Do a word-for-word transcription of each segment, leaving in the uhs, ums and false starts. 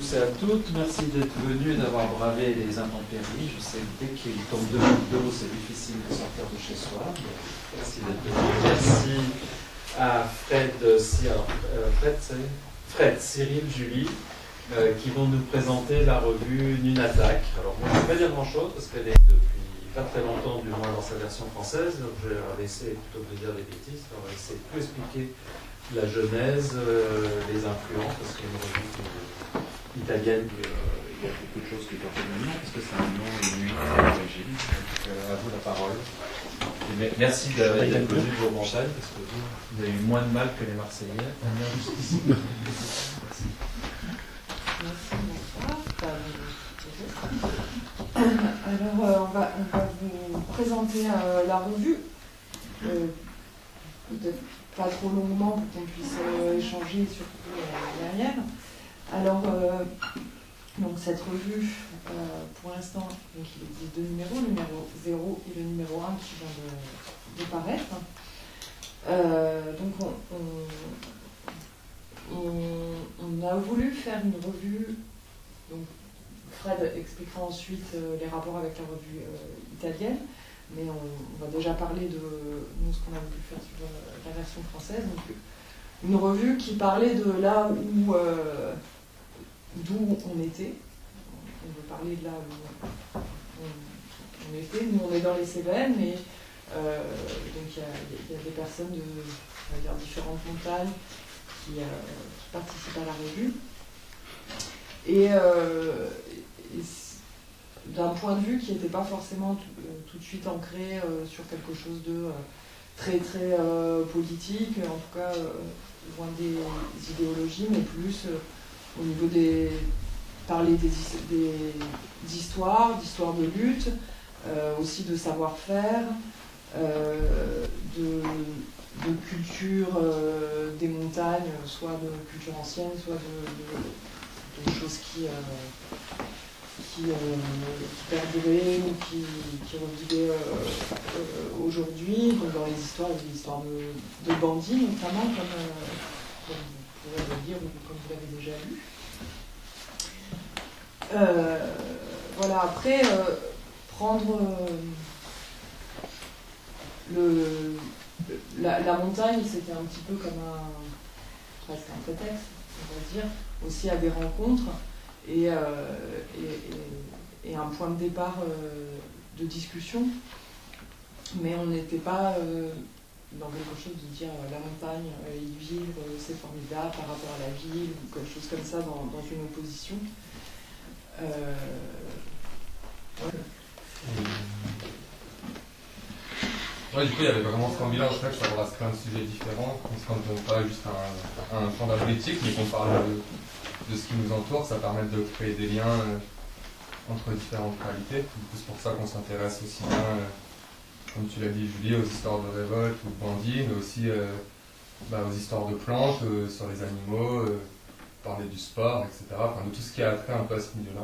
tous et à toutes, merci d'être venus et d'avoir bravé les intempéries. Je sais que dès qu'il tombe de l'eau, c'est difficile de sortir de chez soi. Merci d'être venus. Merci à Fred, alors, Fred, Fred, Cyril, Julie, euh, qui vont nous présenter la revue Nunatak. Alors moi, je ne vais pas dire grand-chose parce qu'elle est depuis pas très longtemps, du moins dans sa version française, donc je vais laisser, plutôt que de dire des bêtises, on va essayer de plus expliquer la genèse, euh, les influences, parce qu'il y a une revue euh, italienne, euh, il y a beaucoup de choses qui portent le nom, parce que c'est un nom inuit d'origine. Donc euh, à vous la parole. Et merci d'être venu de Bourg-Montagne, parce que vous, vous avez eu moins de mal que les Marseillais. Merci. Merci, alors, euh, on, va, on va vous présenter euh, la revue, euh, peut-être pas trop longuement pour qu'on puisse euh, échanger surtout euh, derrière. Alors, euh, donc cette revue, euh, pour l'instant, il existe deux numéros, le numéro zéro et le numéro un qui vient de, de paraître. Euh, donc, on, on, on, on a voulu faire une revue. Donc, Fred expliquera ensuite euh, les rapports avec la revue euh, italienne, mais on, on va déjà parler de nous, ce qu'on a voulu faire sur euh, la version française. Donc, une revue qui parlait de là où, euh, d'où on était. On veut parler de là où on, on était. Nous, on est dans les Cévennes, mais euh, donc il y, y a des personnes de on va dire, différentes montagnes qui, euh, qui participent à la revue. Et, euh, et d'un point de vue qui n'était pas forcément tout, euh, tout de suite ancré euh, sur quelque chose de euh, très très euh, politique, en tout cas euh, loin des idéologies, mais plus euh, au niveau des parler des, des d'histoire, d'histoire de lutte, euh, aussi de savoir-faire, euh, de, de culture euh, des montagnes, soit de culture ancienne, soit de, de des choses qui, euh, qui, euh, qui perduraient ou qui, qui revivaient euh, euh, aujourd'hui. Donc dans les histoires, des histoires de, de bandits notamment, comme, euh, comme vous pourrez le dire ou comme vous l'avez déjà lu. Euh, voilà, après, euh, prendre euh, le, la, la montagne, c'était un petit peu comme un, presque un prétexte, on va dire, aussi à des rencontres et, euh, et, et, et un point de départ euh, de discussion. Mais on n'était pas euh, dans quelque chose de dire euh, la montagne euh, et y vivre, euh, c'est formidable par rapport à la ville, ou quelque chose comme ça dans, dans une opposition. Euh, ouais. Ouais, du coup, il y avait vraiment ce envie-là, en fait, ça embrasse plein de sujets différents. On se cantonne pas juste à un, un champ politique, mais qu'on parle de, de ce qui nous entoure. Ça permet de créer des liens euh, entre différentes réalités. Du coup, c'est pour ça qu'on s'intéresse aussi bien, euh, comme tu l'as dit, Julie, aux histoires de révolte ou de bandits, mais aussi euh, bah, aux histoires de plantes, euh, sur les animaux, euh, parler du sport, et cetera. Enfin, de tout ce qui a trait un peu à ce milieu-là.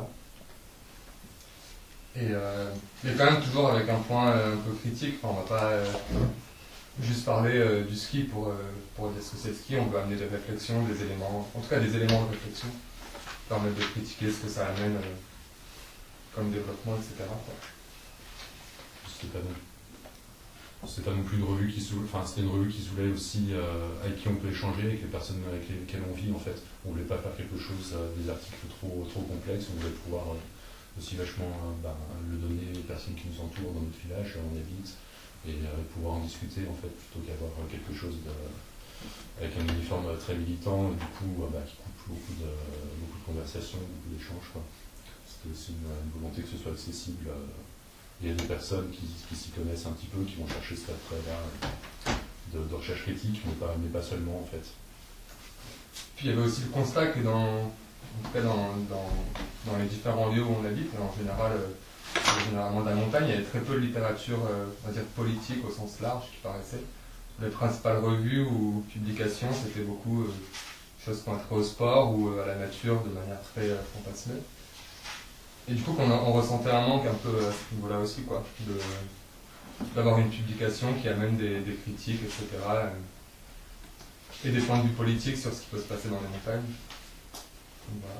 Et euh, mais quand même toujours avec un point euh, un peu critique, enfin, on va pas euh, juste parler euh, du ski pour, euh, pour dire ce que c'est le ski, on veut amener des réflexions, des éléments, en tout cas des éléments de réflexion, qui permettent de critiquer ce que ça amène euh, comme développement, et cetera. C'était pas, pas non plus une revue qui soulève, enfin c'était une revue qui soulève aussi euh, avec qui on peut échanger, avec les personnes avec lesquelles on vit en fait. On voulait pas faire quelque chose, euh, des articles trop, trop complexes, on voulait pouvoir euh, aussi vachement euh, bah, le donner aux personnes qui nous entourent dans notre village, où on habite, et euh, pouvoir en discuter en fait, plutôt qu'avoir quelque chose de, avec un uniforme très militant, et du coup euh, bah, qui coupe beaucoup de, beaucoup de conversations, beaucoup d'échanges. C'était aussi une, une volonté que ce soit accessible. Euh, il y a des personnes qui, qui s'y connaissent un petit peu, qui vont chercher cet attrait-là de, de recherche critique, mais pas, mais pas seulement en fait. Puis il y avait aussi le constat que dans en tout cas dans, dans, dans les différents lieux où on habite, en général, euh, généralement de la montagne, il y avait très peu de littérature, euh, on va dire politique au sens large qui paraissait. Les principales revues ou publications, c'était beaucoup euh, choses qui ont trait au sport ou euh, à la nature de manière très euh, fantasmée. Et du coup, on, on ressentait un manque un peu à ce niveau-là aussi, quoi, de, d'avoir une publication qui amène des, des critiques, et cetera. Euh, et des points de vue politiques sur ce qui peut se passer dans les montagnes. Voilà.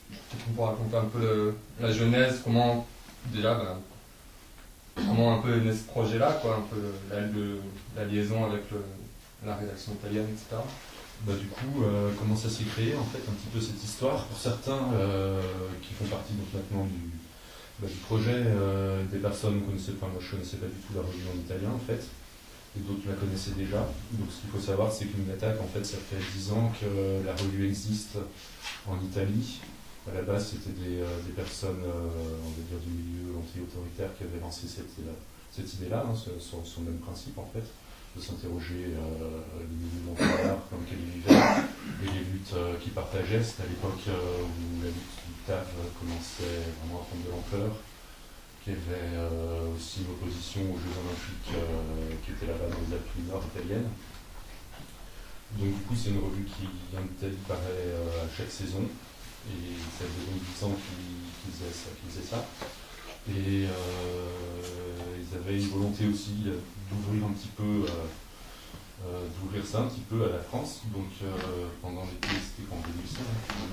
peut-être qu'on pourra raconter un peu le, la genèse, comment déjà, ben, comment un peu est né ce projet-là, quoi, un peu la, le, la liaison avec le, la rédaction italienne, et cetera. Bah, du coup, euh, comment ça s'est créé en fait, un petit peu cette histoire. Pour certains euh, qui font partie donc, maintenant du, bah, du projet, euh, des personnes connaissaient, enfin moi je connaissais pas du tout la revue en italien en fait, et d'autres la connaissaient déjà. Donc ce qu'il faut savoir, c'est qu'une attaque, en fait, ça fait dix ans que la revue existe en Italie. À la base, c'était des, euh, des personnes, euh, on va dire, du milieu anti-autoritaire qui avaient lancé cette, cette idée-là, hein, sur, sur le même principe en fait, de s'interroger euh, les milieux montagnards dans lesquels ils vivaient et les luttes euh, qu'ils partageaient. C'était à l'époque euh, où la lutte du T A V commençait vraiment à prendre de l'ampleur, qu'il y avait euh, aussi une opposition aux Jeux Olympiques euh, qui était là-bas dans les Alpes du Nord italiennes. Donc du coup, c'est une revue qui vient d'Italie, paraît euh, à chaque saison. Et ça faisait donc dix ans qu'ils qu'ils faisaient ça. Qu'ils faisaient ça. Et euh, ils avaient une volonté aussi d'ouvrir un petit peu, euh, euh, d'ouvrir ça un petit peu à la France. Donc euh, pendant l'été, c'était en deux mille cinq,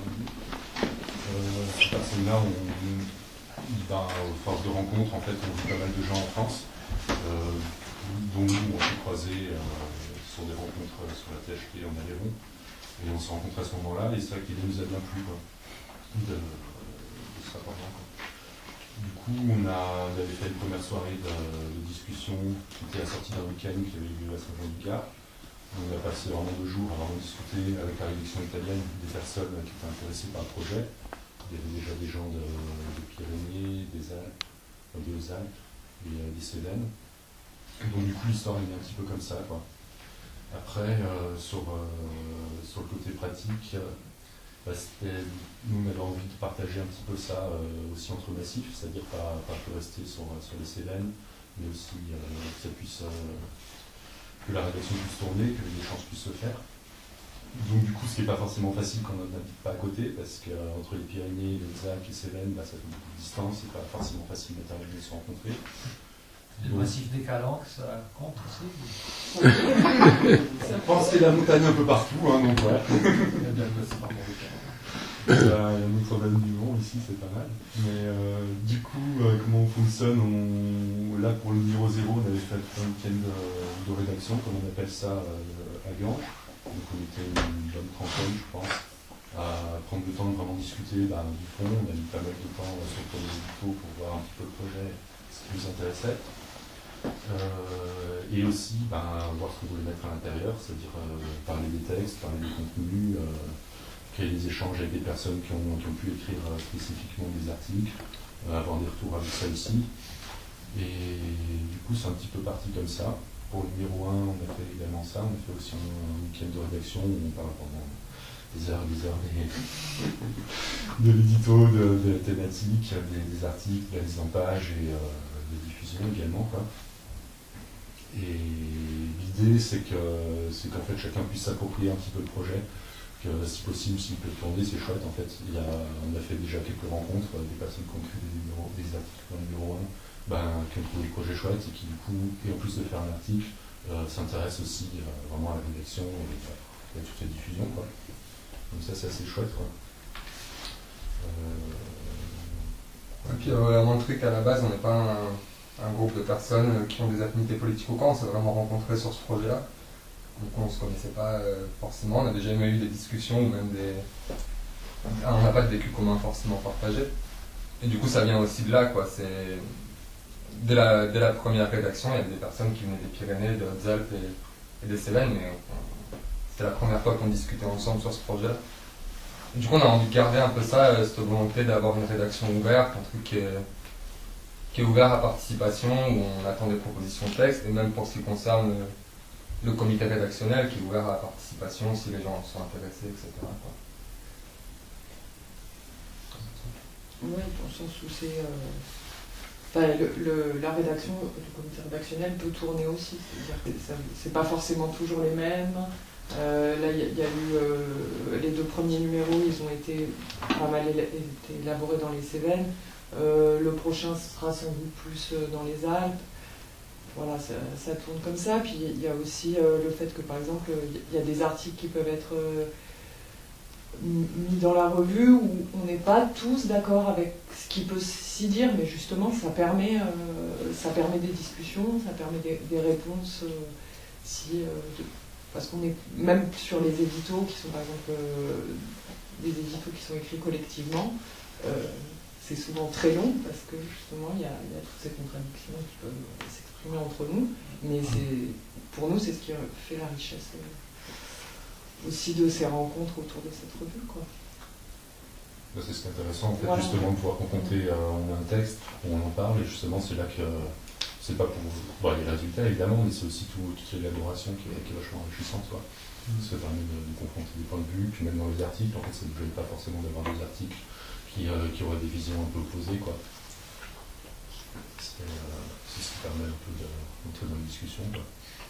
euh, ces personnes-là ont, ben, à force de rencontres, en fait, on vu pas mal de gens en France, euh, dont nous on s'est croisés euh, sur des rencontres euh, sur la T H P en Aveyron. Et on s'est rencontrés à ce moment-là, et c'est vrai qu'il nous a bien plu, quoi, de, de ce rapport-là. Du coup, on, a, on avait fait une première soirée de, de discussion qui était assortie d'un week-end qui avait eu lieu à Saint-Jean-du-Gard. On a passé vraiment deux jours à vraiment discuter avec la rédaction italienne des personnes qui étaient intéressées par le projet. Il y avait déjà des gens de, de Pyrénées, des Alpes, des Hautes-Alpes et euh, des Cévennes. Donc du coup, l'histoire est un petit peu comme ça, quoi. Après, euh, sur, euh, sur le côté pratique, euh, bah, nous on avait envie de partager un petit peu ça euh, aussi entre massifs, c'est-à-dire pas, pas que rester sur, sur les Cévennes, mais aussi euh, que ça puisse, euh, que la rédaction puisse tourner, que les échanges puissent se faire. Donc du coup, ce qui n'est pas forcément facile quand on n'habite pas à côté, parce qu'entre les Pyrénées, les Alpes et les Cévennes, bah, ça fait beaucoup de distance, c'est pas forcément facile d'intervenir de se rencontrer. Le massif des Calanques, ça compte aussi? Je pense qu'il y a de la montagne un peu partout, hein, donc ouais. Il y a bien le passé par Montréal. Il y a Notre-Dame du Mont ici, c'est pas mal. Mais euh, du coup, euh, comment on fonctionne on... Là, pour le numéro zéro, on avait fait un week-end de, de rédaction, comme on appelle ça, euh, à Ganges. Donc on était une bonne trentaine, je pense, à prendre le temps de vraiment discuter bah, du fond. On a mis pas mal de temps euh, sur le premier édito pour voir un petit peu le projet, ce qui nous intéressait. Euh, et aussi ben, voir ce qu'on voulait mettre à l'intérieur, c'est-à-dire euh, parler des textes, parler des contenus, euh, créer des échanges avec des personnes qui ont, qui ont pu écrire euh, spécifiquement des articles, euh, avoir des retours avec ça ici. Et du coup, c'est un petit peu parti comme ça. Pour le numéro un, on a fait également ça. On a fait aussi un, un week-end de rédaction où on parle pendant des heures et des heures des, de l'édito, de, de la thématique, des, des articles, de la mise en page et euh, de diffusion également, quoi. Et l'idée, c'est que c'est qu'en fait chacun puisse s'approprier un petit peu le projet, que si possible, s'il peut tourner, c'est chouette. En fait, il y a, on a fait déjà quelques rencontres avec des personnes qui ont écrit des, numéros, des articles dans le numéro un, ben, qui ont trouvé le projet chouette et qui, du coup, et en plus de faire un article, euh, s'intéressent aussi euh, vraiment à la rédaction et, et à toute la diffusion, quoi. Donc ça, c'est assez chouette, quoi. Euh... Et puis, on a montré qu'à la base, on n'est pas un... un groupe de personnes qui ont des affinités politiques au camp. On s'est vraiment rencontrés sur ce projet-là. Donc on ne se connaissait pas euh, forcément, on n'a jamais eu des discussions ou même des... on n'a pas de vécu commun forcément partagé. Et du coup ça vient aussi de là, quoi. C'est... Dès, la, dès la première rédaction, il y avait des personnes qui venaient des Pyrénées, des Hautes-Alpes et, et des Cévennes, mais on... c'était la première fois qu'on discutait ensemble sur ce projet-là. Et du coup on a envie de garder un peu ça, cette volonté d'avoir une rédaction ouverte, un truc qui est... qui est ouvert à participation, où on attend des propositions de texte, et même pour ce qui concerne le, le comité rédactionnel, qui est ouvert à la participation si les gens sont intéressés, et cetera, quoi. Oui, dans le sens où c'est... Euh... Enfin, le, le, la rédaction, le comité rédactionnel peut tourner aussi, c'est-à-dire que c'est pas forcément toujours les mêmes. Euh, là, il y, y a eu euh, les deux premiers numéros, ils ont été pas mal éla été élaborés dans les Cévennes. Euh, le prochain sera sans doute plus euh, dans les Alpes. Voilà, ça, ça tourne comme ça. Puis il y a aussi euh, le fait que, par exemple, il y a des articles qui peuvent être euh, mis dans la revue où on n'est pas tous d'accord avec ce qui peut s'y dire, mais justement ça permet, euh, ça permet des discussions, ça permet des, des réponses, euh, si, euh, de, parce qu'on est même sur les éditos qui sont par exemple euh, des éditos qui sont écrits collectivement, euh, c'est souvent très long parce que justement il y a, il y a toutes ces contradictions qui peuvent s'exprimer entre nous, mais c'est, pour nous c'est ce qui fait la richesse euh, aussi de ces rencontres autour de cette revue, quoi. C'est ce qui est intéressant en fait, Voilà. justement de pouvoir confronter, euh, on a un texte où on en parle et justement c'est là que euh, c'est pas pour bon, il y a les résultats évidemment, mais c'est aussi tout, toute l'élaboration qui est, qui est vachement enrichissante, quoi. Ça permet de, de confronter des points de vue, puis même dans les articles, en fait ça ne gêne pas forcément d'avoir des articles qui, euh, qui auraient des visions un peu opposées, quoi. C'est, euh, c'est ce qui permet un peu d'entrer dans une discussion, quoi.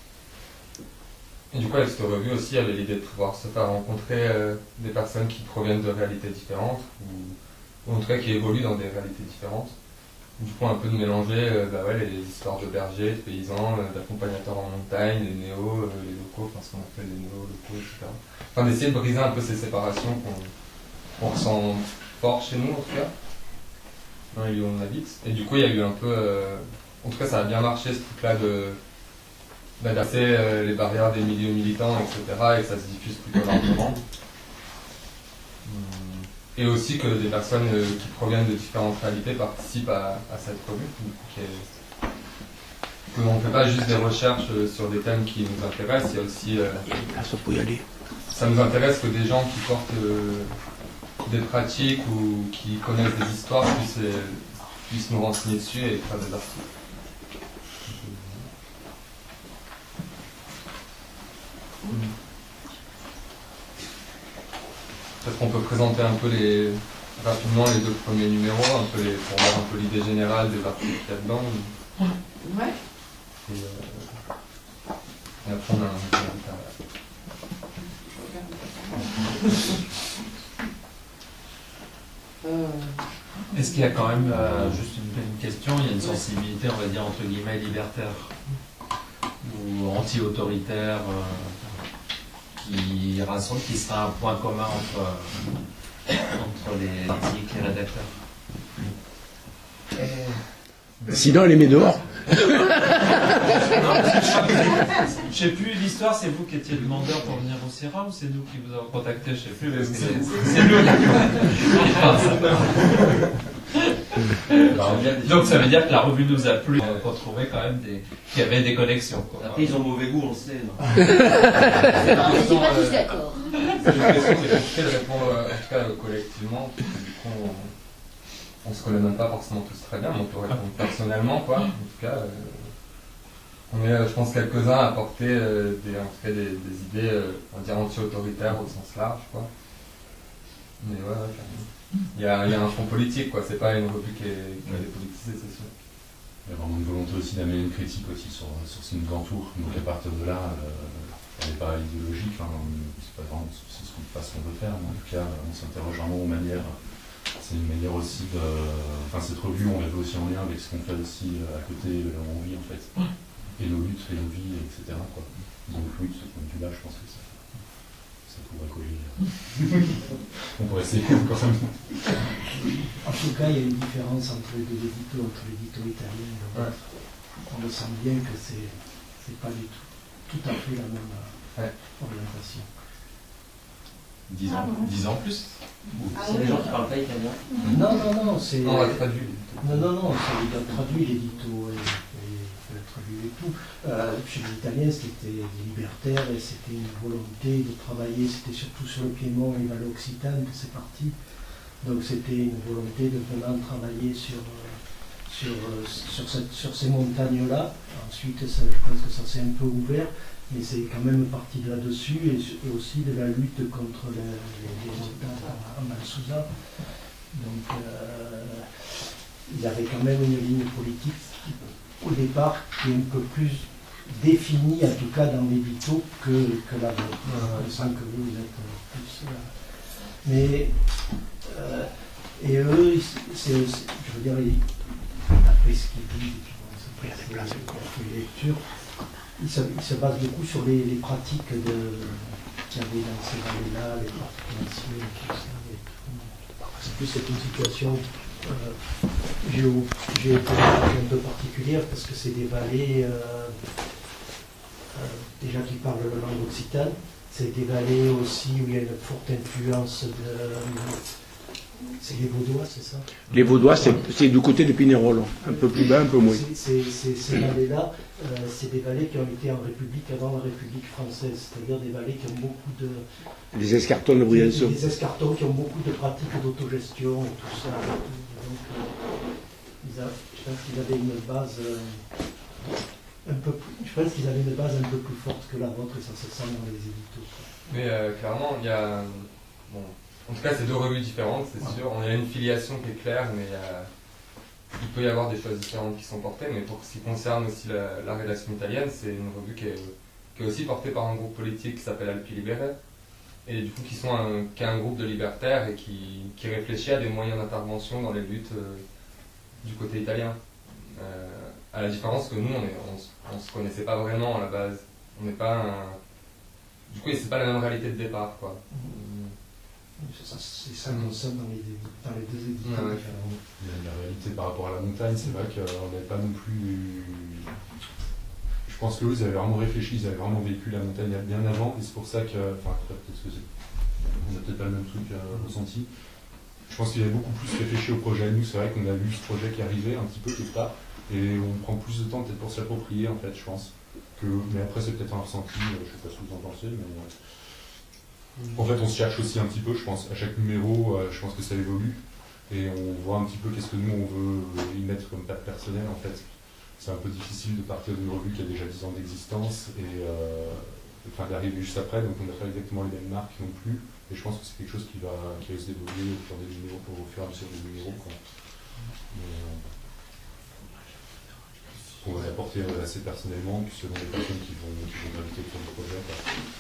Et du coup, avec cette revue aussi, il y avait l'idée de pouvoir se faire rencontrer euh, des personnes qui proviennent de réalités différentes, ou, ou en tout cas qui évoluent dans des réalités différentes. Du coup, un peu de mélanger euh, bah ouais, les histoires de bergers, de paysans, euh, d'accompagnateurs en montagne, les néos, euh, les locaux, enfin ce qu'on appelle les néos, locaux, et cetera. Enfin, d'essayer de briser un peu ces séparations qu'on qu'on ressent fort chez nous, en tout cas, dans les lieux où on habite. Et du coup, il y a eu un peu... Euh, en tout cas, ça a bien marché, ce truc-là de... d'adapter euh, les barrières des milieux militants, et cetera, et que ça se diffuse plutôt largement. Et aussi que des personnes euh, qui proviennent de différentes réalités participent à, à cette revue. Qui est... qu'on ne fait pas juste des recherches euh, sur des thèmes qui nous intéressent, il y a aussi... Euh... ça nous intéresse que des gens qui portent euh, des pratiques ou qui connaissent des histoires puissent, euh, puissent nous renseigner dessus et faire des articles. Peut-être qu'on peut présenter un peu les, rapidement les deux premiers numéros, un peu les, pour voir un peu l'idée générale des articles qu'il y a dedans. Ouais. Et, euh, et après on a un euh... Est-ce qu'il y a quand même, euh, juste une, une question, il y a une sensibilité, on va dire, entre guillemets, libertaire ou anti-autoritaire euh, qui rassemble, qui sera un point commun entre, euh, entre les articles et les rédacteurs. Sinon, elle les met dehors. Je sais plus, l'histoire, c'est vous qui étiez demandeur pour venir au CERA ou c'est nous qui vous avons contacté? Je sais plus, parce que c'est nous. Donc ça veut dire que la revue nous a plu, qu'on trouvait quand même des... qu'il y avait des connexions, quoi. Après, ils ont mauvais goût, on le sait. Je ne suis pas tous d'accord. C'est une question qui est compliquée de répondre, en tout cas collectivement, parce que du coup, on, on se connaît même pas forcément tous très bien, mais on peut répondre personnellement, quoi. En tout cas, euh, on est, je pense, quelques-uns à apporter euh, des, en tout cas des, des idées, euh, on va dire anti-autoritaires au sens large, quoi. Mais ouais, ouais, carrément. Il y, a, il y a un fond politique, quoi. C'est pas une revue qui est, qui est politisée, c'est sûr. Il y a vraiment une volonté aussi d'amener une critique aussi sur, sur ce qui nous entoure. Donc à partir de là, euh, elle n'est pas idéologique, hein, c'est pas vraiment c'est ce qu'on pas ce qu'on veut faire, mais en tout cas, on s'interroge vraiment aux manières. C'est une manière aussi de. Enfin, cette revue, on la veut aussi en lien avec ce qu'on fait aussi à côté, là où on vit en fait. Et nos luttes, et nos vies, et cetera. Quoi. Donc oui, de ce point de vue-là, je pense que ça. Ça pourrait coller. On pourrait essayer quand même. En tout cas, il y a une différence entre les deux éditos, entre l'édito italien et le nôtre. On le sent bien que c'est c'est pas du tout, tout à fait la même ouais. orientation. Dix ans, dix ans plus. Ah, c'est les gens qui parlent pas italien. Non, non, non, c'est. Non, on l'a traduit. Non, non, non, il a traduit l'édito et, et il a traduit et tout. Euh, chez les Italiens, c'était des libertaires et c'était une volonté de travailler, c'était surtout sur le Piémont et la Occitane que c'est parti. Donc c'était une volonté de vraiment travailler sur, sur, sur, cette, sur ces montagnes-là. Ensuite, ça, je pense que ça s'est un peu ouvert, mais c'est quand même parti de là-dessus et, et aussi de la lutte contre les, les, les montagnes à Malsusa. Donc euh, il y avait quand même une ligne politique au départ qui est un peu plus définie, en tout cas dans l'édito, que, que la vôtre. Je sens que vous, vous êtes plus... Euh, mais... Euh, et eux, c'est, c'est, je veux dire, d'après ce qu'ils disent, et puis bon, c'est les lectures, ils se, ils se basent beaucoup sur les, les pratiques de, qu'il y avait dans ces vallées-là, les parcs financiers, tout ça. Et tout. C'est plus c'est une situation euh, géo, géopolitique un peu particulière parce que c'est des vallées euh, euh, déjà qui parlent la langue occitane. C'est des vallées aussi où il y a une forte influence de... C'est les Vaudois, c'est ça? Les Vaudois, c'est du côté de Pinerolo, un peu plus bas, un peu moins. Ces vallées-là, euh, c'est des vallées qui ont été en République avant la République française, c'est-à-dire des vallées qui ont beaucoup de... Les escartons de Briançon. Des escartons qui ont beaucoup de pratiques d'autogestion, tout ça. Donc, euh, ils a, je pense qu'ils avaient une base... Euh, un peu plus, je pense qu'ils avaient une base un peu plus forte que la vôtre et ça se sent dans les éditos. Mais euh, clairement, il y a... Bon, en tout cas, c'est deux revues différentes, c'est sûr. On a une filiation qui est claire, mais euh, il peut y avoir des choses différentes qui sont portées. Mais pour ce qui concerne aussi la, la rédaction italienne, c'est une revue qui est, qui est aussi portée par un groupe politique qui s'appelle Alpi Libere, et du coup qui, sont un, qui est un groupe de libertaires et qui, qui réfléchit à des moyens d'intervention dans les luttes euh, du côté italien. Euh, à la différence que nous, on ne se connaissait pas vraiment à la base. On n'est pas un... Du coup, c'est pas la même réalité de départ, quoi. C'est ça qu'on sent dans les, dans les deux éditions. Ouais, ouais. La, la réalité par rapport à la montagne, c'est vrai qu'on n'avait pas non plus... Je pense que eux, ils avaient vraiment réfléchi, ils avaient vraiment vécu la montagne bien avant, et c'est pour ça que... Enfin, peut-être que on n'a peut-être pas le même truc euh, ressenti. Je pense qu'ils avaient beaucoup plus réfléchi au projet. Nous, c'est vrai qu'on a vu ce projet qui arrivait un petit peu quelque part, et on prend plus de temps peut-être pour s'approprier, en fait, je pense. Que... Mais après, c'est peut-être un ressenti, je ne sais pas ce que vous en pensez, mais... En fait, on se cherche aussi un petit peu, je pense. À chaque numéro, euh, je pense que ça évolue. Et on voit un petit peu qu'est-ce que nous, on veut y mettre comme patte personnelle, en fait. C'est un peu difficile de partir d'une revue qui a déjà dix ans d'existence et euh, enfin, d'arriver juste après. Donc, on n'a pas exactement les mêmes marques non plus. Et je pense que c'est quelque chose qui va, qui va se développer au fur, des numéros, au fur et à mesure des numéros. Quoi. Mais, euh, on va l'apporter assez personnellement, puis selon les personnes qui vont, qui vont graviter autour du projet. Quoi.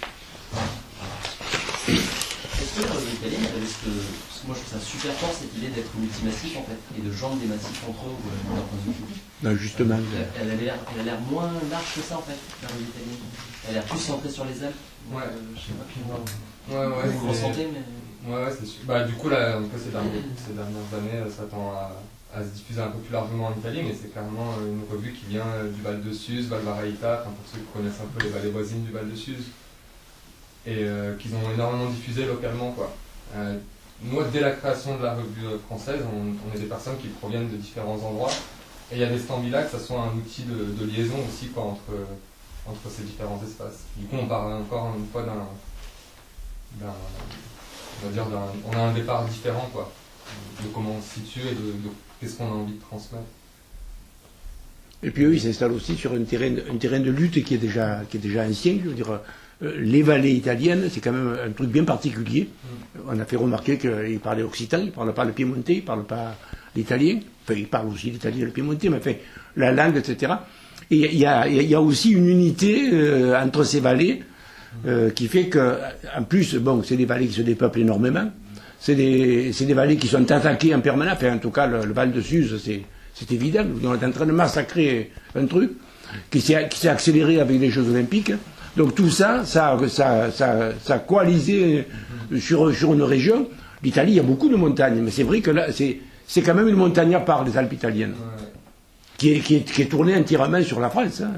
Est-ce que la revue italienne, elle avait ce que, ce que moi je trouve ça super fort, cette idée d'être multimassif en fait, et de joindre des massifs entre eux, ou d'un point de vue public. Non, justement. Elle, elle a l'air, elle a l'air moins large que ça en fait, la revue italienne. Elle a l'air plus centrée sur les Alpes. Ouais. Euh, je sais pas. Ouais, ouais. Vous le ressentez, mais. Ouais, ouais, c'est sûr. Bah, du coup, là, en tout cas, ces dernières, ces dernières années, ça tend à, à se diffuser un peu plus largement en Italie, mais c'est clairement une revue qui vient du Val de Suse, Val Varaita, enfin, pour ceux qui connaissent un peu les vallées voisines du Val de Suse. Et euh, qu'ils ont énormément diffusé localement, quoi. Euh, nous, dès la création de la revue française, on, on est des personnes qui proviennent de différents endroits, et il y avait cette envie-là que ça soit un outil de, de liaison aussi, quoi, entre, entre ces différents espaces. Du coup, on parle encore une fois d'un, d'un on va dire, d'un, on a un départ différent, quoi, de comment on se situe et de, de qu'est-ce qu'on a envie de transmettre. Et puis eux, ils s'installent aussi sur un terrain, un terrain de lutte qui est déjà, qui est déjà ancien, je veux dire. Les vallées italiennes, c'est quand même un truc bien particulier. On a fait remarquer qu'ils parlaient occitan, ils ne parlent pas le piémontais, ils ne parlent pas l'italien. Enfin, ils parlent aussi l'italien et le piémontais, mais enfin, la langue, et cetera. Et il y, y, y a aussi une unité euh, entre ces vallées euh, qui fait que, en plus, bon, c'est des vallées qui se dépeuplent énormément. C'est des, des vallées qui sont attaquées en permanence. Enfin, en tout cas, le, le Val de Suse, c'est évident. On est en train de massacrer un truc qui s'est accéléré avec les Jeux Olympiques. Donc tout ça, ça, ça, ça, ça a coalisé sur, sur une région. L'Italie, il y a beaucoup de montagnes, mais c'est vrai que là, c'est quand même une montagne à part, les Alpes italiennes, ouais. qui, est, qui, est, qui est tournée entièrement sur la France. Hein.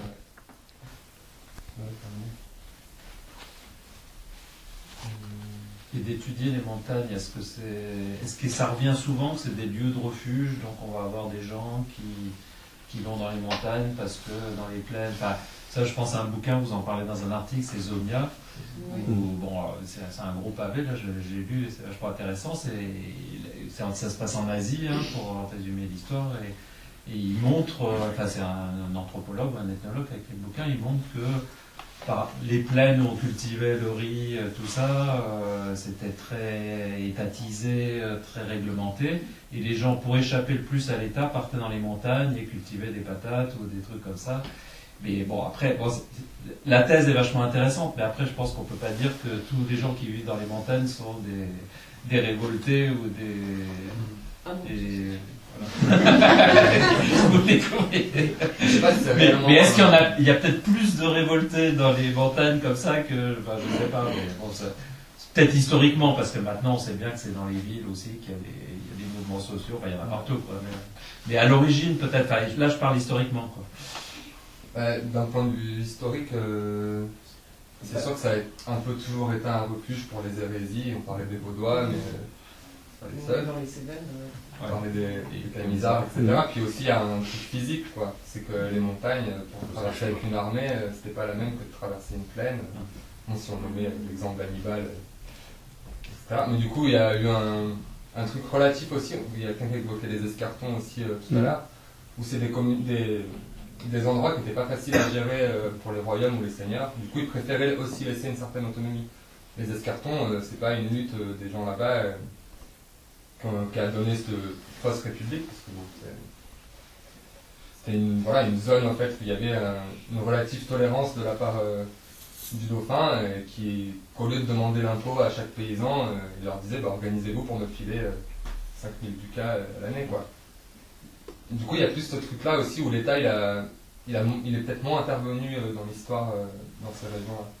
Et d'étudier les montagnes, est-ce que, c'est, est-ce que ça revient souvent, que c'est des lieux de refuge, donc on va avoir des gens qui, qui vont dans les montagnes parce que dans les plaines... Enfin, ça, je pense à un bouquin, vous en parlez dans un article, c'est Zonia, oui. Où, bon, c'est un gros pavé, là, j'ai lu, c'est vachement intéressant, c'est, ça se passe en Asie, hein, pour résumer l'histoire, et, et il montre, enfin c'est un, un anthropologue, un ethnologue avec les bouquins, il montre que par les plaines où on cultivait le riz, tout ça, euh, c'était très étatisé, très réglementé, et les gens, pour échapper le plus à l'État, partaient dans les montagnes et cultivaient des patates ou des trucs comme ça. Mais bon, après, bon, la thèse est vachement intéressante, mais après, je pense qu'on ne peut pas dire que tous les gens qui vivent dans les montagnes sont des, des révoltés ou des... Ah bon. des voilà. Vous découvrez. je sais pas si c'est Mais, réellement, mais est-ce qu'il y en euh, a, il y a peut-être plus de révoltés dans les montagnes comme ça que, enfin, je sais pas, mais bon, ça- peut-être historiquement, parce que maintenant on sait bien que c'est dans les villes aussi qu'il y a des, il y a des mouvements sociaux, enfin il y en a partout, quoi. Mais, mais à l'origine, peut-être, enfin, là je parle historiquement, quoi. Ouais, d'un point de vue historique, euh, c'est sûr que ça a un peu toujours été un refuge pour les hérésies. On parlait des Vaudois, mais euh, c'est pas les seuls. Dans les Cévennes, On parlait des, des Camisards, et cetera. Puis aussi, il y a un truc physique, quoi. C'est que les montagnes, pour traverser avec une armée, euh, c'était pas la même que de traverser une plaine. Bon, si on le met avec l'exemple d'Hannibal, euh, et cetera. Mais du coup, il y a eu un, un truc relatif aussi. Il y a quelqu'un qui évoquait les escartons aussi euh, tout à l'heure, où c'est des communes, des des endroits qui n'étaient pas faciles à gérer euh, pour les royaumes ou les seigneurs. Du coup, ils préféraient aussi laisser une certaine autonomie. Les escartons, euh, c'est pas une lutte euh, des gens là-bas euh, qui a donné cette fausse république, parce que bon, c'était une, voilà, une zone en fait où il y avait un, une relative tolérance de la part euh, du dauphin, euh, qui, qu'au lieu de demander l'impôt à chaque paysan, euh, il leur disait bah, organisez-vous pour me filer euh, cinq mille ducats euh, à l'année, quoi. Du coup, il y a plus ce truc-là aussi où l'État, il, a, il, a, il est peut-être moins intervenu euh, dans l'histoire euh, dans ces régions-là.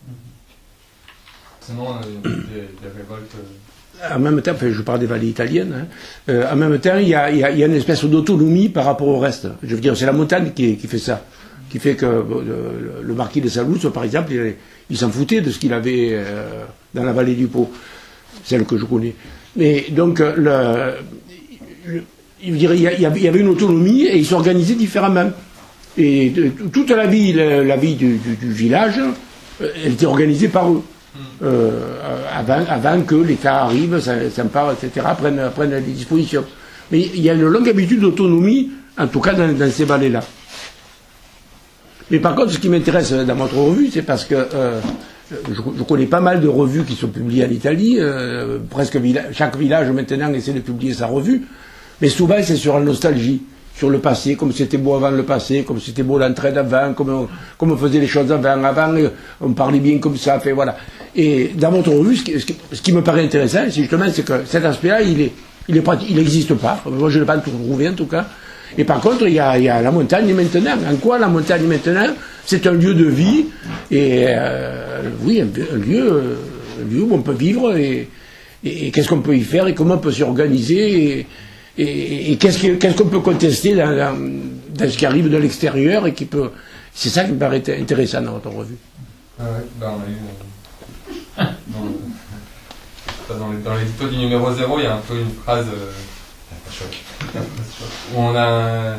Sinon, euh, des, des révoltes. Euh... En même temps, enfin, je parle des vallées italiennes, hein, euh, en même temps, il y a, il y a, il y a une espèce d'autonomie par rapport au reste. Je veux dire, c'est la montagne qui, qui fait ça. Qui fait que euh, le marquis de Saluzzo, par exemple, il, il s'en foutait de ce qu'il avait euh, dans la vallée du Pô, celle que je connais. Mais donc, le. le Il y avait une autonomie et ils s'organisaient différemment. Et toute la vie, la vie du, du, du village, elle était organisée par eux. Euh, avant, avant que l'État arrive, s'empare, et cetera, prenne, prenne les dispositions. Mais il y a une longue habitude d'autonomie, en tout cas dans, dans ces vallées-là. Mais par contre, ce qui m'intéresse dans votre revue, c'est parce que euh, je, je connais pas mal de revues qui sont publiées en Italie. Euh, presque villa, chaque village maintenant essaie de publier sa revue. Mais souvent, c'est sur la nostalgie, sur le passé, comme c'était beau avant le passé, comme c'était beau l'entraide avant, comme on, comme on faisait les choses avant. Avant, on parlait bien comme ça, fait, voilà. Et dans votre revue, ce qui, ce qui, ce qui me paraît intéressant, c'est justement c'est que cet aspect-là, il est, il est il n'existe pas. Moi, je ne l'ai pas trouvé, en tout cas. Et par contre, il y a, il y a la montagne maintenant. En quoi la montagne maintenant, c'est un lieu de vie, et euh, oui, un, un, lieu, un lieu où on peut vivre, et, et, et qu'est-ce qu'on peut y faire, et comment on peut s'y organiser, et, Et, et qu'est-ce qu'on qu'est-ce qu'on peut contester dans, dans, dans ce qui arrive de l'extérieur et qui peut. C'est ça qui me paraît intéressant dans votre revue. Ah ouais, ben on a eu. Euh, dans, le, dans, les, dans l'édito du numéro zéro, il y a un peu une phrase. Euh, choc. Où on a.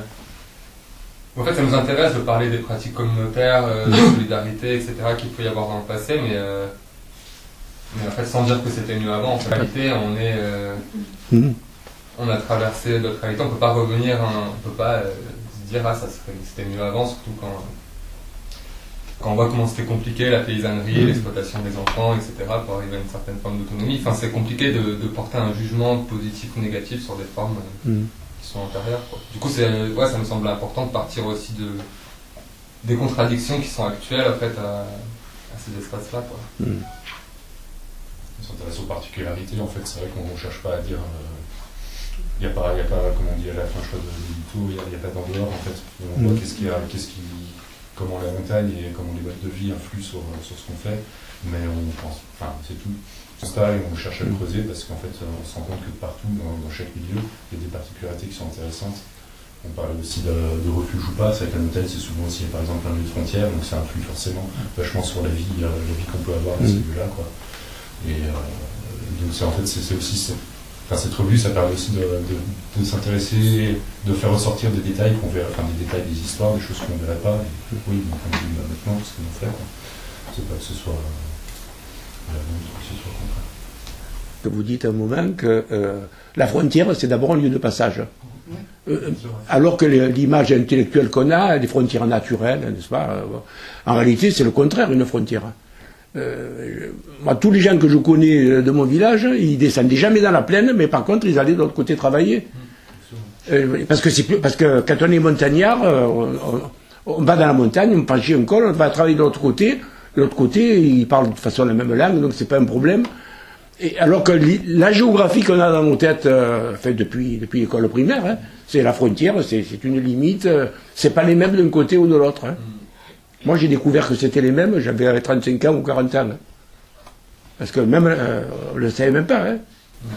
En fait, ça nous intéresse de parler des pratiques communautaires, euh, de solidarité, et cetera, qu'il peut y avoir dans le passé, mais. Euh, mais en fait, sans dire que c'était mieux avant, en réalité, on est. Euh, mmh. On a traversé d'autres réalités, on ne peut pas revenir, hein, on ne peut pas euh, se dire ah ça serait, c'était mieux avant, surtout quand, quand on voit comment c'était compliqué la paysannerie, l'exploitation des enfants, et cetera pour arriver à une certaine forme d'autonomie. Enfin, c'est compliqué de, de porter un jugement positif ou négatif sur des formes euh, mm. qui sont antérieures, quoi. Du coup, c'est, ouais, ça me semble important de partir aussi de, des contradictions qui sont actuelles en fait, à, à ces espaces-là, quoi. Mm. On s'intéresse aux particularités, en fait, c'est vrai qu'on ne cherche pas à dire. Euh, Il n'y a, a pas, comme on dit à la fin, je crois, de l'édito, il n'y a, a pas d'en dehors, en fait. On mmh. voit qu'est-ce qui, qu'est-ce qui, comment la montagne et comment les modes de vie influent sur, sur ce qu'on fait, mais on pense, enfin, c'est tout. Ça, et on cherche à le creuser parce qu'en fait, on se rend compte que partout, dans, dans chaque milieu, il y a des particularités qui sont intéressantes. On parle aussi de, de refuge ou pas, c'est avec la montagne, c'est souvent aussi, par exemple, un lieu de frontière, donc ça influe forcément vachement sur la vie, la vie qu'on peut avoir dans mmh. ces lieux-là, quoi. Et euh, donc, c'est, en fait, c'est, c'est aussi. C'est, Enfin, cette revue, ça permet aussi de, de, de s'intéresser, de faire ressortir des détails qu'on verrait, enfin des détails, des histoires, des choses qu'on ne verrait pas. Et, oui, donc on dit maintenant ce qu'on fait, quoi. C'est pas que ce soit euh, que ce soit contraire. Vous dites à un moment que euh, la frontière, c'est d'abord un lieu de passage. Euh, alors que l'image intellectuelle qu'on a, des frontières naturelles, n'est-ce pas, euh, en réalité, c'est le contraire, une frontière. Euh, moi, tous les gens que je connais de mon village, ils descendaient jamais dans la plaine, mais par contre, ils allaient de l'autre côté travailler. Euh, parce que c'est plus, parce que quand on est montagnard, euh, on, on, on va dans la montagne, on franchit un col, on va travailler de l'autre côté. De l'autre côté, ils parlent de toute façon la même langue, donc c'est pas un problème. Et alors que la géographie qu'on a dans nos têtes, euh, fait depuis, depuis l'école primaire, hein, c'est la frontière, c'est une limite, euh, c'est pas les mêmes d'un côté ou de l'autre. Hein. Mm. Moi j'ai découvert que c'était les mêmes, j'avais trente-cinq ans ou quarante ans. Hein. Parce que même, euh, on le savait même pas. Hein. Mm.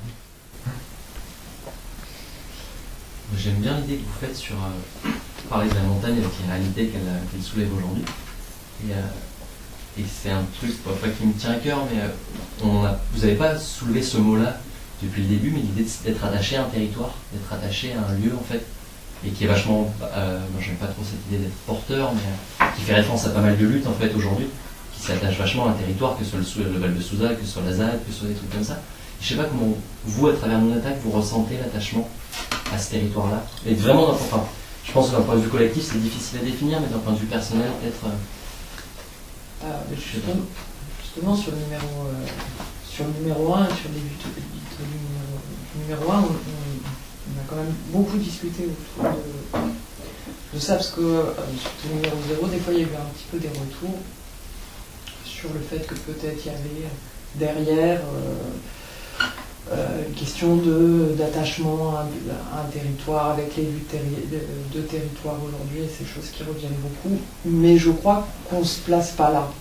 J'aime bien l'idée que vous faites sur euh, parler de la montagne avec les réalités qu'elle qu'elle soulève aujourd'hui. Et, euh, et c'est un truc, pas qui me tient à cœur, mais euh, on a, vous n'avez pas soulevé ce mot-là depuis le début, mais l'idée d'être attaché à un territoire, d'être attaché à un lieu en fait, et qui est vachement, euh, moi j'aime pas trop cette idée d'être porteur, mais euh, qui fait référence à pas mal de luttes en fait aujourd'hui, qui s'attache vachement à un territoire, que ce soit le, le Val de Souza, que ce soit la Z A D, que ce soit des trucs comme ça. Je sais pas comment vous, à travers mon attaque, vous ressentez l'attachement à ce territoire-là. Et vraiment, enfin, je pense que d'un point de vue collectif, c'est difficile à définir, mais d'un point de vue personnel, peut-être. Euh, ah, justement, justement, sur le numéro, euh, sur le numéro un et sur les buts du numéro, du numéro un, on, on, on a quand même beaucoup discuté autour de, de ça, parce que euh, sur le numéro zéro, des fois, il y a eu un petit peu des retours sur le fait que peut-être il y avait derrière. Euh, Euh, une question d'attachement à, à un territoire avec les luttes terri de, de territoire aujourd'hui, et ces choses qui reviennent beaucoup, mais je crois qu'on ne se place pas là.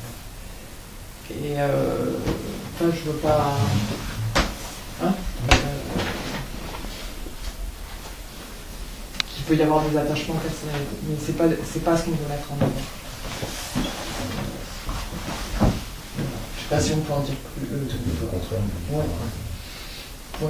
Et euh, enfin, je veux pas. Hein euh, il peut y avoir des attachements personnels, mais c'est pas, c'est pas ce qu'on veut mettre en avant. Je sais pas si on peut en dire plus. Euh, tout le contraire. Ouais. Oui.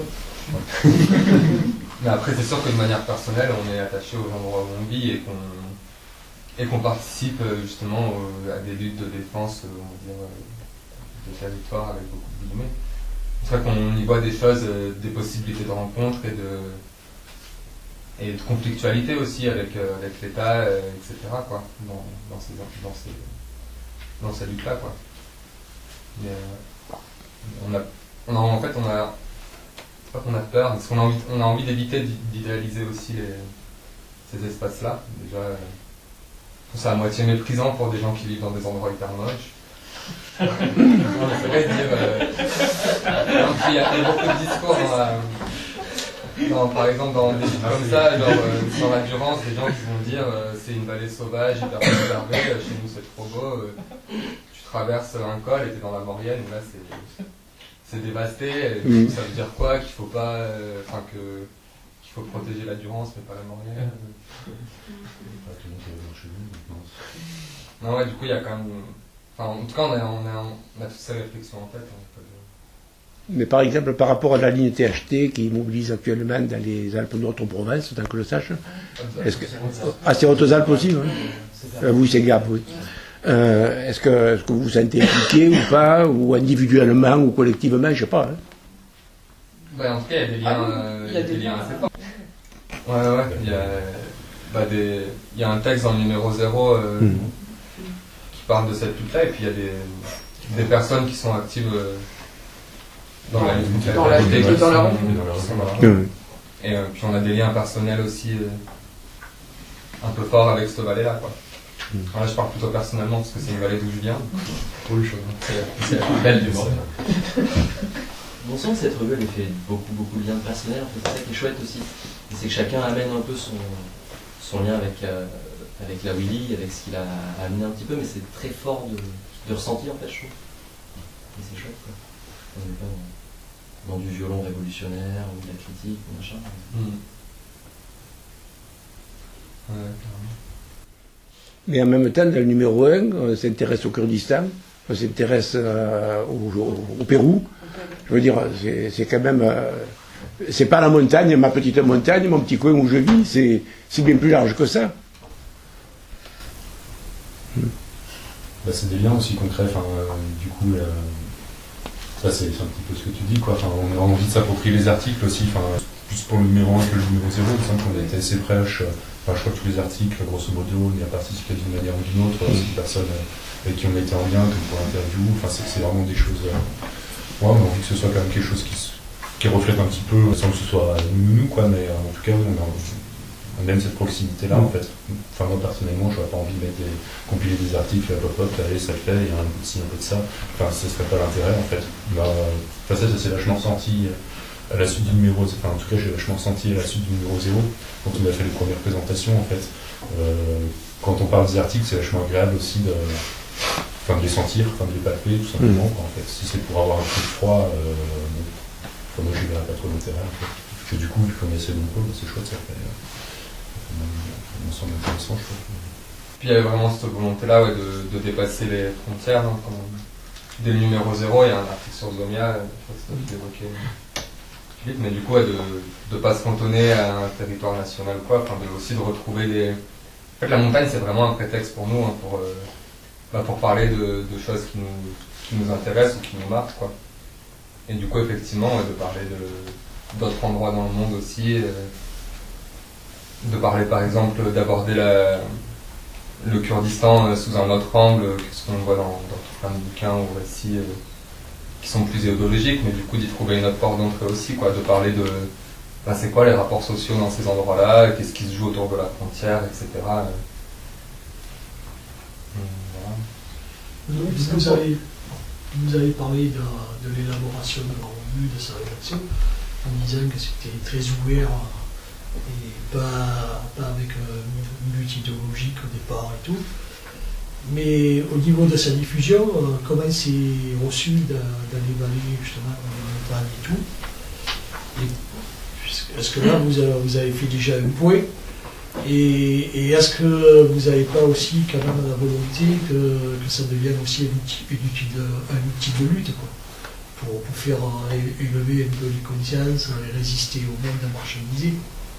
Mais après, c'est sûr que de manière personnelle, on est attaché aux endroits où on vit et qu'on et qu'on participe justement au, à des luttes de défense, on va dire, de territoire avec beaucoup de guillemets. C'est vrai qu'on y voit des choses, des possibilités de rencontre et de et de conflictualité aussi avec, avec l'État, et cetera quoi, dans, dans ces dans ces dans ces luttes-là quoi. Mais euh, on a on a en fait on a pas qu'on a peur, parce qu'on a envie, on a envie d'éviter d'idéaliser aussi les, ces espaces-là. Déjà, euh, je trouve ça à moitié méprisant pour des gens qui vivent dans des endroits hyper moches. On pourrait dire. Euh, donc, il y a beaucoup de discours dans la. Dans, par exemple, dans des villes comme ça, genre, euh, dans la Durance, des gens qui vont dire euh, c'est une vallée sauvage, hyper préservée, chez nous c'est trop beau. Euh, tu traverses un col et t'es dans la Maurienne, où là c'est. C'est dévasté, et mmh. Ça veut dire quoi? Qu'il faut pas, enfin euh, que qu'il faut protéger la Durance, mais pas la Maurienne. Non ouais, du coup il y a quand même, enfin en tout cas on a on a, on a toutes ces réflexions en tête. Hein, mais par exemple par rapport à la ligne T H T qui mobilise actuellement dans les Alpes-Nord-Provence, tant que je le sache. Est-ce que ah c'est Hautes-Alpes aussi, oui. Euh, oui c'est Gap, oui. Euh, est-ce que, est-ce que vous vous sentez impliqué ou pas, ou individuellement ou collectivement, je sais pas. Hein. Ben, en tout cas, il y a des liens, ah, euh, il y a des, des liens liens assez forts. Ouais, ouais, il y a, bah, des, il y a un texte dans le numéro zéro euh, mmh. qui parle de cette lutte-là, et puis il y a des, des personnes qui sont actives euh, dans, dans la lutte, dans la lutte, dans la rue. Mmh. Et euh, puis on a des liens personnels aussi euh, un peu forts avec cette vallée-là, quoi. Là, je parle plutôt personnellement parce que c'est une vallée d'où je viens. Oui, c'est la plus belle du monde. Bon sang que cette revue elle fait beaucoup beaucoup de liens personnels, en fait, c'est ça qui est chouette aussi. Et c'est que chacun amène un peu son, son lien avec, euh, avec la Willy, avec ce qu'il a amené un petit peu, mais c'est très fort de, de ressenti en fait, je trouve. Et c'est chouette quoi. On n'est pas dans, dans du violon révolutionnaire ou de la critique ou machin. Mmh. Ouais, carrément. Mais en même temps, dans le numéro un, on s'intéresse au Kurdistan, on s'intéresse euh, au, au, au Pérou. Je veux dire, c'est quand même... Euh, c'est pas la montagne, ma petite montagne, mon petit coin où je vis, c'est bien plus large que ça. Bah, c'est des liens aussi concrets, enfin, euh, du coup, euh, ça c'est un petit peu ce que tu dis, quoi. Enfin, on a envie de s'approprier les articles aussi, enfin, plus pour le numéro un que le numéro zéro, il me semble qu'on a été assez prêche. Enfin, je crois que tous les articles, grosso modo, on y a participé d'une manière ou d'une autre. C'est des personnes avec qui on a été en lien, comme pour l'interview. Enfin, c'est vraiment des choses. Euh... Ouais, on a envie que ce soit quand même quelque chose qui, qui reflète un petit peu, sans que ce soit nous, nous quoi. Mais euh, en tout cas, on a, même cette proximité-là, en fait. Enfin, moi, personnellement, je n'aurais pas envie de mettre des, compiler des articles, pop-up, allez, ça le fait, il y a un peu de ci, un peu de ça. Enfin, ce serait pas l'intérêt, en fait. Bah, enfin, ça, ça s'est vachement ressenti à la suite du numéro, enfin, en tout cas, j'ai vachement ressenti à la suite du numéro zéro, quand on a fait les premières présentations, en fait. Euh, quand on parle des articles, c'est vachement agréable aussi de, enfin, de les sentir, enfin, de les palper, tout simplement, quoi, en fait. Si c'est pour avoir un peu de froid, euh, enfin, moi, je n'y verrais pas trop d'intérêt, en fait. Parce que du coup, vu qu'on est assez nombreux, c'est chouette, ça fait. On semble intéressant, je trouve. Puis il y avait vraiment cette volonté-là ouais, de, de dépasser les frontières. Hein, quand dès le numéro zéro, il y a un article sur Zomia, je crois que c'est toi qui l'évoquais, Philippe, mais du coup, ouais, de ne pas se cantonner à un territoire national ou quoi, enfin, de, aussi de retrouver des. En fait, la montagne, c'est vraiment un prétexte pour nous, hein, pour, euh, bah, pour parler de, de choses qui nous, qui nous intéressent ou qui nous marquent, quoi. Et du coup, effectivement, ouais, de parler de, d'autres endroits dans le monde aussi. Euh, de parler par exemple, d'aborder la, le Kurdistan sous un autre angle que ce qu'on voit dans, dans tout plein de bouquins ou récits euh, qui sont plus idéologiques, mais du coup d'y trouver une autre porte d'entrée aussi, quoi, de parler de ben, c'est quoi les rapports sociaux dans ces endroits-là, qu'est-ce qui se joue autour de la frontière, et cetera. Voilà. Vous avez, vous avez parlé de, de l'élaboration de la revue, de sa rédaction, en disant que c'était très ouvert et pas, pas avec un but idéologique au départ et tout. Mais au niveau de sa diffusion, euh, comment c'est reçu d'aller balayer justement dans les montagnes et tout. Et, est-ce que là vous avez, vous avez fait déjà un point et, et est-ce que vous n'avez pas aussi quand même la volonté que, que ça devienne aussi un outil, un outil, de, un outil de lutte quoi, pour, pour faire euh, élever un peu les consciences et résister au monde marchandisé?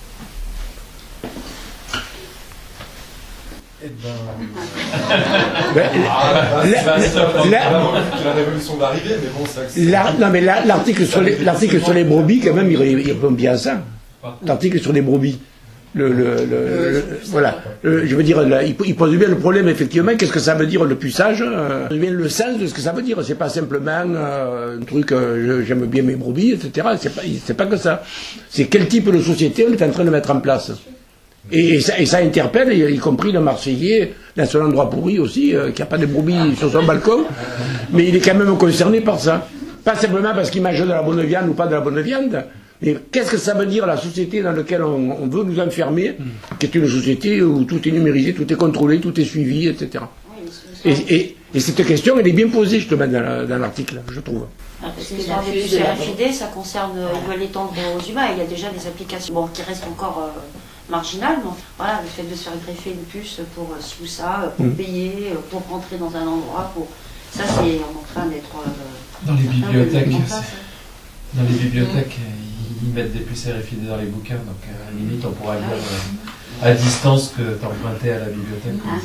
Eh ben... ben ah, la, la, la, la, la révolution d'arrivée, mais bon, c'est la, non, mais l'article sur, sur les brebis, quand même, il, il répond bien à ça. L'article sur les brebis. Le, le, le, le, le voilà. Le, je veux dire, là, il, il pose bien le problème, effectivement. Qu'est-ce que ça veut dire le puçage euh, bien le sens de ce que ça veut dire. C'est pas simplement euh, un truc, euh, j'aime bien mes brebis, et cetera. C'est pas, c'est pas que ça. C'est quel type de société on est en train de mettre en place. Et, et, ça, et ça interpelle, y compris le Marseillais, dans son endroit pourri aussi, euh, qui n'a pas de brebis sur son balcon, mais il est quand même concerné par ça. Pas simplement parce qu'il mange de la bonne viande ou pas de la bonne viande, mais qu'est-ce que ça veut dire la société dans laquelle on, on veut nous enfermer, qui est une société où tout est numérisé, tout est contrôlé, tout est suivi, et cetera. Et, et, et cette question, elle est bien posée justement dans, dans l'article, je trouve. Ah, parce que dans les puces R F I D, ça concerne, ils veulent l'étendre aux humains. Il y a déjà des applications bon, qui restent encore euh, marginales. Donc, voilà, le fait de se faire greffer une puce pour euh, sous ça, pour mmh. payer, pour rentrer dans un endroit, pour ça c'est en train d'être euh, dans les bibliothèques. Dans les bibliothèques, ils mettent des puces R F I D dans les bouquins, donc à la limite on pourrait lire euh, à distance que tu empruntais à la bibliothèque. Ah.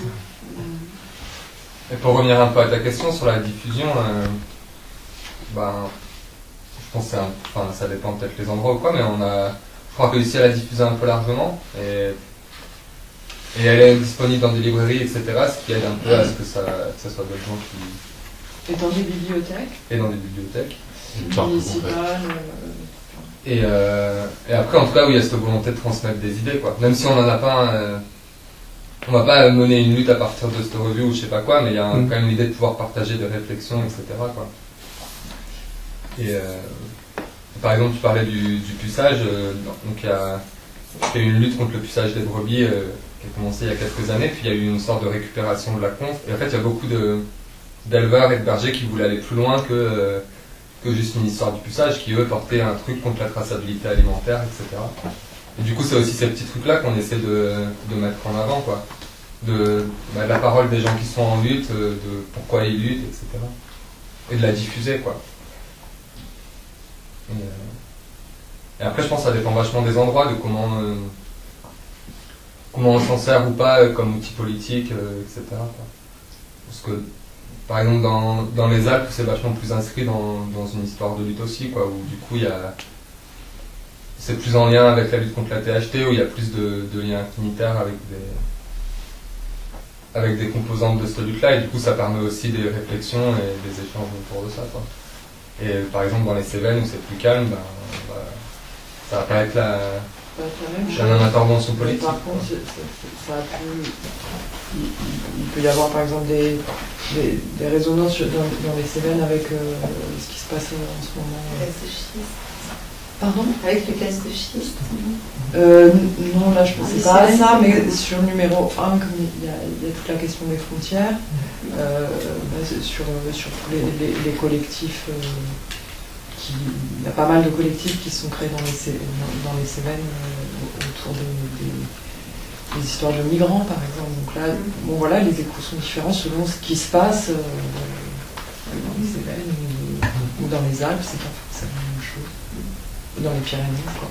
Et pour revenir un peu à ta question sur la diffusion, euh, ben, je pense que un, enfin, ça dépend peut-être les endroits ou quoi, mais on a, je crois, réussi à la diffuser un peu largement. Et, et elle est disponible dans des librairies, et cetera, ce qui aide un peu à ce que ça, que ça soit d'autres gens qui... Et dans des bibliothèques. Et dans des bibliothèques. Municipales. Et, euh, et après, en tout cas, oui, il y a cette volonté de transmettre des idées, quoi. Même si on n'en a pas... Euh, on va pas mener une lutte à partir de cette revue ou je sais pas quoi, mais il y a un, quand même l'idée de pouvoir partager des réflexions, et cetera, quoi. Et euh, par exemple, tu parlais du, du puçage, euh, donc il y a, il y a eu une lutte contre le puçage des brebis euh, qui a commencé il y a quelques années, puis il y a eu une sorte de récupération de la conf. Et en fait, il y a beaucoup de, d'éleveurs et de bergers qui voulaient aller plus loin que, euh, que juste une histoire du puçage, qui eux portaient un truc contre la traçabilité alimentaire, et cetera. Et du coup, c'est aussi ces petits trucs-là qu'on essaie de, de mettre en avant, quoi. De, bah, de la parole des gens qui sont en lutte, de pourquoi ils luttent, et cetera. Et de la diffuser, quoi. Et, euh, et après, je pense que ça dépend vachement des endroits, de comment, euh, comment on s'en sert ou pas comme outil politique, euh, et cetera, quoi. Parce que, par exemple, dans, dans les Alpes, c'est vachement plus inscrit dans, dans une histoire de lutte aussi, quoi, où du coup, il y a... C'est plus en lien avec la lutte contre la T H T, où il y a plus de, de liens affinitaires avec des, avec des composantes de cette lutte-là, et du coup ça permet aussi des réflexions et des échanges autour de ça, quoi. Et par exemple dans les Cévennes où c'est plus calme, ben, bah, ça va pas être la, pas être la même chose. C'est une intervention Mais politique. par contre, c'est- c'est- ça a pu, il, il peut y avoir par exemple des, des, des résonances dans, dans les Cévennes avec euh, ce qui se passe en ce moment. Gaz de schiste. Pardon? Avec le gaz de schiste. Euh, non, là je pensais Les pas à Cévennes, ça, c'est- mais sur le numéro un, comme il y a, il y a toute la question des frontières, euh, bah, c'est sur, sur tous les, les, les collectifs, euh, qui, il y a pas mal de collectifs qui sont créés dans les, Cé- dans, dans les Cévennes euh, autour des, des, des histoires de migrants par exemple. Donc là, bon voilà, les échos sont différents selon ce qui se passe euh, dans les Cévennes ou, ou dans les Alpes, c'est pas forcément la même chose. Ou dans les Pyrénées, quoi.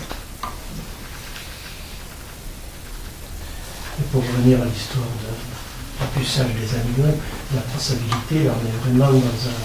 Et pour revenir à l'histoire de l'appuçage des animaux, la traçabilité, là, on est vraiment dans, un,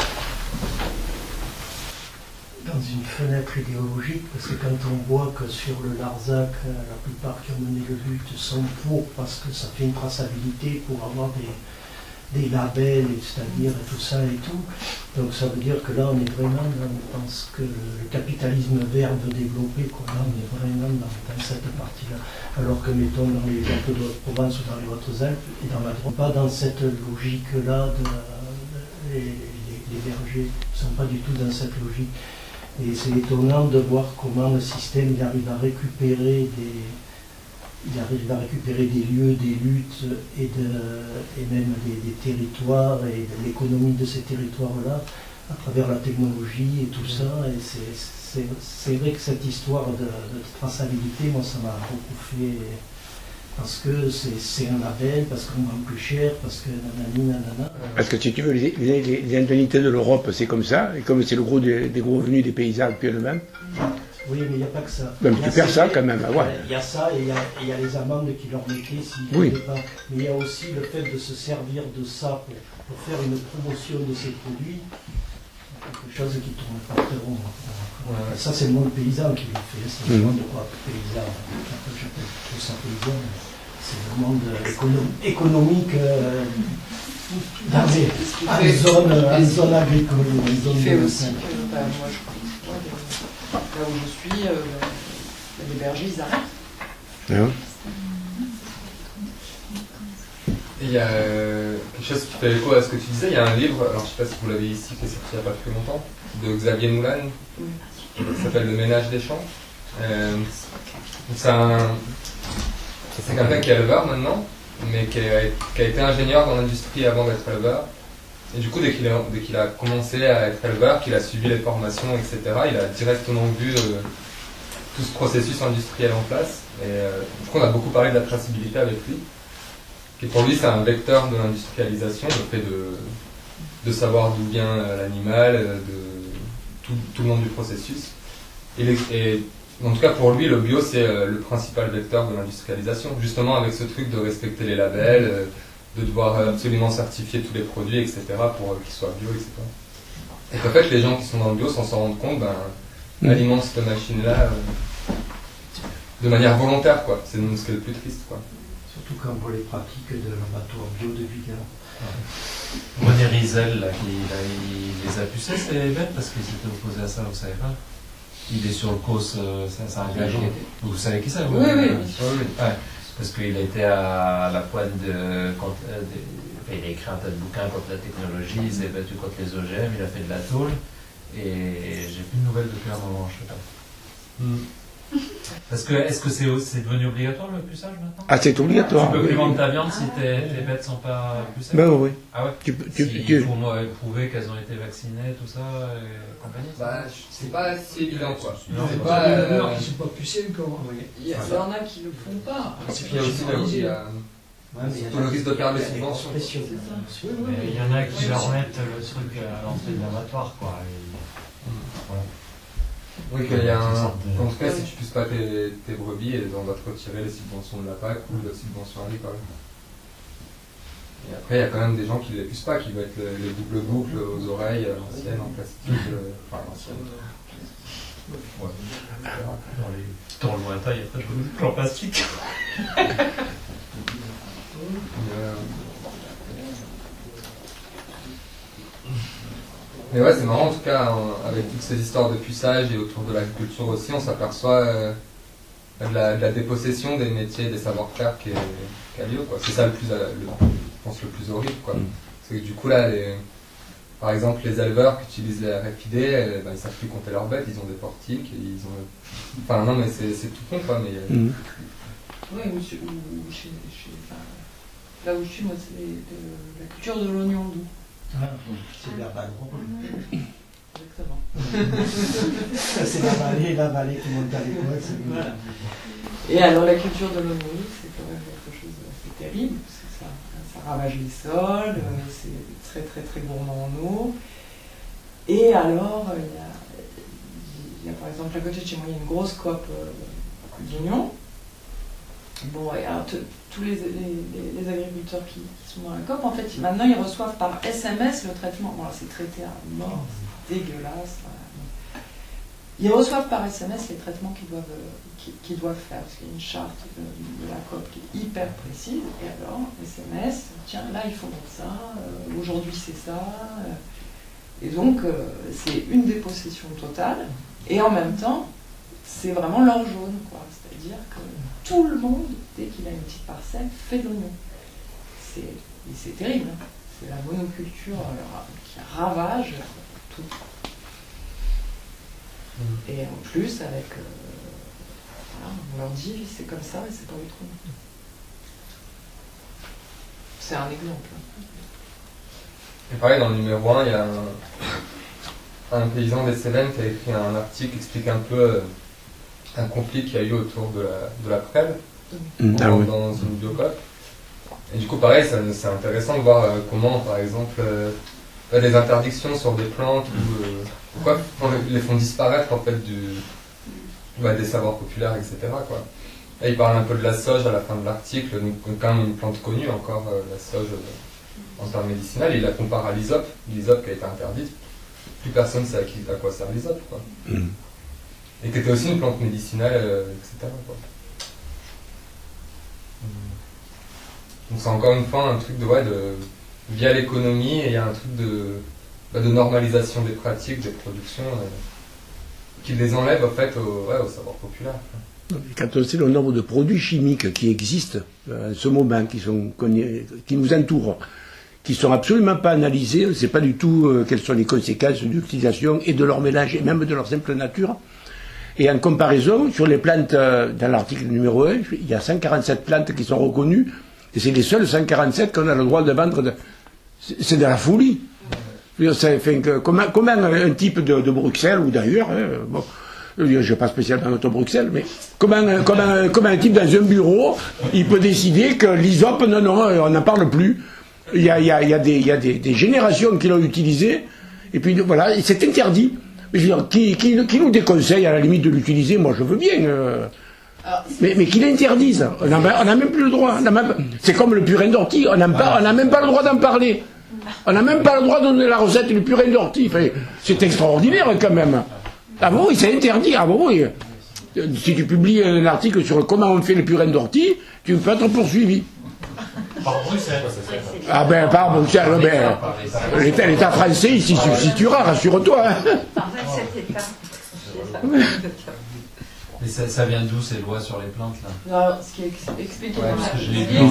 dans une fenêtre idéologique, parce que quand on voit que sur le Larzac, la plupart qui ont mené le lutte sont pour, parce que ça fait une traçabilité pour avoir des, des labels, c'est-à-dire et tout ça et tout. Donc ça veut dire que là, on est vraiment dans, dans ce que le capitalisme vert veut développer, quoi. Là, on est vraiment dans, dans cette partie-là. Alors que, mettons, dans les Alpes de Haute-Provence ou dans les Hautes-Alpes, et dans la Drôme, pas dans cette logique-là, de, de- les, les, les bergers ne sont pas du tout dans cette logique. Et c'est étonnant de voir comment le système il arrive à récupérer des... Il arrive à récupérer des lieux, des luttes et, de, et même des, des territoires et de l'économie de ces territoires-là à travers la technologie et tout ça. Et c'est, c'est, c'est vrai que cette histoire de, de traçabilité, moi, ça m'a beaucoup fait. Parce que c'est, c'est un label, parce qu'on vend plus cher, parce que nanani, nanana. Parce que si tu veux, les, les, les indemnités de l'Europe, c'est comme ça, et comme c'est le gros des, des gros revenus des paysans actuellement. Oui, mais il n'y a pas que ça. Ben, Il y tu a perds ça ces- quand même, ouais. Il y a ça et il y a, et il y a les amendes qui leur mettaient s'ils ne Oui. faisaient pas. Mais il y a aussi le fait de se servir de ça pour, pour faire une promotion de ces produits, quelque chose qui tourne pas très rond. Ouais. Ça, c'est le monde paysan qui le fait. C'est le Mhm. monde quoi, paysan. Après, j'appelle tout ça paysan. mais C'est le monde euh, écono- économique euh, dans les- Ce qui en, fait- zone, en zone agricole. ou en Ce zone qui fait de- aussi que bah, moi, je, moi, là où je suis, euh, les bergers, ils arrêtent. Hein. Et il y a euh, quelque chose qui fait écho à ce que tu disais, il y a un livre, alors je sais pas si vous l'avez ici, qui est sorti il n'y a pas très longtemps, de Xavier Moulin, qui s'appelle Le ménage des champs. Euh, c'est un, c'est quelqu'un qui est éleveur maintenant, mais qui a, qui a été ingénieur dans l'industrie avant d'être éleveur. Et du coup, dès qu'il a, dès qu'il a commencé à être éleveur, qu'il a suivi les formations, et cetera, il a directement vu euh, tout ce processus industriel en place. Et euh, du coup, on a beaucoup parlé de la traçabilité avec lui. Et pour lui, c'est un vecteur de l'industrialisation, le fait de, de savoir d'où vient euh, l'animal, euh, de tout, tout le long du processus. Et, les- et en tout cas, pour lui, le bio, c'est euh, le principal vecteur de l'industrialisation. Justement, avec ce truc de respecter les labels, euh, de devoir absolument certifier tous les produits, et cetera, pour euh, qu'ils soient bio, et cetera. Et qu'en fait, les gens qui sont dans le bio, sans s'en rendre compte, ben, Mm. alimentent cette machine-là euh, de manière volontaire, quoi. C'est ce qui est le plus triste, quoi. Surtout quand on voit les pratiques de l'abattoir bio de Vigan. René Rizel, là, qui, là, il les a pucés, c'est bête, parce qu'il s'était opposé à ça, vous savez pas. Il est sur le cause, euh, c'est c'est un gars qui était- Vous savez qui c'est? Oui, oui, oui. Ouais, parce qu'il a été à la pointe de. Contre, euh, des- enfin, il a écrit un tas de bouquins contre la technologie, il s'est battu contre les O G M, il a fait de la tôle, et j'ai plus de nouvelles depuis un moment, je sais pas. Parce que, est-ce que c'est c'est devenu obligatoire le puçage maintenant? Ah, c'est obligatoire. Tu peux oui. plus vendre ta viande si tes, tes bêtes sont pas pucées? Ben oui. Ah ouais? Tu, peux- tu, Si, tu- il faut moi, prouver qu'elles ont été vaccinées, tout ça, et compagnie. Bah, c'est pas si évident, quoi. Non, C'est Il y pas. a des euh, éleveurs qui ne sont pas pucés encore. Il y, a- il y en a qui le font pas. C'est Il y a aussi le, il y a Ouais, mais il y a surtout le risque de perdre les il y a des subventions. pressions. Oui, oui, Mais oui. il y en a qui leur mettent le truc à l'entrée de l'abattoir, quoi. Et- Oui, qu'il y a un. Une sorte de- En tout cas, si tu puisses pas tes, tes brebis, et on va te retirer les subventions de la P A C ou la subvention agricole. Et après, il y a quand même des gens qui ne les puissent pas, qui mettent le- les boucles-boucles aux oreilles, euh, anciennes, en plastique. euh, Enfin, anciennes. Dans les temps lointains, il y a pas de boucles en plastique. Mais, euh, Mais ouais, c'est marrant en tout cas, en- avec toutes ces histoires de puçage et autour de l'agriculture aussi, on s'aperçoit euh, de la, de la dépossession des métiers et des savoir-faire qui est, qui est lié, quoi. C'est ça le plus, le, je pense, le plus horrible, quoi. Parce que du coup, là, les, par exemple, les éleveurs qui utilisent les R F I D, eh ben, ils savent plus compter leurs bêtes, ils ont des portiques, ils ont... Enfin, non, mais c'est tout con, quoi, mais... Mmh. Oui, ou, ou chez, chez, enfin, là où je suis, moi, c'est de la culture de l'oignon doux. Ah, c'est verbal. Mmh. Exactement. C'est la vallée, la vallée qui monte à l'école. Voilà. Et alors la culture de l'oignon doux, c'est quand même quelque chose d'assez terrible, parce que ça, ça ravage les sols, c'est très très très gourmand en eau. Et alors, il y a, il y a par exemple à côté de chez moi, il y a une grosse coop euh, d'oignons. Bon, et alors tous les, les, les agriculteurs qui, qui sont dans la coop, en fait, maintenant ils reçoivent par S M S le traitement. Bon, c'est traité à mort, c'est dégueulasse. Voilà. Ils reçoivent par S M S les traitements qu'ils doivent, qu'ils, qu'ils doivent faire, parce qu'il y a une charte de, de la coop qui est hyper précise. Et alors, S M S, tiens, là il faut mettre ça, euh, aujourd'hui c'est ça. Euh, et donc, euh, c'est une dépossession totale. Et en même temps, c'est vraiment l'or jaune, quoi. C'est-à-dire que tout le monde, dès qu'il a une petite parcelle, fait de l'oignon. C'est terrible. Hein. C'est la monoculture euh, qui ravage tout. Mmh. Et en plus, avec. Euh, voilà, on leur dit, c'est comme ça et c'est pas autrement. C'est un exemple. Et pareil, dans le numéro un, il y a un, un paysan des Cévennes qui a écrit un article qui explique un peu euh, un conflit qu'il y a eu autour de la, de la prêle mmh. dans, ah oui. dans une biocoop. Et du coup, pareil, c'est intéressant de voir euh, comment, par exemple, euh, les interdictions sur des plantes ou euh, quoi, les font disparaître en fait du, bah, des savoirs populaires, et cetera. Quoi. Et il parle un peu de la sauge à la fin de l'article, donc quand même une plante connue encore, euh, la sauge euh, en termes médicinaux, il la compare à l'hysope, l'hysope qui a été interdite. Plus personne sait à, qui, à quoi sert l'hysope, quoi. Mmh. Et qui était aussi une plante médicinale, euh, et cetera. Quoi. Donc c'est encore une fois un truc de, ouais, de via l'économie, et il y a un truc de, bah, de normalisation des pratiques, des productions, euh, qui les enlève en fait au, ouais, au savoir populaire. Quand on sait le nombre de produits chimiques qui existent à ce moment, qui, sont, qui nous entourent, qui ne sont absolument pas analysés, on ne sait pas du tout euh, quelles sont les conséquences de l'utilisation et de leur mélange, et même de leur simple nature. Et en comparaison, sur les plantes, euh, dans l'article numéro un, il y a cent quarante-sept plantes qui sont reconnues, et c'est les seules cent quarante-sept qu'on a le droit de vendre. De... C'est de la folie. Ça fait que, comment, comment un type de, de Bruxelles, ou d'ailleurs, hein, bon, je ne vais pas spécialement notre Bruxelles, mais comment, comment, comment un type dans un bureau, il peut décider que l'hysope, non, non, on n'en parle plus. Il y a, il y a, il y a, des, il y a des, des générations qui l'ont utilisé, et puis voilà, c'est interdit. Je veux dire, qui, qui, qui nous déconseille à la limite de l'utiliser, moi je veux bien. Euh, mais mais qui l'interdisent. On n'a même plus le droit. C'est comme le purin d'ortie, on n'a même pas le droit d'en parler. On n'a même pas le droit de donner la recette du purin d'ortie. Enfin, c'est extraordinaire quand même. Ah bon, oui, c'est interdit. Ah bon, oui. Si tu publies un article sur comment on fait le purin d'ortie, tu peux être poursuivi. Par Bruxelles. Ah ben, par Bruxelles, ben, l'État français, il s'y substituera, rassure-toi. Hein. Mais ça, ça vient d'où ces lois sur les plantes là? Non, ce qui est expliqué ouais, dans l'article,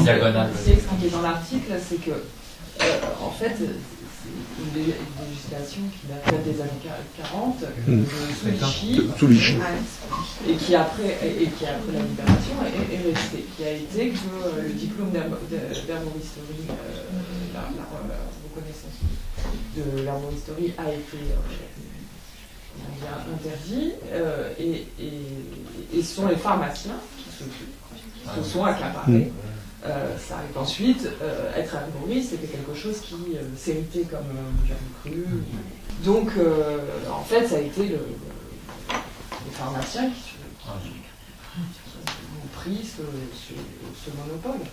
c'est que, euh, en fait, c'est une législation qui date des années quarante, mmh. sous Vichy, et qui après, et qui après la libération est, est restée, qui a été que euh, le diplôme d'herboristerie, euh, la, la, la reconnaissance de l'herboristerie a été euh, interdit, euh, et, et, et ce sont les pharmaciens qui se, qui se sont accaparés. Euh, ça arrive ensuite, euh, être herboriste, c'était quelque chose qui euh, s'héritait comme euh, viande crue. Donc, euh, en fait, ça a été le, le, les pharmaciens qui, qui, qui ont pris ce, ce, ce monopole.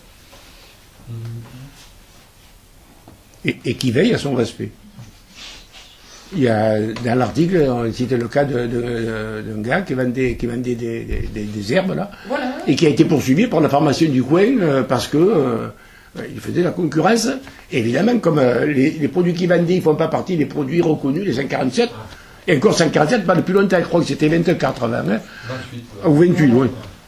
Et, et qui veille à son respect. Il y a, dans l'article, on cite le cas d'un de, de, de, gars qui vendait, qui vendait des, des, des herbes, là, voilà. Et qui a été poursuivi par la pharmacien du coin euh, parce que euh, il faisait la concurrence. Et évidemment, comme euh, les, les produits qu'il vendait, ils ne font pas partie des produits reconnus, les cent quarante-sept, et encore cent quarante-sept, pas depuis longtemps, je crois que c'était vingt-quatre avant, hein, vingt-huit, ou vingt-huit, oui.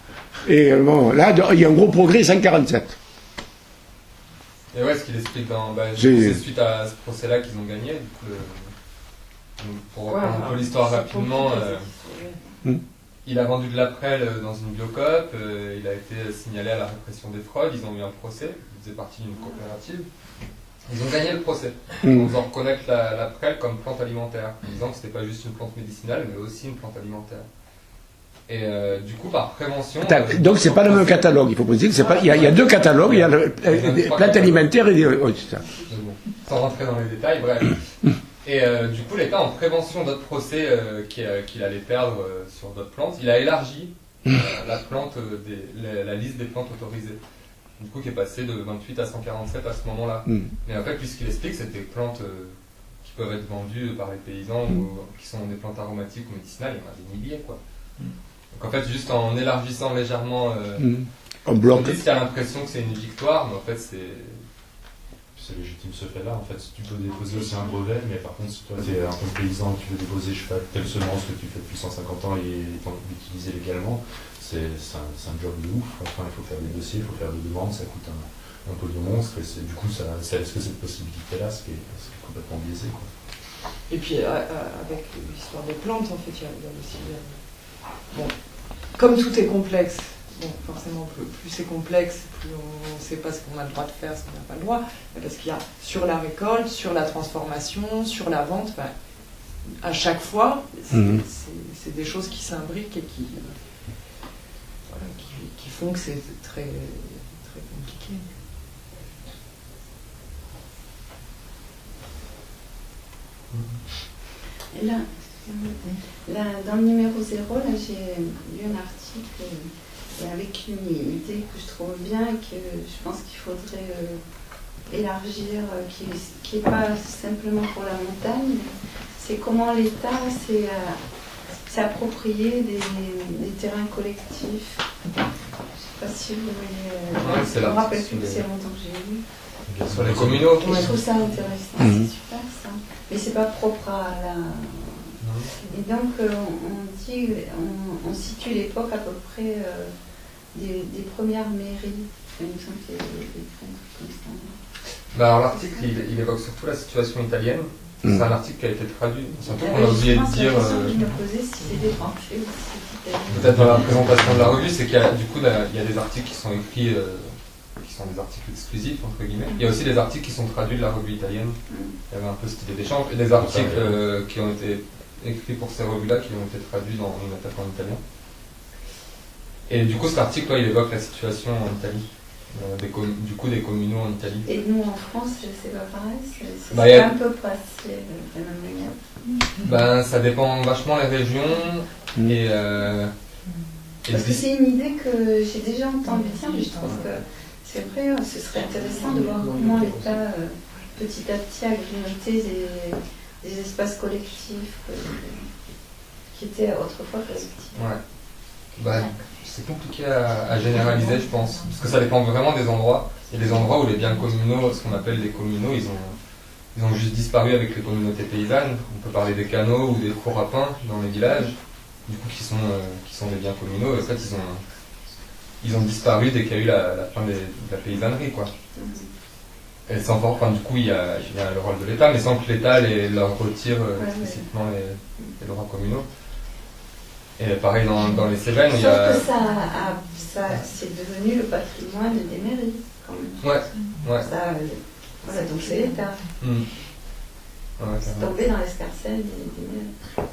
Et bon, là, il y a un gros progrès, cent quarante-sept. Et ouais, ce qu'il explique dans. Bah, J'ai- c'est suite à ce procès-là qu'ils ont gagné. Du coup, le- donc, pour Ouais, reprendre un peu alors, l'histoire c'est rapidement, compliqué, euh, c'est- ouais. Hmm. il a vendu de la prêle dans une biocoop, euh, il a été signalé à la répression des fraudes, ils ont eu un procès, il faisait partie d'une coopérative. Ils ont gagné le procès, Hmm. en faisant reconnaître la, la prêle comme plante alimentaire, en disant que c'était pas juste une plante médicinale, mais aussi une plante alimentaire. Et euh, du coup, par prévention. Attends, euh, donc c'est pas le même catalogue, il faut préciser que c'est pas. Il y, a, il y a deux catalogues, il y a le, Il y a euh, des trois plantes catalogues. alimentaires et des. Oui, c'est ça. Mais bon, sans rentrer dans les détails, bref. Et euh, du coup, l'État, en prévention d'autres procès euh, qu'il euh, qu'il allait perdre euh, sur d'autres plantes, il a élargi euh, la, plante, euh, des, la, la liste des plantes autorisées. Du coup, qui est passé de vingt-huit à cent quarante-sept à ce moment-là. Mm. Mais en fait, lui, ce qu'il explique, c'est des plantes euh, qui peuvent être vendues par les paysans ou qui sont des plantes aromatiques ou médicinales, il y en a des milliers, quoi. Donc en fait, juste en élargissant légèrement euh, Mm. En bloc. la liste, il y a l'impression que c'est une victoire, mais en fait, c'est. C'est légitime ce fait-là. En fait, tu peux déposer aussi un brevet, mais par contre, si toi, tu es un peu paysan, tu veux déposer, je sais pas, telle semence que tu fais depuis cent cinquante ans et t'en- l'utiliser légalement, c'est c'est un, c'est un job de ouf. Enfin, il faut faire des dossiers, il faut faire des demandes, ça coûte un, un pognon monstre, et c'est- du coup, ça, ça laisse que cette possibilité-là, ce qui est, ce qui est complètement biaisé, quoi. Et puis euh, euh, avec l'histoire des plantes, en fait, il y a, il y a aussi. euh, bon, comme tout est complexe, bon, forcément, plus, plus c'est complexe, plus on ne sait pas ce qu'on a le droit de faire, ce qu'on n'a pas le droit. Parce qu'il y a sur la récolte, sur la transformation, sur la vente, ben, à chaque fois, c'est Mhm. c'est- c'est des choses qui s'imbriquent et qui, voilà, qui, qui font que c'est très, très compliqué. Et là, là, dans le numéro zéro, là, j'ai lu un article euh, avec une idée que je trouve bien et que je pense qu'il faudrait euh, élargir, euh, qui n'est pas simplement pour la montagne, mais c'est comment l'État s'est euh, s'est approprié des, des terrains collectifs. Je ne sais pas si vous voyez. Euh, Ouais, c'est je me là, rappelle sur plus que les- c'est longtemps que j'ai lu. Sur les communaux. Et je trouve ça intéressant, Mhm. c'est super ça. Mais c'est pas propre à la. Et donc euh, on dit, on, on situe l'époque à peu près euh, des, des premières mairies. Il me semble qu'il y a des, des trucs comme ça. Bah alors l'article, il, il évoque surtout la situation italienne. Mm. C'est un article qui a été traduit. Surtout Ah qu'on a oui, oublié justement, de c'est la dire, question euh, que je me posais, si c'était branché ou si c'était. peut-être dans la présentation de la revue, c'est qu'il y a du coup là, il y a des articles qui sont écrits, euh, qui sont des articles exclusifs entre guillemets. Il y a aussi des articles qui sont traduits de la revue italienne. Il y avait un peu cette idée d'échange et des articles euh, qui ont été écrits pour ces revues-là qui ont été traduits dans une attaque en italien. Et du coup, cet article, là, il évoque la situation en Italie. Euh, des com- du coup, des communaux en Italie. Et nous en France, c'est pas pareil, c'est c'est Bah, y a- un peu passé de la même manière. Ben, ça dépend vachement les régions et, euh, et Parce que c'est une idée que j'ai déjà entendue, tiens, mais je trouve que c'est vrai, ce serait intéressant de voir comment l'État, euh, petit à petit, a grignoté des, des espaces collectifs euh, qui étaient autrefois collectifs. Ouais. Bah, c'est compliqué à, à généraliser, je pense, parce que ça dépend vraiment des endroits. Il y a des endroits où les biens communaux, ce qu'on appelle les communaux, ils ont, ils ont juste disparu avec les communautés paysannes. On peut parler des canaux ou des fours à pain dans les villages, du coup, qui sont, euh, qui sont des biens communaux. Et en fait, ils ont, ils ont disparu dès qu'il y a eu la, la fin des- de la paysannerie, quoi. Et sans, enfin, du coup, il y, a, il y a le rôle de l'État, mais sans que l'État les, leur retire euh, Ouais, ouais. explicitement les, les droits communaux. Et pareil dans, dans les Cévennes, il y Sauf a. que ça, a- ça c'est devenu le patrimoine des mairies, quand même. Ouais, ouais. Ça, euh, voilà, donc c'est l'État. Hmm. Ouais, C'est carrément. tombé dans l'escarcelle des, des mairies.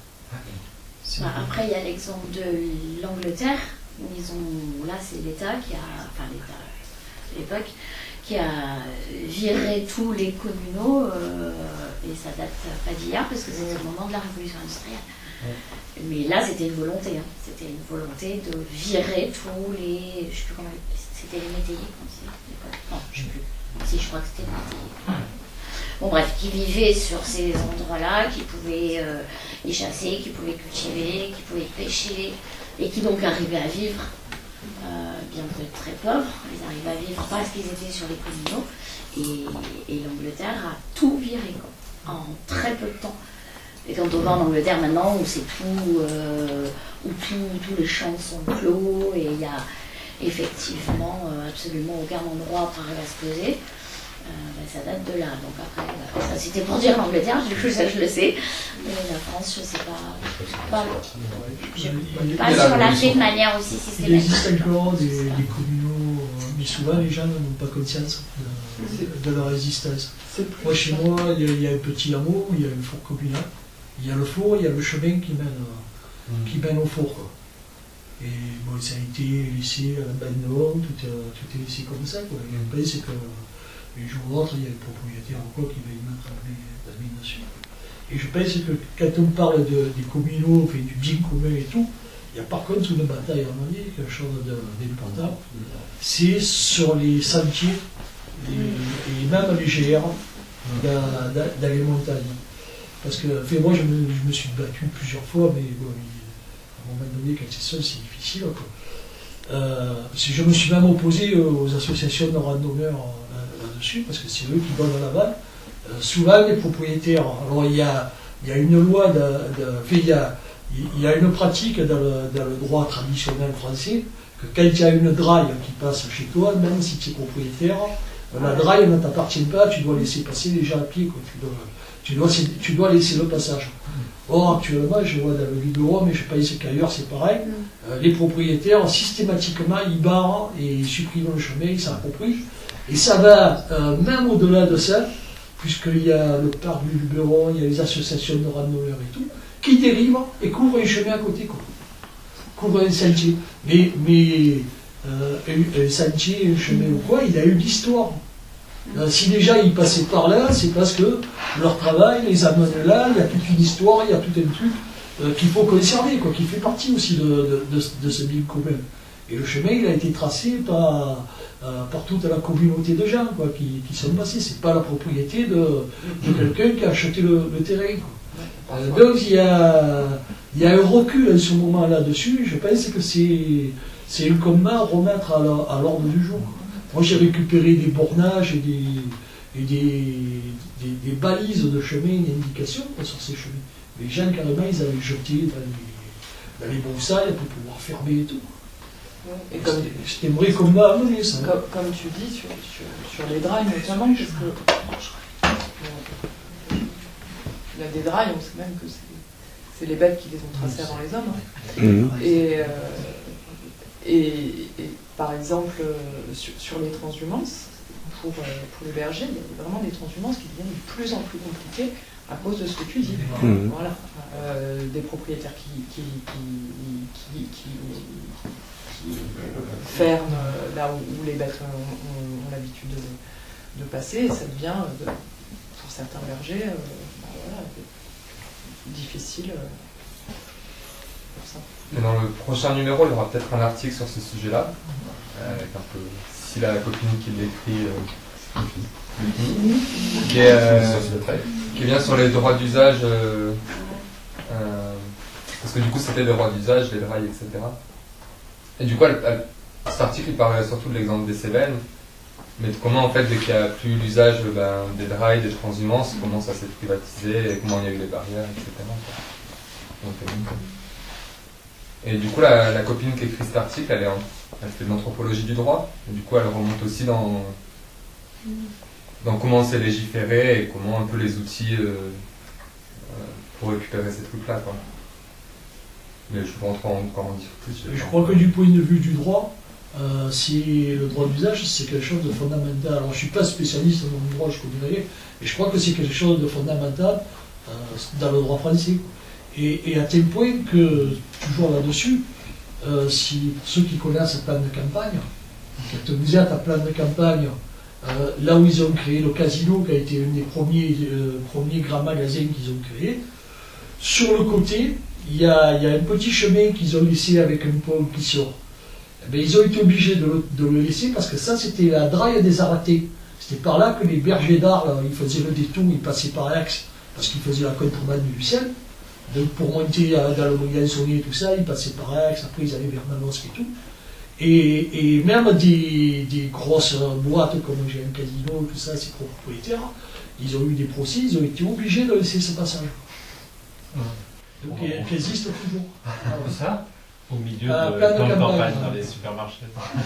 Bah, après, il y a l'exemple de l'Angleterre, où ils ont, là, c'est l'État qui a, enfin l'État de l'époque, qui a viré tous les communaux, euh, et ça date pas d'hier, parce que c'était au moment de la révolution industrielle. Ouais. Mais là, c'était une volonté, hein. C'était une volonté de virer tous les, je sais plus comment, c'était les métayers, comme ça, à l'époque. Non, je sais plus. Si, je crois que c'était les métayers. Bon bref, qui vivaient sur ces endroits-là, qui pouvaient euh, les chasser, qui pouvaient cultiver, qui pouvaient pêcher, et qui donc arrivaient à vivre, euh, bien que très pauvres, ils arrivaient à vivre parce qu'ils étaient sur les communaux, et, et l'Angleterre a tout viré, quoi, en très peu de temps. Et quand on va en Angleterre maintenant, où c'est tout, euh, où tout, tous les champs sont clos et il y a effectivement euh, absolument aucun endroit pour arriver à se poser, euh, ben, ça date de là. Donc après, ben, ça c'était pour dire l'Angleterre, du coup ça je le sais. Mais la France, je sais pas. pas je ne pas sur la fait de manière aussi systématique. Il existe encore des, des communaux, mais souvent les gens n'ont pas conscience de, de leur existence. Moi chez moi, il y, a, il y a un petit hameau, il y a un four communal. Il y a le four, il y a le chemin qui mène, mmh. qui mène au four. Quoi. Et bon, ça a été laissé à l'abandon, tout, tout est laissé comme ça. Quoi. Et après, c'est que les jours ou l'autre, il y a le propriétaire encore qui va y mettre la mine dessus. Et je pense que quand on parle de, des communaux, enfin, du bien commun et tout, il y a par contre une bataille à mener, quelque chose d'important. C'est sur les sentiers et, et même les G R dans, dans, dans les montagnes. Parce que enfin, moi, je me, je me suis battu plusieurs fois, mais bon, à un moment donné, quand c'est seul, c'est difficile. Quoi. Euh, je me suis même opposé aux associations de randonneurs là-dessus, parce que c'est eux qui donnent la balle. Euh, souvent, les propriétaires, alors il y a, il y a une loi, de, de, enfin, il, y a, il y a une pratique dans le, dans le droit traditionnel français, que quand il y a une draille qui passe chez toi, même si tu es propriétaire, la draille ne t'appartient pas, tu dois laisser passer les gens à pied. Quoi. Tu dois, Tu dois, tu dois laisser le passage. Or, actuellement, je vois dans le Ville de Rome, et je pense qu'ailleurs c'est pareil, euh, les propriétaires, systématiquement, ils barrent et ils suppriment le chemin, ils s'approprient. Et ça va euh, même au-delà de ça, puisqu'il y a le parc du Luberon, il y a les associations de randonneurs et tout, qui dérivent et couvrent un chemin à côté, quoi. Couvrent un sentier. Mais, mais euh, un, un sentier, un chemin ou quoi, il a eu l'histoire. Euh, si les gens ils passaient par là, c'est parce que leur travail les amène là, il y a toute une histoire, il y a tout un truc euh, qu'il faut conserver, quoi, qui fait partie aussi de, de, de, de ce bien commun. Et le chemin, il a été tracé par, euh, par toute la communauté de gens quoi, qui, qui sont passés. C'est pas la propriété de, de quelqu'un qui a acheté le, le terrain. Quoi. Euh, donc il y a, il y a un recul à ce moment là-dessus. Je pense que c'est un combat à remettre à l'ordre du jour. Quoi. Moi, j'ai récupéré des bornages et des, et des, des, des balises de chemin et d'indications sur ces chemins. Les gens, carrément, ils avaient jeté dans les, dans les broussailles pour pouvoir fermer et tout. C'était un vrai combat à mener, ça. Comme, comme tu dis, sur, sur, sur les drailles notamment, parce que euh, il y a des drailles, on sait même que c'est les bêtes qui les ont tracées avant les hommes. Hein. Mmh. Et, euh, et, et par exemple, euh, sur, sur les transhumances, pour, euh, pour les bergers, il y a vraiment des transhumances qui deviennent de plus en plus compliquées à cause de ce que tu dis. Mmh. Voilà. Euh, des propriétaires qui, qui, qui, qui, qui, qui ferment là où, où les bêtes ont, ont, ont l'habitude de, de passer, et ça devient, de, pour certains bergers, euh, bah, voilà, difficile. Euh, Et dans le prochain numéro, il y aura peut-être un article sur ce sujet-là, euh, avec un peu, si la copine qui l'écrit, euh, qui, est, euh, qui vient sur les droits d'usage, euh, euh, parce que du coup c'était des droits d'usage, les drailles, et cetera. Et du coup, elle, elle, cet article il parle surtout de l'exemple des Cévennes, mais de comment en fait, dès qu'il n'y a plus l'usage ben, des drailles, des transhumances, comment ça s'est privatisé, et comment il y a eu les barrières, et cetera. Donc, et du coup, la, la copine qui écrit cet article, elle, est en, elle fait de l'anthropologie du droit. Et du coup, elle remonte aussi dans, dans comment c'est légiféré et comment un peu les outils euh, euh, pour récupérer ces trucs-là. Quoi. Mais je peux rentrer encore en dire plus. Je crois que du point de vue du droit, euh, si le droit d'usage, c'est quelque chose de fondamental. Alors, je ne suis pas spécialiste dans le droit, je connais rien, mais je crois que c'est quelque chose de fondamental euh, dans le droit français. Et, et à tel point que, toujours là-dessus, euh, si ceux qui connaissent le plan de campagne, quand vous êtes à plan de campagne, euh, là où ils ont créé le casino, qui a été un des premiers, euh, premiers grands magasins qu'ils ont créé, sur le côté, il y a, il y a un petit chemin qu'ils ont laissé avec un pont qui sort. Eh bien, ils ont été obligés de le, de le laisser parce que ça, c'était la draille des Aratés. C'était par là que les bergers d'Arles, ils faisaient le détour, ils passaient par Aix, parce qu'ils faisaient la contrebande du ciel. Donc pour monter dans le Briançonnet et tout ça, ils passaient par Aix, après ils allaient vers Manosque et tout. Et, et même des, des grosses boîtes comme G M Casino, tout ça, ces propriétaires, ils ont eu des procès, ils ont été obligés de laisser ce passage. Donc, qui, qui existe toujours. Ça au milieu Ah, de, plein de dans le campagnes. campagne, dans les supermarchés.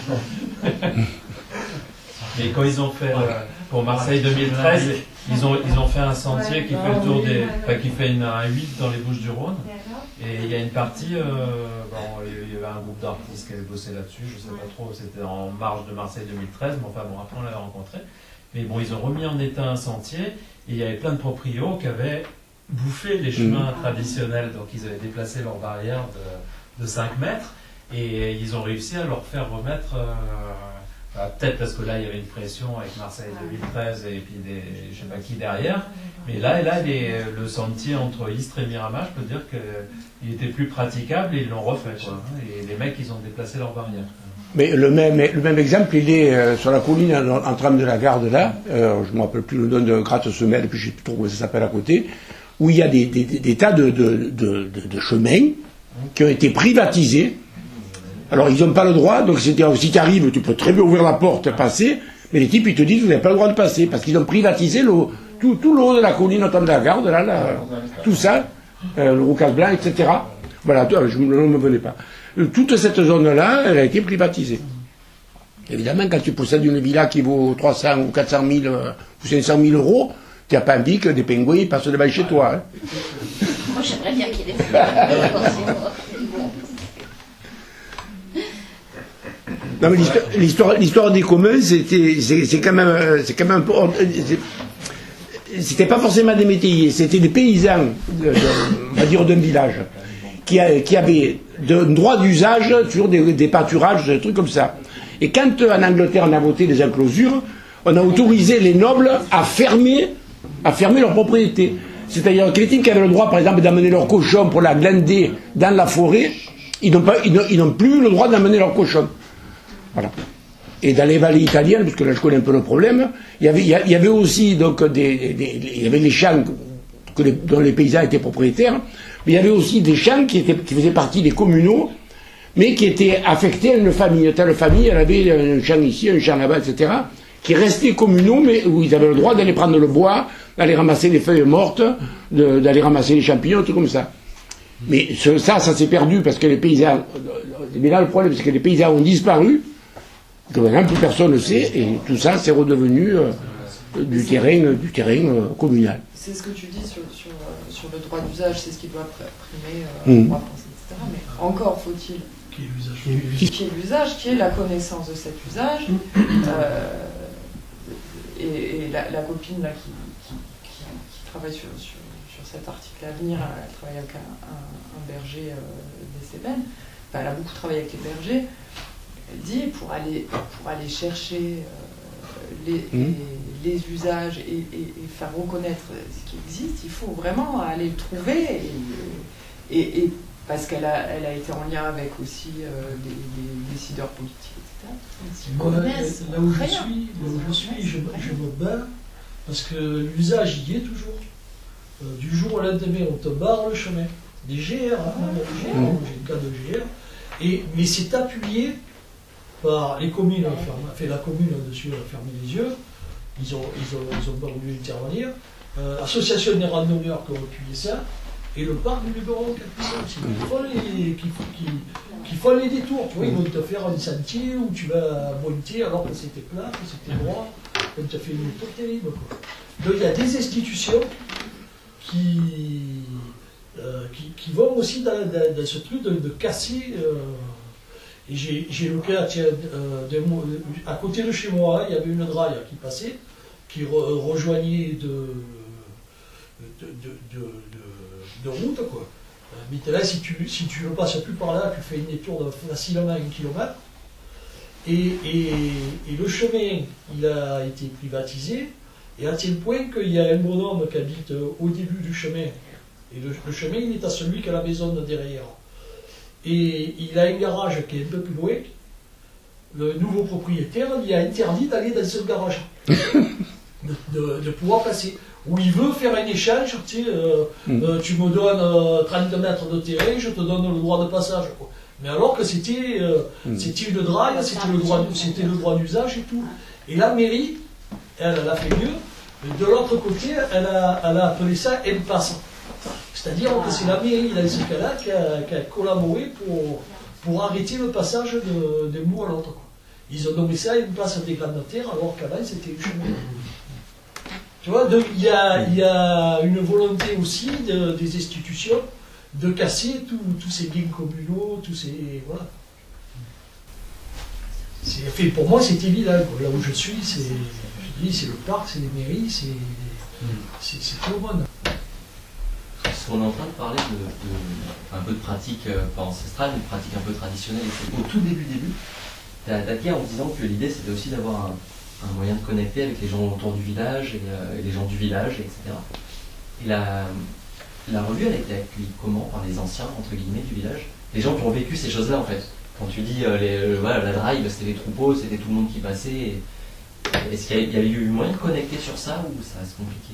Mais quand ils ont fait euh, pour Marseille deux mille treize, ils ont, ils ont fait un sentier qui fait le tour des, enfin, qui fait une, un huit dans les Bouches-du-Rhône. Et il y a une partie, euh, bon, il y avait un groupe d'artistes qui avait bossé là-dessus, je sais pas trop, c'était en marge de Marseille deux mille treize, mais enfin bon, après on l'avait rencontré. Mais bon, ils ont remis en état un sentier, et il y avait plein de proprios qui avaient bouffé les chemins mmh. traditionnels, donc ils avaient déplacé leur barrière de, de cinq mètres, et ils ont réussi à leur faire remettre, euh, bah, peut-être parce que là il y avait une pression avec Marseille deux mille treize et puis des, je sais pas qui derrière, mais là, et là les, le sentier entre Istres et Miramas, je peux dire qu'il était plus praticable et ils l'ont refait, quoi. Et les mecs, ils ont déplacé leur barrière. Mais le même, le même exemple, il est euh, sur la colline en, en trame de la Garde, là, euh, je ne me rappelle plus le nom de Gratte-Semelle, puis je ne sais plus trop comment ça s'appelle à côté, où il y a des, des, des tas de, de, de, de, de chemins qui ont été privatisés. Alors, ils n'ont pas le droit, donc si tu arrives, tu peux très bien ouvrir la porte et passer, mais les types, ils te disent, vous n'avez pas le droit de passer, parce qu'ils ont privatisé le, tout, tout le haut de la colline en trame de la Garde, là, là tout ça, euh, le Roucas Blanc, et cetera. Voilà, je, le nom ne me venait pas. Toute cette zone-là, elle a été privatisée. Évidemment, quand tu possèdes une villa qui vaut trois cents ou quatre cent mille ou cinq cent mille euros, tu n'as pas envie que des pingouins passent devant chez toi. Hein. Moi, j'aimerais bien qu'il y ait des pingouins. Non, mais l'histoire, l'histoire des communs, c'était, c'est, c'est quand même, c'est quand même un peu, c'était pas forcément des métayers, c'était des paysans, de, de, on va dire d'un village, qui, a, qui avaient un droit d'usage sur des, des pâturages, des trucs comme ça. Et quand en Angleterre on a voté les enclosures, on a autorisé les nobles à fermer, à fermer leur propriété. C'est-à-dire que les types qui avaient le droit, par exemple, d'amener leurs cochons pour la glander dans la forêt, ils n'ont pas, ils n'ont, ils n'ont plus le droit d'amener leurs cochons. Voilà. Et dans les vallées italiennes, parce que là je connais un peu le problème, il y avait, il y avait aussi donc des, des, des il y avait les champs que les, dont les paysans étaient propriétaires, mais il y avait aussi des champs qui, étaient, qui faisaient partie des communaux, mais qui étaient affectés à une famille. Telle famille, elle avait un champ ici, un champ là-bas, et cetera, qui restaient communaux, mais où ils avaient le droit d'aller prendre le bois, d'aller ramasser les feuilles mortes, de, d'aller ramasser les champignons, tout comme ça. Mais ce, ça, ça s'est perdu parce que les paysans. Mais là, le problème, c'est que les paysans ont disparu, que maintenant plus personne ne sait, et tout ça, c'est redevenu euh, du terrain, du terrain euh, communal. C'est ce que tu dis sur, sur, euh, sur le droit d'usage, c'est ce qui doit primer euh, mmh. le droit français, et cetera. Mais encore faut-il qu'il y ait l'usage, qu'il y ait l'usage, qu'il y ait la connaissance de cet usage. Euh, et et la, la copine là, qui, qui, qui, qui travaille sur, sur, sur cet article à venir, elle travaille avec un, un, un berger euh, des Cévennes. Enfin, elle a beaucoup travaillé avec les bergers. Elle dit pour aller, pour aller chercher euh, les, mmh. les, les usages et, et, et faire reconnaître ce qui existe, il faut vraiment aller le trouver. Et, et, et parce qu'elle a, elle a été en lien avec aussi euh, des, des décideurs politiques, et cetera. Moi, là, là où je suis, là où je, suis je, je me bats parce que l'usage y est toujours. Euh, du jour au lendemain, on te barre le chemin. Des G R, hein, des G R, mmh. j'ai le cas de G R. Et, mais c'est appuyé par les communes, fait la commune là-dessus a fermé les yeux, ils ont, ils ont, ils ont pas voulu intervenir. Euh, L'association des randonneurs qui ont appuyé ça, et le parc du Luberon qui appuie ça aussi. Qui font les, qui, qui, qui font les détours, tu vois, ils vont te faire un sentier où tu vas monter alors que c'était plat, que c'était droit, comme tu as fait une tour terrible. Quoi. Donc il y a des institutions qui, euh, qui, qui vont aussi dans, dans, dans ce truc de, de casser. Euh, Et j'ai le cas, tiens, euh, de, à côté de chez moi, il y avait une draille qui passait, qui re, rejoignait de, de, de, de, de, de route, quoi. Mais là, si tu si tu ne passes plus par là, tu fais une détour de facilement un kilomètre. Et, et, et le chemin, il a été privatisé, et à tel point qu'il y a un bonhomme qui habite au début du chemin. Et le, le chemin, il est à celui qui a la maison de derrière. Et il a un garage qui est un peu plus loin. Le nouveau propriétaire lui a interdit d'aller dans ce garage, de, de, de pouvoir passer. Où il veut faire un échange, tu sais, euh, mm. euh, tu me donnes euh, trente mètres de terrain, je te donne le droit de passage. Quoi. Mais alors que c'était euh, mm. c'était une draille, c'était le droit, c'était le droit d'usage et tout. Et la mairie, elle, elle a fait mieux. De l'autre côté, elle a, elle a appelé ça impasse. C'est-à-dire que c'est la mairie, dans ce cas-là, qui a, qui a collaboré pour, pour arrêter le passage de, de bout à l'autre. quoi. Ils ont nommé ça une place dégrandataire, alors qu'avant c'était une chemin. Tu vois, donc il y a, il y a une volonté aussi de, des institutions de casser tous ces biens communaux, tous ces... Voilà. Fait, pour moi, c'est évident. Quoi. Là où je suis, c'est je dis, c'est le parc, c'est les mairies, c'est c'est tout le monde. On est en train de parler de, de un peu de pratique euh, pas ancestrale, mais de pratique un peu traditionnelle. Et au tout début, début, tu as attaqué en disant que l'idée c'était aussi d'avoir un, un moyen de connecter avec les gens autour du village et, euh, et les gens du village, et cetera. Et la, la revue, elle a été accueillie comment par les anciens, entre guillemets, du village? Les gens qui ont vécu ces choses-là, en fait. Quand tu dis euh, les, euh, voilà, la drive, c'était les troupeaux, c'était tout le monde qui passait. Et... Est-ce qu'il y, y a eu moyen de connecter sur ça ou ça reste compliqué?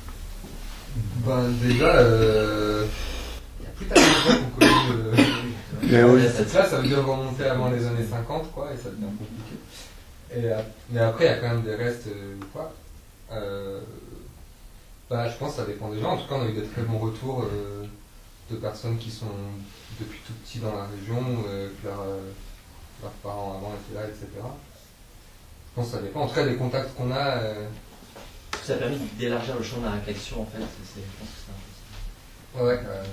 Ben déjà, euh, il y a plus tard de gens qu'on connaît Mais oui. ça, ça veut dire remonter avant les années cinquante, quoi, et ça devient compliqué. Et, euh, mais après, il y a quand même des restes, euh, quoi. Euh, bah, je pense que ça dépend des gens. En tout cas, on a eu des très bons retours euh, de personnes qui sont depuis tout petit dans la région, euh, que leur, euh, leurs parents avant étaient là, et cetera. Je pense que ça dépend. En tout cas, des contacts qu'on a... Euh, Ça a permis d'élargir le champ de la réflexion, en fait. C'est, je pense que c'est un peu ça. Ouais, euh,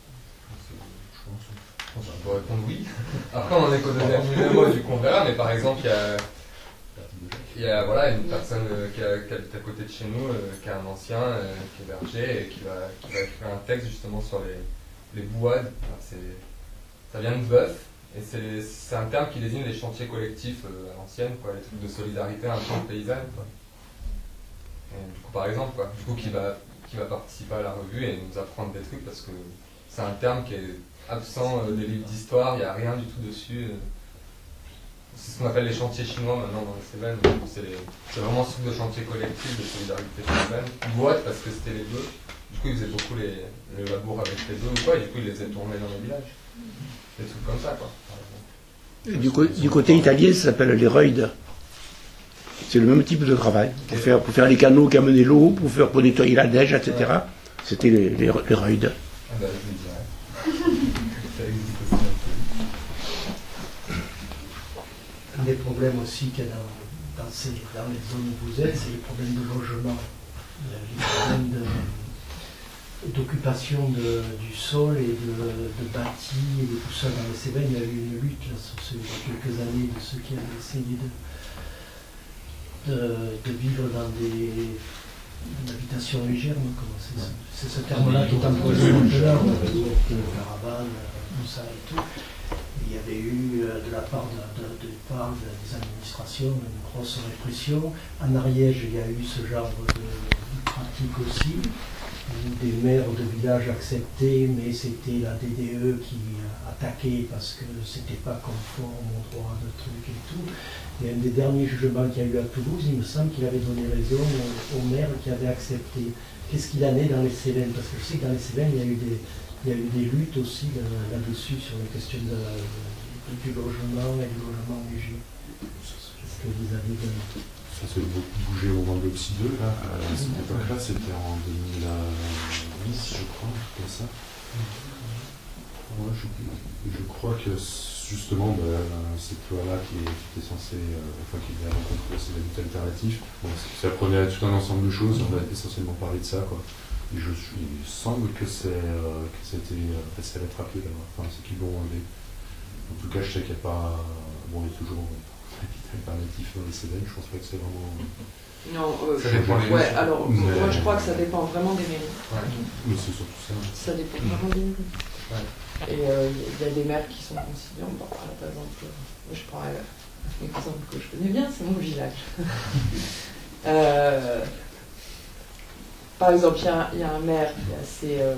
je pense, je pense qu'on peut répondre oui. Après, on en est qu'au deuxième mot du qu'on verra, mais par exemple, il y a, il y a voilà, une personne qui, a, qui habite à côté de chez nous, euh, qui est un ancien, euh, qui est berger, et qui va, qui va écrire un texte justement sur les, les bouades. Enfin, c'est, ça vient de Veuf, et c'est, c'est un terme qui désigne les chantiers collectifs euh, à l'ancienne, quoi, les trucs de solidarité un peu paysanne, quoi. Et du coup, par exemple, quoi, du coup, qui va, qui va participer à la revue et nous apprendre des trucs parce que c'est un terme qui est absent euh, des livres d'histoire, il n'y a rien du tout dessus. Euh. C'est ce qu'on appelle les chantiers chinois maintenant dans les Cévennes. C'est, les, c'est vraiment ce truc de chantier collectif, de solidarité Cévennes. Boîte parce que c'était les bœufs. Du coup, ils faisaient beaucoup les, le labour avec les bœufs ou quoi, et du coup, ils les faisaient tourner dans les villages. Des trucs comme ça, quoi. Du, co- du côté italien, ça s'appelle les reuides. C'est le même type de travail. Pour faire, pour faire les canaux qui amenaient l'eau, pour, faire, pour nettoyer la neige, et cetera. Ouais. C'était les, les, les reuides. Ah bah, je le dirais. Ça existe aussi un peu. Un des problèmes aussi qu'il y a dans, dans, ces, dans les zones où vous êtes, c'est les problèmes de logement. Les problèmes de, d'occupation de, du sol et de, de bâti et de tout ça. Dans les Cévennes, il y a eu une lutte là, sur ce, quelques années de ceux qui avaient essayé de De, de vivre dans des une habitation légère, comment c'est, ouais. c'est ce terme-là qui est employé là, caravane, tout ça et tout. Et il y avait eu de la part de, de, de, de, des administrations une grosse répression. En Ariège, il y a eu ce genre de, de pratique aussi, où des maires de villages acceptaient, mais c'était la D D E qui attaquait parce que c'était pas conforme au droit de trucs et tout. Et un des derniers jugements qu'il y a eu à Toulouse, il me semble qu'il avait donné raison au, au maire qui avait accepté. Qu'est-ce qu'il en est dans les Cévennes? Parce que je sais que dans les Cévennes, il y a eu des, il y a eu des luttes aussi là, là-dessus sur les questions de, de, du logement et du logement léger. Qu'est-ce que vous avez de... Ça s'est beaucoup bougé au Vendée-Psy deux, là. À cette époque-là, c'était en deux mille dix, je crois, comme ça. Ouais, je, je crois que justement, bah, cette loi-là qui, qui était censée, euh, enfin qui venait à rencontre de ces luttes alternatives, bon, ça prenait tout un ensemble de choses, on a essentiellement parlé de ça, quoi. Et je, je, il semble que c'est euh, que c'était euh, passé à la trappe, enfin c'est qu'ils l'ont enlevé. En tout cas, je sais qu'il n'y a pas, bon, il y a toujours un alternatif dans les Cévennes, je pense pas que c'est vraiment. Non, euh, ça dépend je, ouais, alors mais... moi je crois que ça dépend vraiment des mairies. Ouais. Mais c'est surtout ça. Ça dépend vraiment des mairies. Ouais. Et il euh, y a des maires qui sont conciliants. Bon, par exemple, je prends un exemple que je connais bien, c'est mon village. euh, par exemple, il y, y a un maire qui est assez, euh,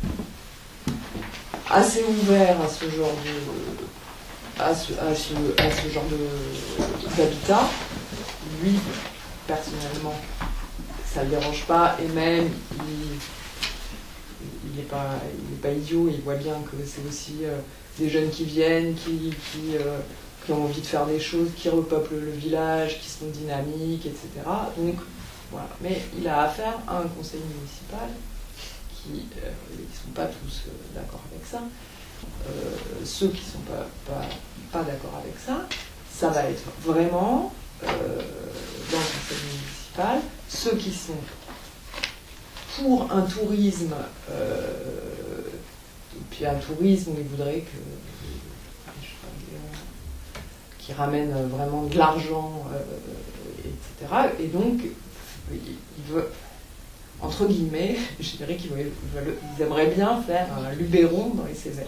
assez ouvert à ce genre de, à ce, à ce, à ce genre de, d'habitat. Lui, personnellement, ça ne le dérange pas, et même il il n'est pas, pas idiot, il voit bien que c'est aussi euh, des jeunes qui viennent, qui, qui, euh, qui ont envie de faire des choses, qui repeuplent le village, qui sont dynamiques, et cetera. Donc voilà. Mais il a affaire à un conseil municipal qui qui ne sont pas tous euh, d'accord avec ça. Euh, ceux qui ne sont pas, pas, pas d'accord avec ça, ça va être vraiment, euh, dans le conseil municipal, ceux qui sont pour un tourisme, euh, et puis un tourisme où ils voudraient que, je sais pas, qui ramène vraiment de l'argent, euh, et cetera. Et donc, ils veulent, entre guillemets, je dirais qu'ils veulent, ils, veulent, ils aimeraient bien faire un Luberon dans les Cévennes.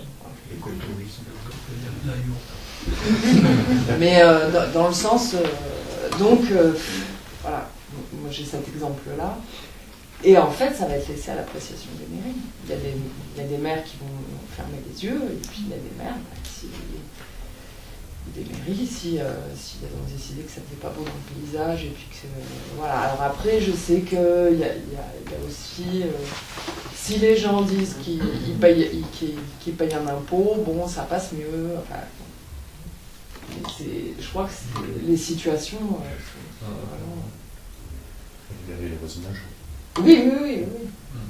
Mais euh, dans, dans le sens, euh, donc, euh, voilà, moi j'ai cet exemple-là. Et en fait, ça va être laissé à l'appréciation des mairies. Il y a des, il y a des maires qui vont fermer les yeux, et puis il y a des maires qui, des mairies, si, euh, si elles ont décidé que ça n'était pas beau dans le paysage, et puis que euh, voilà. Alors après, je sais qu'il y a, y, a, y a aussi, euh, si les gens disent qu'ils payent, qu'ils, qu'ils payent un impôt, bon, ça passe mieux. Enfin, c'est, je crois que c'est, les situations euh, sont, sont vraiment. Il y avait les voisinages. Oui, oui, oui, oui.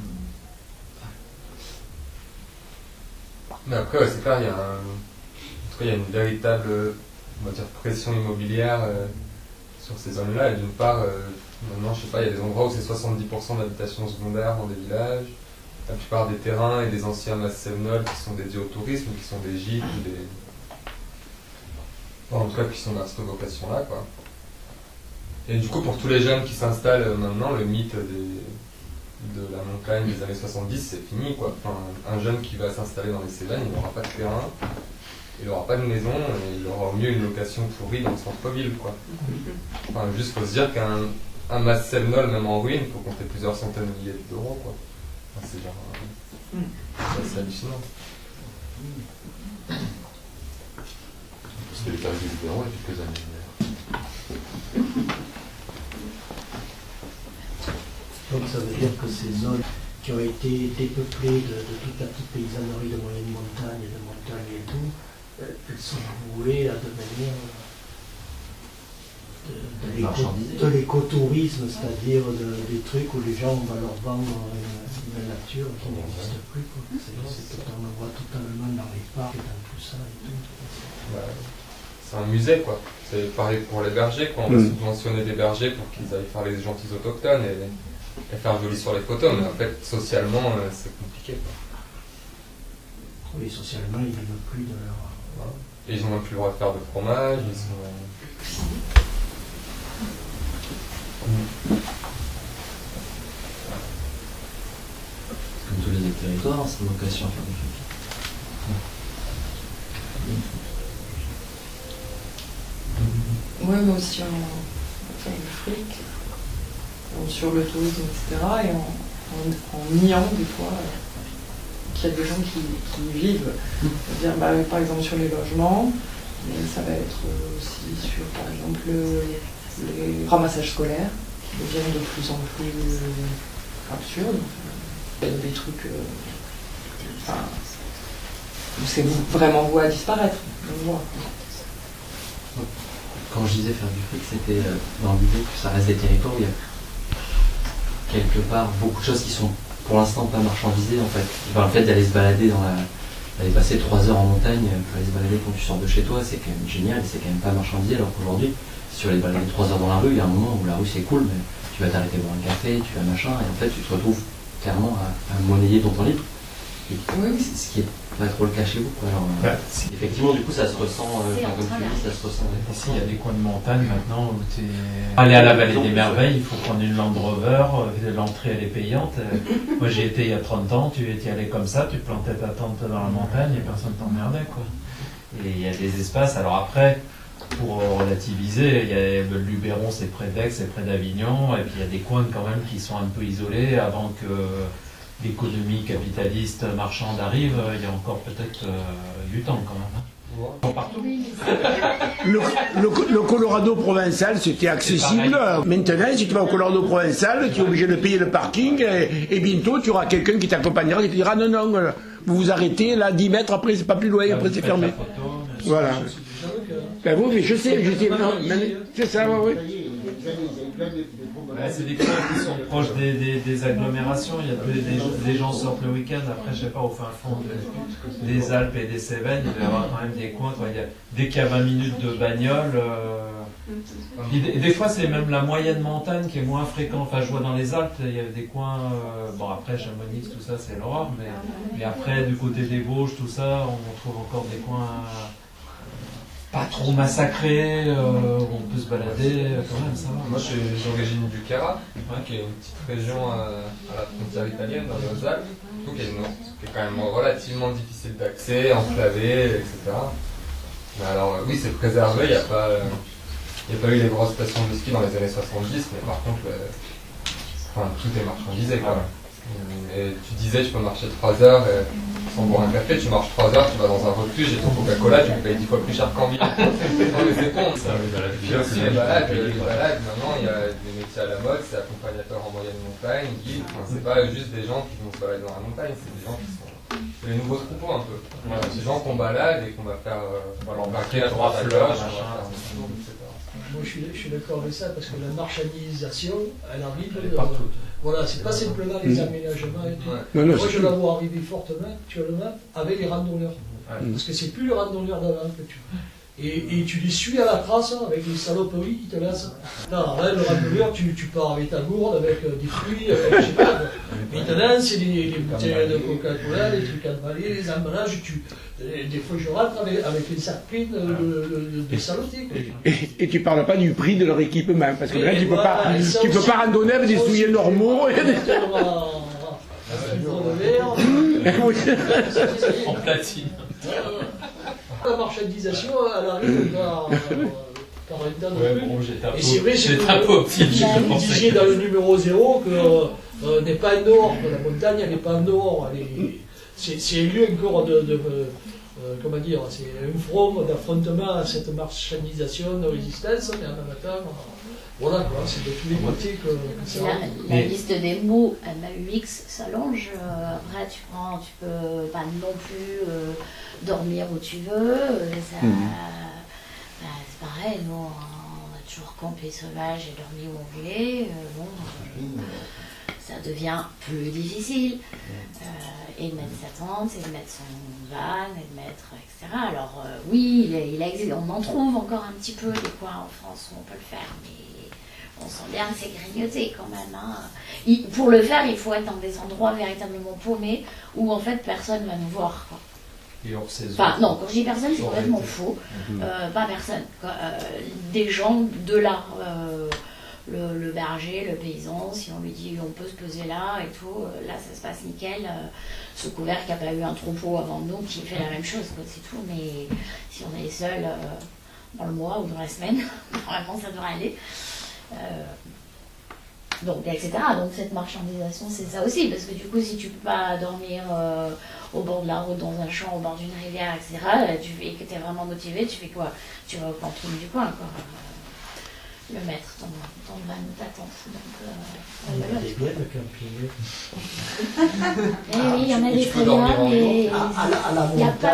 Mais après, ouais, c'est clair, il y a un... En tout cas, il y a une véritable, on va dire, pression immobilière euh, sur ces zones-là. Et d'une part, euh, maintenant, je sais pas, il y a des endroits où c'est soixante-dix pour cent d'habitation secondaire dans des villages. La plupart des terrains et des anciens masses Sevenol qui sont dédiés au tourisme, qui sont des gîtes ou des... Enfin, en tout cas, qui sont dans cette vocation-là, quoi. Et du coup, pour tous les jeunes qui s'installent euh, maintenant, le mythe des... de la montagne des années soixante-dix, c'est fini, quoi. Enfin, un jeune qui va s'installer dans les Cévennes, il n'aura pas de terrain, il n'aura pas de maison, et il aura au mieux une location pourrie dans le centre-ville, quoi. Enfin, juste, faut se dire qu'un un mas Sevenol, même en ruine, il faut compter plusieurs centaines de milliers d'euros, quoi. Enfin, c'est genre... Euh, c'est assez hallucinant. C'était le cas du Luberon il y a quelques années. Donc ça veut dire que ces zones qui ont été dépeuplées de, de toute la petite paysannerie de moyenne montagne, de montagne et tout, elles sont vouées à devenir de, de, l'éco, de l'écotourisme, c'est-à-dire de, des trucs où les gens vont leur vendre une, une nature qui n'existe plus. Quoi. C'est, c'est totalement, on voit totalement dans les parcs et dans tout ça et tout. Ouais. C'est un musée, quoi. C'est pareil pour les bergers, quoi. On va mmh. subventionner des bergers pour qu'ils aillent faire les gentils autochtones et, et faire joli sur les photos, mais en fait, socialement, euh, c'est compliqué, quoi. Oui, socialement, ils ne vivent plus de leur... Voilà. Et ils n'ont même plus le droit de faire de fromage, ils sont... Comme tous les autres territoires, c'est vocation à faire des choses. Oui, mais aussi en faire du fric, sur le tourisme, et cetera. Et en, en, en niant des fois euh, qu'il y a des gens qui, qui vivent. C'est-à-dire, bah, par exemple, sur les logements, mais ça va être aussi sur, par exemple, les ramassages scolaires qui deviennent de plus en plus absurdes. Il y a des trucs. Euh, enfin, où c'est vraiment voué à disparaître. On voit. Quand je disais faire du fric, c'était euh, dans l'idée que ça reste des territoires où il y a quelque part beaucoup de choses qui sont pour l'instant pas marchandisées en fait. Enfin, le fait d'aller se balader dans la. d'aller passer trois heures en montagne pour aller se balader quand tu sors de chez toi, c'est quand même génial, c'est quand même pas marchandisé, alors qu'aujourd'hui, si tu vas aller balader trois heures dans la rue, il y a un moment où la rue c'est cool, mais tu vas t'arrêter boire un café, tu vas machin, et en fait tu te retrouves clairement à, à monnayer ton temps libre. Et oui, c'est ce qui est pas trop le cas chez vous. Quoi. Alors, bah, euh, effectivement, du coup, ça se ressent, euh, comme tu dis, ça se ressent. Ici, il y a des coins de montagne maintenant où tu es. Aller à la vallée des merveilles, il faut prendre une Land Rover, l'entrée elle est payante. Moi j'y étais il y a trente ans, tu y allais comme ça, tu plantais ta tente dans la montagne et personne t'emmerdait. Quoi. Et il y a des espaces, alors après, pour relativiser, il y a le Luberon, c'est près d'Aix, c'est près d'Avignon, et puis il y a des coins quand même qui sont un peu isolés avant que l'économie capitaliste marchande arrive, il y a encore peut-être euh, huit ans quand même. Hein. Partout. Le, le, le Colorado provençal, c'était accessible. Maintenant, si tu vas au Colorado provençal, tu es obligé de payer le parking et, et bientôt tu auras quelqu'un qui t'accompagnera et qui te dira non, non, vous vous arrêtez là, dix mètres, après c'est pas plus loin, après c'est fermé. Voilà. Ben oui, mais je sais, je sais, non, c'est ça, oui, oui. Ouais, c'est des coins qui sont proches des, des, des agglomérations. Il y a des, des, des gens sortent le week-end. Après, je sais pas, au fin fond de, des Alpes et des Cévennes, il doit y avoir quand même des coins. Quoi. Il y a, dès qu'il y a vingt minutes de bagnole, euh, et des, des fois, c'est même la moyenne montagne qui est moins fréquente. Enfin, je vois dans les Alpes, il y a des coins. Euh, bon, après, Chamonix, tout ça, c'est l'horreur. Mais, mais après, du côté des Vosges, tout ça, on trouve encore des coins pas trop massacrés, euh, où on peut se balader, quand même, ça va. Moi, je suis d'origine du Cara, hein, qui est une petite région à, à la frontière italienne, dans les Alpes, qui est, une, qui est quand même relativement difficile d'accès, enclavé, et cetera. Mais alors, oui, c'est préservé, il n'y a pas, il n'y a pas eu les grosses stations de ski dans les années soixante-dix, mais par contre, le, enfin, tout est marchandisé, quoi. Et tu disais, tu peux marcher trois heures et, sans boire un café, tu marches trois heures, tu vas dans un refuge et ton Coca-Cola, tu le payes dix fois plus cher qu'en ville. Non mais c'est con ça. Il y a aussi les balades, les balades, maintenant il y a des métiers à la mode, c'est accompagnateur en moyenne montagne, guide, enfin, c'est pas juste des gens qui vont se balader dans la montagne, c'est des gens qui sont les nouveaux troupeaux un peu. Voilà, c'est des gens qu'on balade et qu'on va faire euh, on va l'embarquer à droite à gauche, et cetera. Moi je suis, je suis d'accord avec ça parce que la marchandisation, elle arrive elle est de, partout. Voilà, c'est pas simplement les aménagements et tout. Ouais. Non, non, moi je la vois arriver fortement, actuellement, avec les randonneurs. Ouais. Parce que c'est plus le randonneur d'avant que tu vois. Et, et tu les suis à la trace avec les saloperies qui te laissent. Non, là, le randonneur, tu, tu pars avec ta gourde, avec euh, des fruits, avec, je sais pas. Maintenant, c'est des, des bouteilles de Coca-Cola, des trucs à avaler, les emballages. Tu, des fois, je rentre avec, avec les sacs pleins de, de, de, de saloperies. Et, et tu parles pas du prix de leur équipement, parce que là, tu peux pas, tu peux pas randonner avec des souliers normaux. En platine. La marchandisation, elle arrive par, par un tas de ouais, trucs. Bon, et c'est vrai, c'est un peu optimiste. Vous disiez dans le numéro zéro que euh, n'est pas un nord, que la montagne elle n'est pas un nord. C'est un lieu encore de, de euh, comment dire, c'est un front d'affrontement à cette marchandisation de résistance, mais en même temps, euh, voilà quoi, c'est de tous les côtés que, que ça la, la liste des mots M A U X s'allonge. Euh, après, tu prends, tu peux pas non plus euh, dormir où tu veux. Euh, ça, mmh. bah, c'est pareil, nous, on a toujours campé sauvage et dormi où on voulait. Euh, bon, euh, ça devient plus difficile. Euh, et de mettre sa tente, et de mettre son van, et de mettre, et cetera. Alors euh, oui, il, il existe, on en trouve encore un petit peu des coins en France où on peut le faire, mais on sent bien que c'est grignoté quand même. Hein. Il, pour le faire, il faut être dans des endroits véritablement paumés où en fait personne va nous voir. Quoi. Et hors saison. Enfin, non, quand je dis personne, c'est complètement faux. Mmh. Euh, pas personne. Quoi. Euh, des gens de l'art. Euh, Le, le berger, le paysan, si on lui dit on peut se poser là et tout, euh, là ça se passe nickel. Euh, sous couvert qu'il n'y a pas eu un troupeau avant nous qui fait la même chose, quoi, c'est tout. Mais si on est seul euh, dans le mois ou dans la semaine, normalement ça devrait aller. Euh, donc, et cetera. Donc cette marchandisation, c'est ça aussi, parce que du coup, si tu peux pas dormir euh, au bord de la route, dans un champ, au bord d'une rivière, et cetera, tu, et que tu es vraiment motivé, tu fais quoi? Tu vas au camping du coin, quoi. Le maître, ton, ton van ou ta tente. Donc, euh, il y a des biens de camping. Eh oui, il y en a des très bien, mais à la montagne, pas...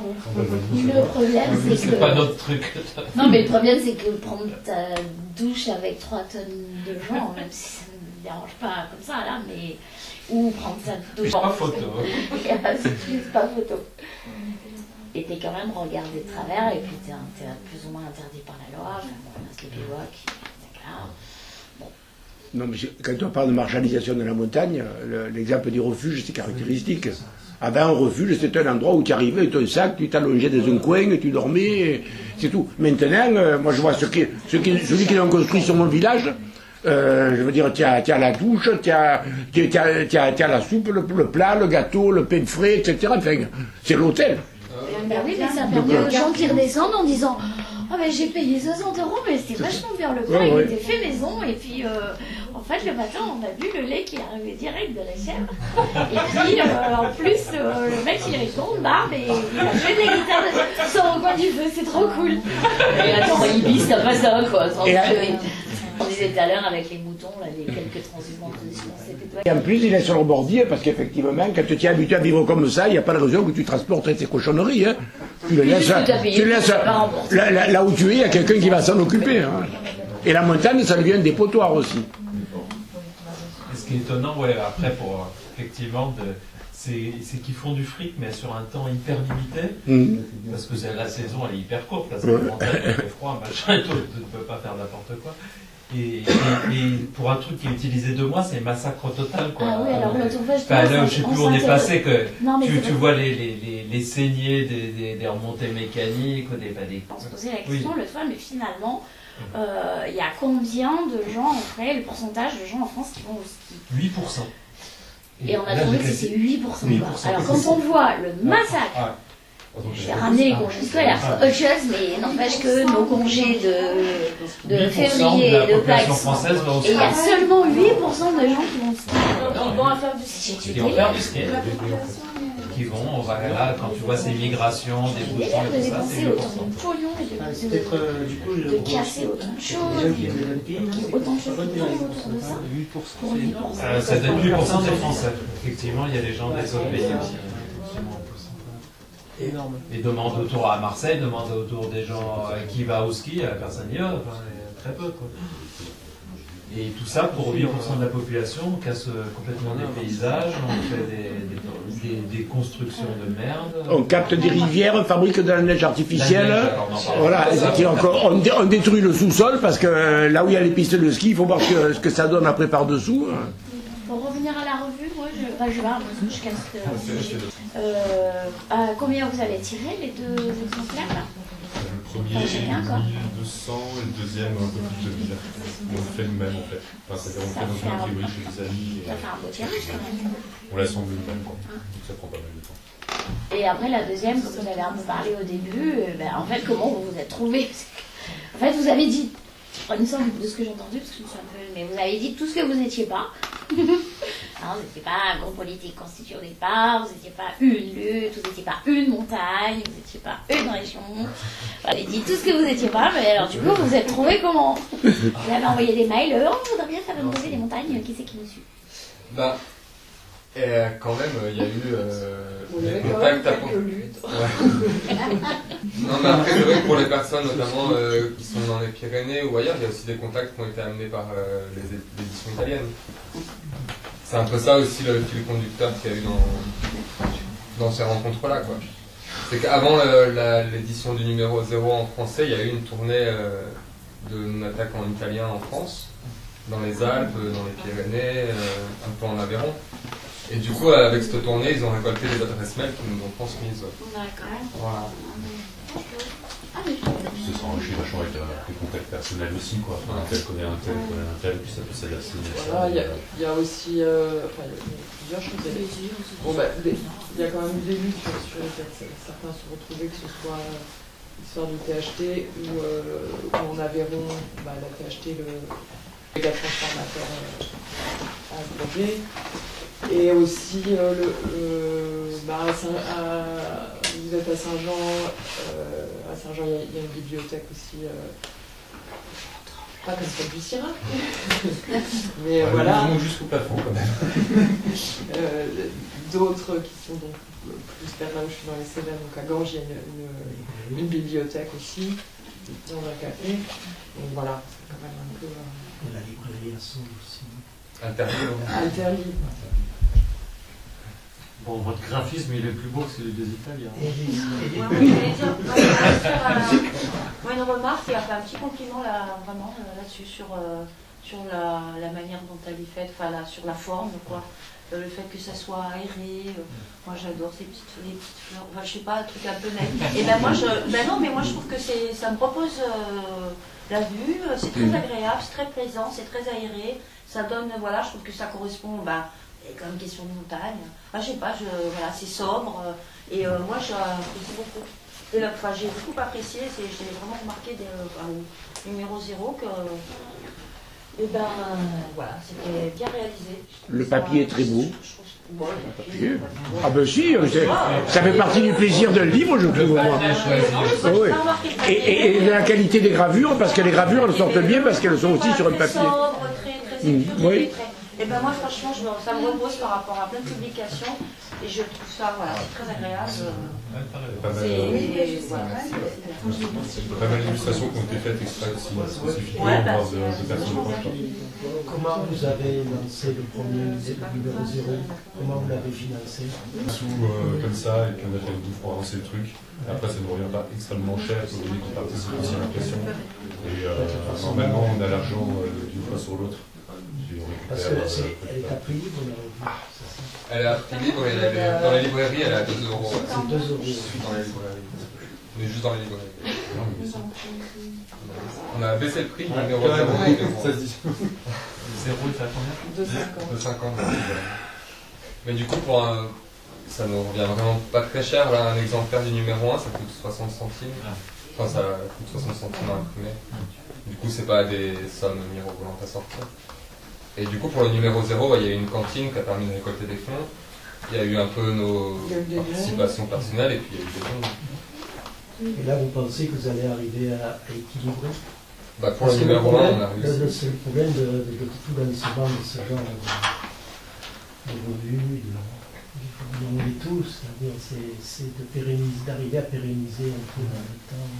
Le problème, c'est que... C'est pas notre truc. Non, mais le problème, c'est que prendre ta douche avec trois tonnes de gens, même si ça ne me dérange pas comme ça, là, mais... Ou prendre sa douche... C'est pas photo. C'est pas photo. Et t'es quand même regardé de travers, et puis t'es, t'es plus ou moins interdit par la loi. Enfin, bon, on a ce bivouac, d'accord. Bon. Non, mais quand on parle de marginalisation de la montagne, le, l'exemple du refuge, c'est caractéristique. Avant, un refuge, c'était un endroit où tu arrivais avec ton sac, tu t'allongeais dans un coin, tu dormais, c'est tout. Maintenant, euh, moi je vois ce qui, ce qui, celui qui l'a construit sur mon village, euh, je veux dire, tu as, tu as la douche, tu as, tu as, tu as, tu as la soupe, le, le plat, le gâteau, le pain frais, et cetera. Enfin, c'est l'hôtel. Ben oui, mais ça permet aux gens qui redescendent en disant ah ben j'ai payé soixante euros, mais c'était vachement bien le coin, ouais, il ouais. était fait maison, et puis euh, en fait le matin on a bu le lait qui est arrivé direct de la chèvre, et puis euh, en plus euh, le mec il répond barbe et il a fait des guitares de son coin du feu, c'est trop cool. Et attends, Ibis ça passe ça quoi, sans et on disait tout à l'heure avec les moutons, là, les quelques transhumances de c'était. Et en plus, il est sur le bordier parce qu'effectivement, quand tu es habitué à vivre comme ça, il n'y a pas de raison que tu transportes tes cochonneries. Hein. Tu le laisses, tu le laisses là, là, là où tu es, il y a quelqu'un qui va s'en occuper. Hein. Et la montagne, ça devient un dépotoir aussi. Et ce qui est étonnant, ouais, après, pour effectivement, de, c'est, c'est qu'ils font du fric, mais sur un temps hyper limité, mmh. parce que c'est, la saison, elle est hyper courte, là, c'est ouais. montagne, il fait froid, machin, et tout, tu ne peux pas faire n'importe quoi. Et, et, et pour un truc qui est utilisé deux mois, c'est massacre total, quoi. Ah oui, alors l'autre fois, je enfin, là, je sais plus où on est passé, que non, tu, tu vois les, les, les, les saignées des, des, des remontées mécaniques, ou des... Bah, des... On se posait la question oui. l'autre fois, mais finalement, il euh, y a combien de gens, en fait, le pourcentage de gens en France qui vont au ski? huit pour cent. Et on a trouvé que c'était huit pour cent. huit pour cent. Alors quand on voit le massacre, ah. je vais ramener les congés scolaires, c'est autre chose, mais n'empêche que nos congés de, de février et de Pâques, et il y a seulement huit pour cent de gens qui vont skier. Ils vont faire du ski. Qui vont faire du ski. Qui vont, on va là, quand tu vois ces migrations, des bouchons et tout ça, c'est huit pour cent. De casser autant de choses, autant de choses qui tournent autour de ça. Pour huit pour cent. Ça donne huit pour cent des Français. Effectivement, il y a des gens des autres pays aussi. Énorme. Et demande autour à Marseille, demande autour des gens euh, qui va au ski, personne n'y va, enfin, très peu quoi. Et tout ça pour huit pour cent de la population, on casse complètement des paysages, on fait des, des, des, des constructions de merde. On capte des rivières, on fabrique de la neige artificielle. La neige, voilà, et encore, on, on détruit le sous-sol parce que là où il y a les pistes de ski, il faut voir ce que, ce que ça donne après par-dessous. Pour revenir à la revue, moi je, enfin, je vais, parce que je casse. Euh, à combien vous avez tiré les deux exemplaires là? Le premier est deux cents et le deuxième un peu plus de mille. On le fait nous-mêmes en fait. Enfin, c'est-à-dire on le fait dans une imprimerie chez des amis. Ça fait un beau tirage quand même. On l'assemble nous-mêmes, donc ça prend pas mal de temps. Et après la deuxième, comme vous avez un peu parlé au début, ben, en fait comment vous vous êtes trouvés? En fait vous avez dit, il me semble de ce que j'ai entendu, parce que je me suis un peu, mais vous avez dit tout ce que vous n'étiez pas. Alors, vous n'étiez pas un groupe politique constitué au départ, vous n'étiez pas une lutte, vous n'étiez pas une montagne, vous n'étiez pas une région. Vous avez dit tout ce que vous n'étiez pas, mais alors du coup, vous vous êtes trouvés comment? Vous avez envoyé des mails, oh, on voudrait bien faire une revue des montagnes, qui c'est qui nous suit? Bah, et quand même, il y a eu euh, oui, des contacts à quelques luttes. Ouais. Non, mais après, c'est vrai que pour les personnes, notamment euh, qui sont dans les Pyrénées ou ailleurs, il y a aussi des contacts qui ont été amenés par euh, les éditions italiennes. C'est un peu ça aussi le fil conducteur qu'il y a eu dans, dans ces rencontres-là, quoi. C'est qu'avant le, la, l'édition du numéro zéro en français, il y a eu une tournée euh, d'une attaque en italien en France, dans les Alpes, dans les Pyrénées, euh, un peu en Aveyron. Et du coup, avec cette tournée, ils ont récolté les adresses mail qu'ils nous ont transmises. D'accord. Voilà. Ça s'enrichit vachement avec les contacts personnels aussi, quoi. Enfin, un tel connaît un tel, connaît un tel, puis ça peut s'aider à signer. Voilà, il y, y a aussi euh, enfin, y a plusieurs choses. Il y a, bon, bah, des, il y a quand même eu des luttes sur, sur lesquelles certains se retrouvaient, que ce soit l'histoire du T H T ou euh, en Aveyron, bah, la T H T, le méga transformateur euh, en projet. Et aussi, euh, le, euh, bah, à Saint, à, vous êtes à Saint-Jean, euh, à Saint-Jean, il y, y a une bibliothèque aussi, euh, pas comme celle du Sierra, mais ouais, voilà. Nous, jusqu'au plafond quand même. euh, d'autres qui sont donc plus vers là où je suis dans les Cévennes, donc à Ganges, il y a une, une, une bibliothèque aussi, dans un café, donc voilà, c'est quand même un peu... Euh, et la librairie à Sceaux aussi. Interlibre. Interlibre. Bon, votre graphisme, il est plus beau que celui des Italiens. Moi, je voulais dire, moi, moi, une remarque, et enfin, un petit compliment là, vraiment euh, là-dessus, sur, euh, sur la, la manière dont elle est faite, enfin, là, sur la forme, quoi. Euh, le fait que ça soit aéré, euh, moi j'adore ces petites, les petites fleurs, enfin, je sais pas, un truc un peu net. Et ben moi, je, ben non, mais moi je trouve que c'est, ça me propose euh, la vue, c'est très agréable, c'est très plaisant, c'est très aéré, ça donne, voilà, je trouve que ça correspond, bah, et quand même question de montagne. Enfin, je sais pas, je, voilà, c'est sobre. Euh, et euh, moi, j'apprécie beaucoup. Et là, enfin, j'ai beaucoup apprécié, c'est, j'ai vraiment remarqué des, euh, au numéro zéro que. Et ben, euh, voilà, c'était bien réalisé. Le papier est très beau. Je, je trouve, bon, le papier. Ah ben si, ça fait partie du plaisir de le livre, je trouve. Moi. Oh, oui. et, et, et la qualité des gravures, parce que les gravures, elles sortent bien, parce qu'elles sont aussi sur un papier. Sobre, très, très mmh. Oui. Et ben moi franchement je, ça me repose par rapport à plein de publications Et je trouve ça voilà, très agréable. Pas mal, C'est- euh, voilà. pas mal d'illustrations qui ont été faites exprès aussi, spécifiquement Ouais, bah, par de, de personnes proches. Comment vous avez lancé le premier numéro zéro? Comment vous l'avez financé? Sous euh, comme ça, et puis on a fait le tout pour avancer le truc. Et après, ça ne revient pas extrêmement cher, étant donné qu'on participe aussi à l'impression. Et euh, normalement, on a l'argent euh, d'une fois sur l'autre. Et on Parce récupère, que c'est, euh, elle est à prix libre, la revue. Elle est à prix libre et elle est- dans les librairies, elle est à deux euros. ouais. C'est deux euros. Je suis dans les librairies. On est juste dans les librairies. On a baissé le prix, Ouais, numéro quand zéro. même, mais bon. ça se dit. Zéro, il fait à combien? deux cinquante. De cinquante. Mais du coup, pour un, ça nous revient vraiment pas très cher. Là, un exemplaire du numéro un, ça coûte soixante centimes. Enfin, ça coûte soixante centimes à imprimer. Du coup, c'est pas des sommes mirobolantes à sortir. Et du coup, pour le numéro zéro, bah, il y a eu une cantine qui a permis de récolter des fonds. Il y a eu un peu nos Il y a eu des dons. participations personnelles et puis il y a eu des dons. Et là, vous pensez que vous allez arriver à, à équilibrer? Bah, pour Parce le que numéro un, problème, on a réussi. le, le seul problème de, de, de tout lancement de ce genre de, de revues, de, de, de, de tout, c'est-à-dire c'est, c'est de pérenniser, d'arriver à pérenniser un peu dans le temps.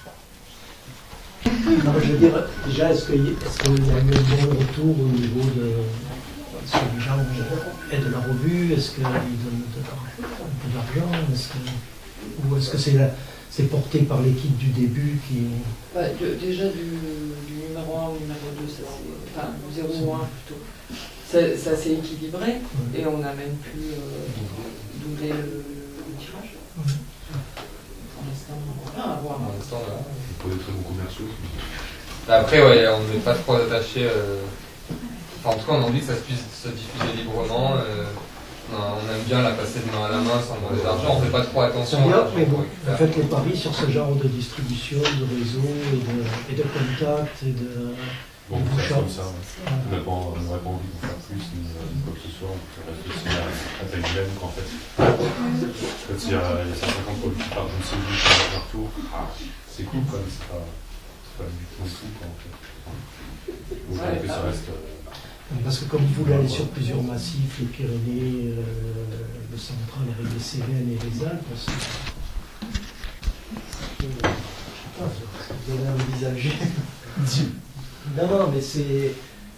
Non, je veux dire, déjà, est-ce qu'il est-ce qu'il y a eu un bon retour au niveau de ce que les gens aident de la revue? Est-ce qu'ils donnent de, de l'argent? Est-ce que, ou est-ce que c'est, la, c'est porté par l'équipe du début qui... Bah, de- déjà du, du numéro un au numéro deux, ça c'est. Enfin, du zéro un plutôt. Ça, ça s'est équilibré et on a même pu euh, doubler le, le tirage. Pour l'instant, voilà, à voir. Pour l'instant, là. pour des très bons commerciaux. Après, ouais, on n'est pas trop attaché. Euh... Enfin, en tout cas, on a envie que ça se puisse se diffuser librement. Euh... On aime bien la passer de main à la main sans demander d'argent. On ne fait pas trop attention. Bien, à l'argent mais qu'on bon, récupère. vous faites les paris sur ce genre de distribution, de réseau et de, et de contact et de... Bon, de on fait bouche à- comme ça. Ouais. On n'a pas, on n'aurait pas envie d'en faire plus, ni euh, quoi que ce soit. On peut rester aussi à, à taille humaine qu'en fait. Quand il y a, il y a cent cinquante produits qui partent d'une seule bouche à leur tour, c'est cool quoi, mais c'est pas, c'est pas le but non plus quoi en fait. Donc Ouais, que ça bah, reste. euh, Parce que comme vous voulez aller sur plusieurs massifs, les Pyrénées, euh, le Central avec les Cévennes et les Alpes, c'est... Ah, vous avez envisagé. Non, non, mais c'est...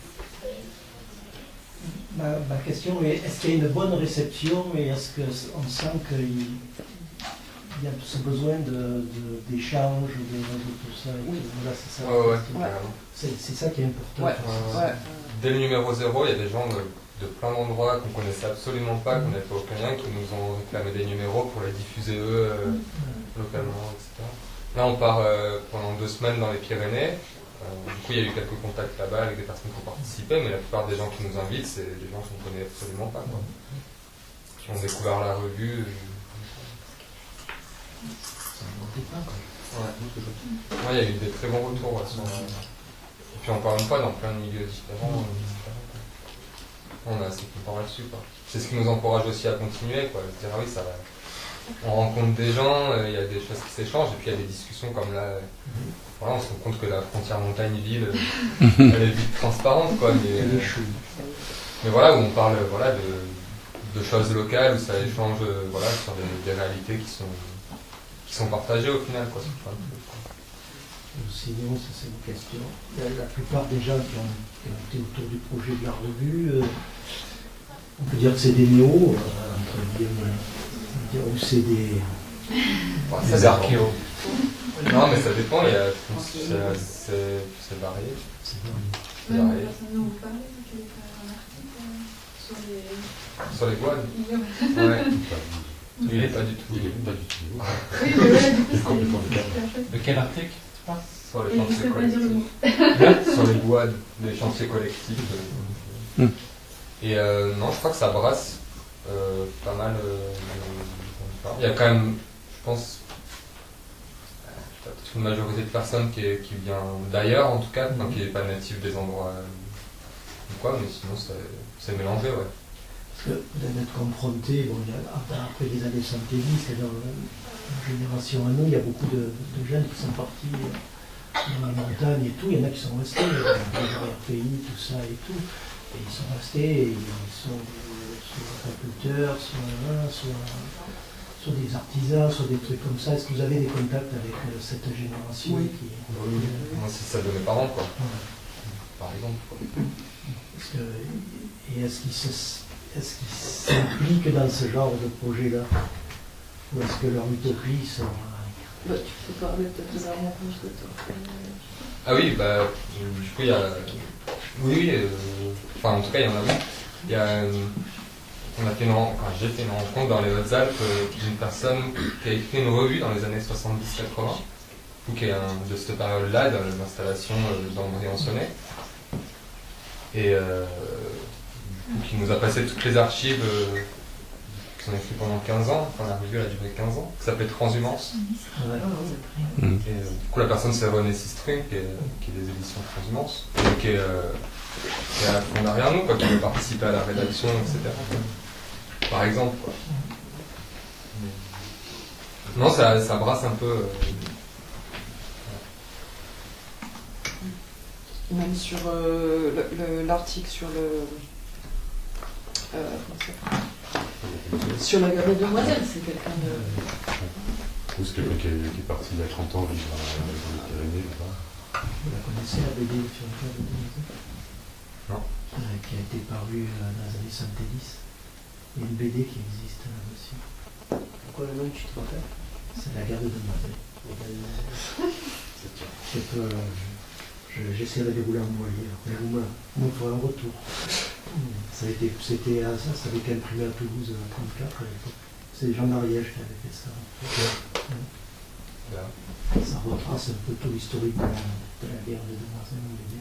Ma, ma question est, est-ce qu'il y a une bonne réception et est-ce qu'on sent qu'il il y a ce besoin de, de, d'échange, de, de tout ça et tout. Voilà, c'est ça. Ouais, ouais, c'est, carrément. c'est, c'est ça qui est important. Ouais, Euh, ouais. Dès le numéro zéro, il y a des gens de, de plein d'endroits qu'on connaissait absolument pas, qu'on n'avait pas aucun lien, qui nous ont réclamé des numéros pour les diffuser eux euh, localement, et cetera. Là, on part euh, pendant deux semaines dans les Pyrénées. Euh, du coup, il y a eu quelques contacts là-bas avec des personnes qui ont participé, mais la plupart des gens qui nous invitent, c'est des gens qu'on ne connaît absolument pas, quoi. Qui ont découvert la revue. Ouais. Ouais, il y a eu des très bons retours. Ouais, sur, euh, Et puis encore une fois, dans plein de milieux différents. euh, On est assez contents là-dessus, quoi. C'est ce qui nous encourage aussi à continuer, quoi. Se dire, ah oui, ça va. On rencontre des gens, euh, il y a des choses qui s'échangent, et puis il y a des discussions comme là. euh, Voilà, on se rend compte que la frontière montagne-ville, euh, elle est vite transparente, quoi. Mais, euh, mais voilà, où on parle euh, voilà, de, de choses locales, où ça échange euh, voilà, sur des, des réalités qui sont, qui sont partagées au final, quoi. Sur plein de trucs, quoi. Sinon, ça c'est une question. La, la plupart des gens qui ont, qui ont été autour du projet de la revue, euh, on peut dire que c'est des néos, euh, entre guillemets, dire, ou c'est des, Bon, des ça dépend. archéos. Non, mais ça dépend, il y a, c'est, c'est, c'est varié. C'est varié. C'est varié. Vous parlez, vous avez fait un article sur les... Sur les boîtes. Ouais. Il n'est pas du tout. Il est pas du tout. Oui, mais ouais, du coup, c'est... Complètement De quel article? Sur les Et chantiers je sais pas dire le mot. collectifs. Sur les bois, les chantiers collectifs. Mm. Et euh, non, je crois que ça brasse euh, pas mal. Euh, il y a quand même, je pense, une majorité de personnes qui, est, qui vient d'ailleurs, en tout cas, enfin, qui n'est pas native des endroits euh, ou quoi, mais sinon c'est, c'est mélangé, ouais. Parce que vous allez être confronté, bon, il y a, après les années soixante-dix, et dans la génération à nous, il y a beaucoup de, de jeunes qui sont partis dans les montagnes et tout, il y en a qui sont restés, dans leur pays, tout ça et tout. Et ils sont restés, et ils sont euh, soit agriculteurs, soit, soit, soit des artisans, soit des trucs comme ça. Est-ce que vous avez des contacts avec euh, cette génération Oui. qui, Oui, euh, moi c'est celle de mes parents, quoi. Ouais. Par exemple. Quoi. Est-ce que, et est-ce qu'ils se, est-ce qu'ils s'impliquent dans ce genre de projet-là? Ou est-ce que leur utopie sont... Bah, tu peux parler peut-être de la rencontre que tu as fait. Ah oui, bah, du coup, il y a... Oui, oui, euh, enfin, en tout cas, il y en a eu. Il y a... euh, On a fait une... ren- Enfin, j'ai fait une rencontre dans les Hautes-Alpes euh, d'une personne qui a écrit une revue dans les années soixante-dix quatre-vingts, ou qui est un, de cette période-là, dans l'installation euh, d'Ambry-en-Sonnet. Et euh, du coup, qui nous a passé toutes les archives euh, qui sont écrites pendant quinze ans, enfin la revue elle a duré quinze ans, qui s'appelait Transhumance. Ouais. Et euh, du coup la personne c'est René Sistring, qui est, qui est des éditions Transhumance, et qui est, euh, qui est à fond derrière nous, quoi, qui veut participer à la rédaction, et cetera. Par exemple. Quoi. Non, ça, ça brasse un peu. Euh, Même sur euh, le- le- l'article sur le. Euh, comment ça s'appelle sur la gamme de demoiselles, c'est quelqu'un de. Ou c'est quelqu'un qui, est- qui est parti il y a trente ans vivre dans les Pyrénées, là-bas. Vous la connaissez, la B D sur le cas de demoiselles? Non. Euh, Qui a été parue euh, dans les années soixante-dix. Il y a une B D qui existe là aussi. Pourquoi le nom, tu te rappelles? C'est La guerre de demoiselles. Je peux, euh, je- j'essaierai de vous l'envoyer, mais vous me, vous me ferez un retour. Ça a été, c'était à ça, ça avait été imprimé à Toulouse en trente-quatre à l'époque. C'est Jean Mariège qui avait fait ça. Okay. Ouais. Ça retrace un peu tout l'historique de la, de la guerre de demoiselles. on va dire.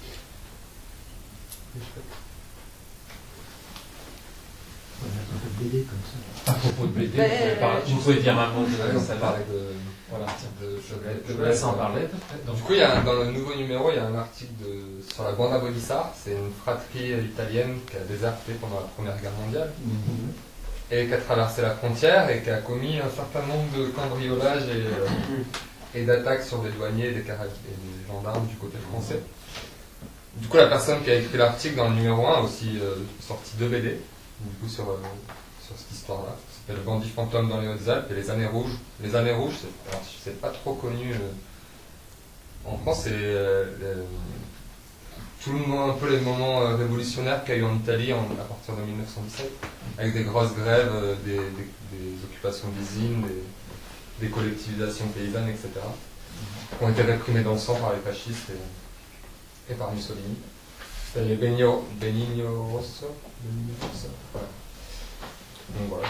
On a un peu de B D comme ça. À propos de B D, vous Mais, pouvez, parler- vous pouvez dire un mot de Ouais, on ça. parlait de... Voilà, de je vous laisse en parler. Donc, du coup, il y a, un- dans le nouveau numéro, il y a un article de, sur la Banda Bodhisar. C'est une fratrie italienne qui a déserté pendant la Première Guerre mondiale et qui a traversé la frontière et qui a commis un certain nombre de cambriolages et, euh, et d'attaques sur des douaniers et des, cara- et des gendarmes du côté français. Du coup, la personne qui a écrit l'article dans le numéro un a aussi euh, sorti deux B D du coup, sur, euh, sur cette histoire-là. Ça s'appelle Le bandit fantôme dans les Hautes-Alpes et Les années rouges. Les années rouges, c'est, alors, c'est pas trop connu euh, en France, c'est euh, le- tout le moment, un peu les moments euh, révolutionnaires qu'il y a eu en Italie en- à partir de mille neuf cent dix-sept, avec des grosses grèves, euh, des, des, des occupations d'usines, des, des collectivisations paysannes, et cetera, qui ont été réprimées dans le sang par les fascistes et, et par Mussolini. C'est les Benigno, Benigno Rosso. Benigno Rosso, voilà. Donc voilà.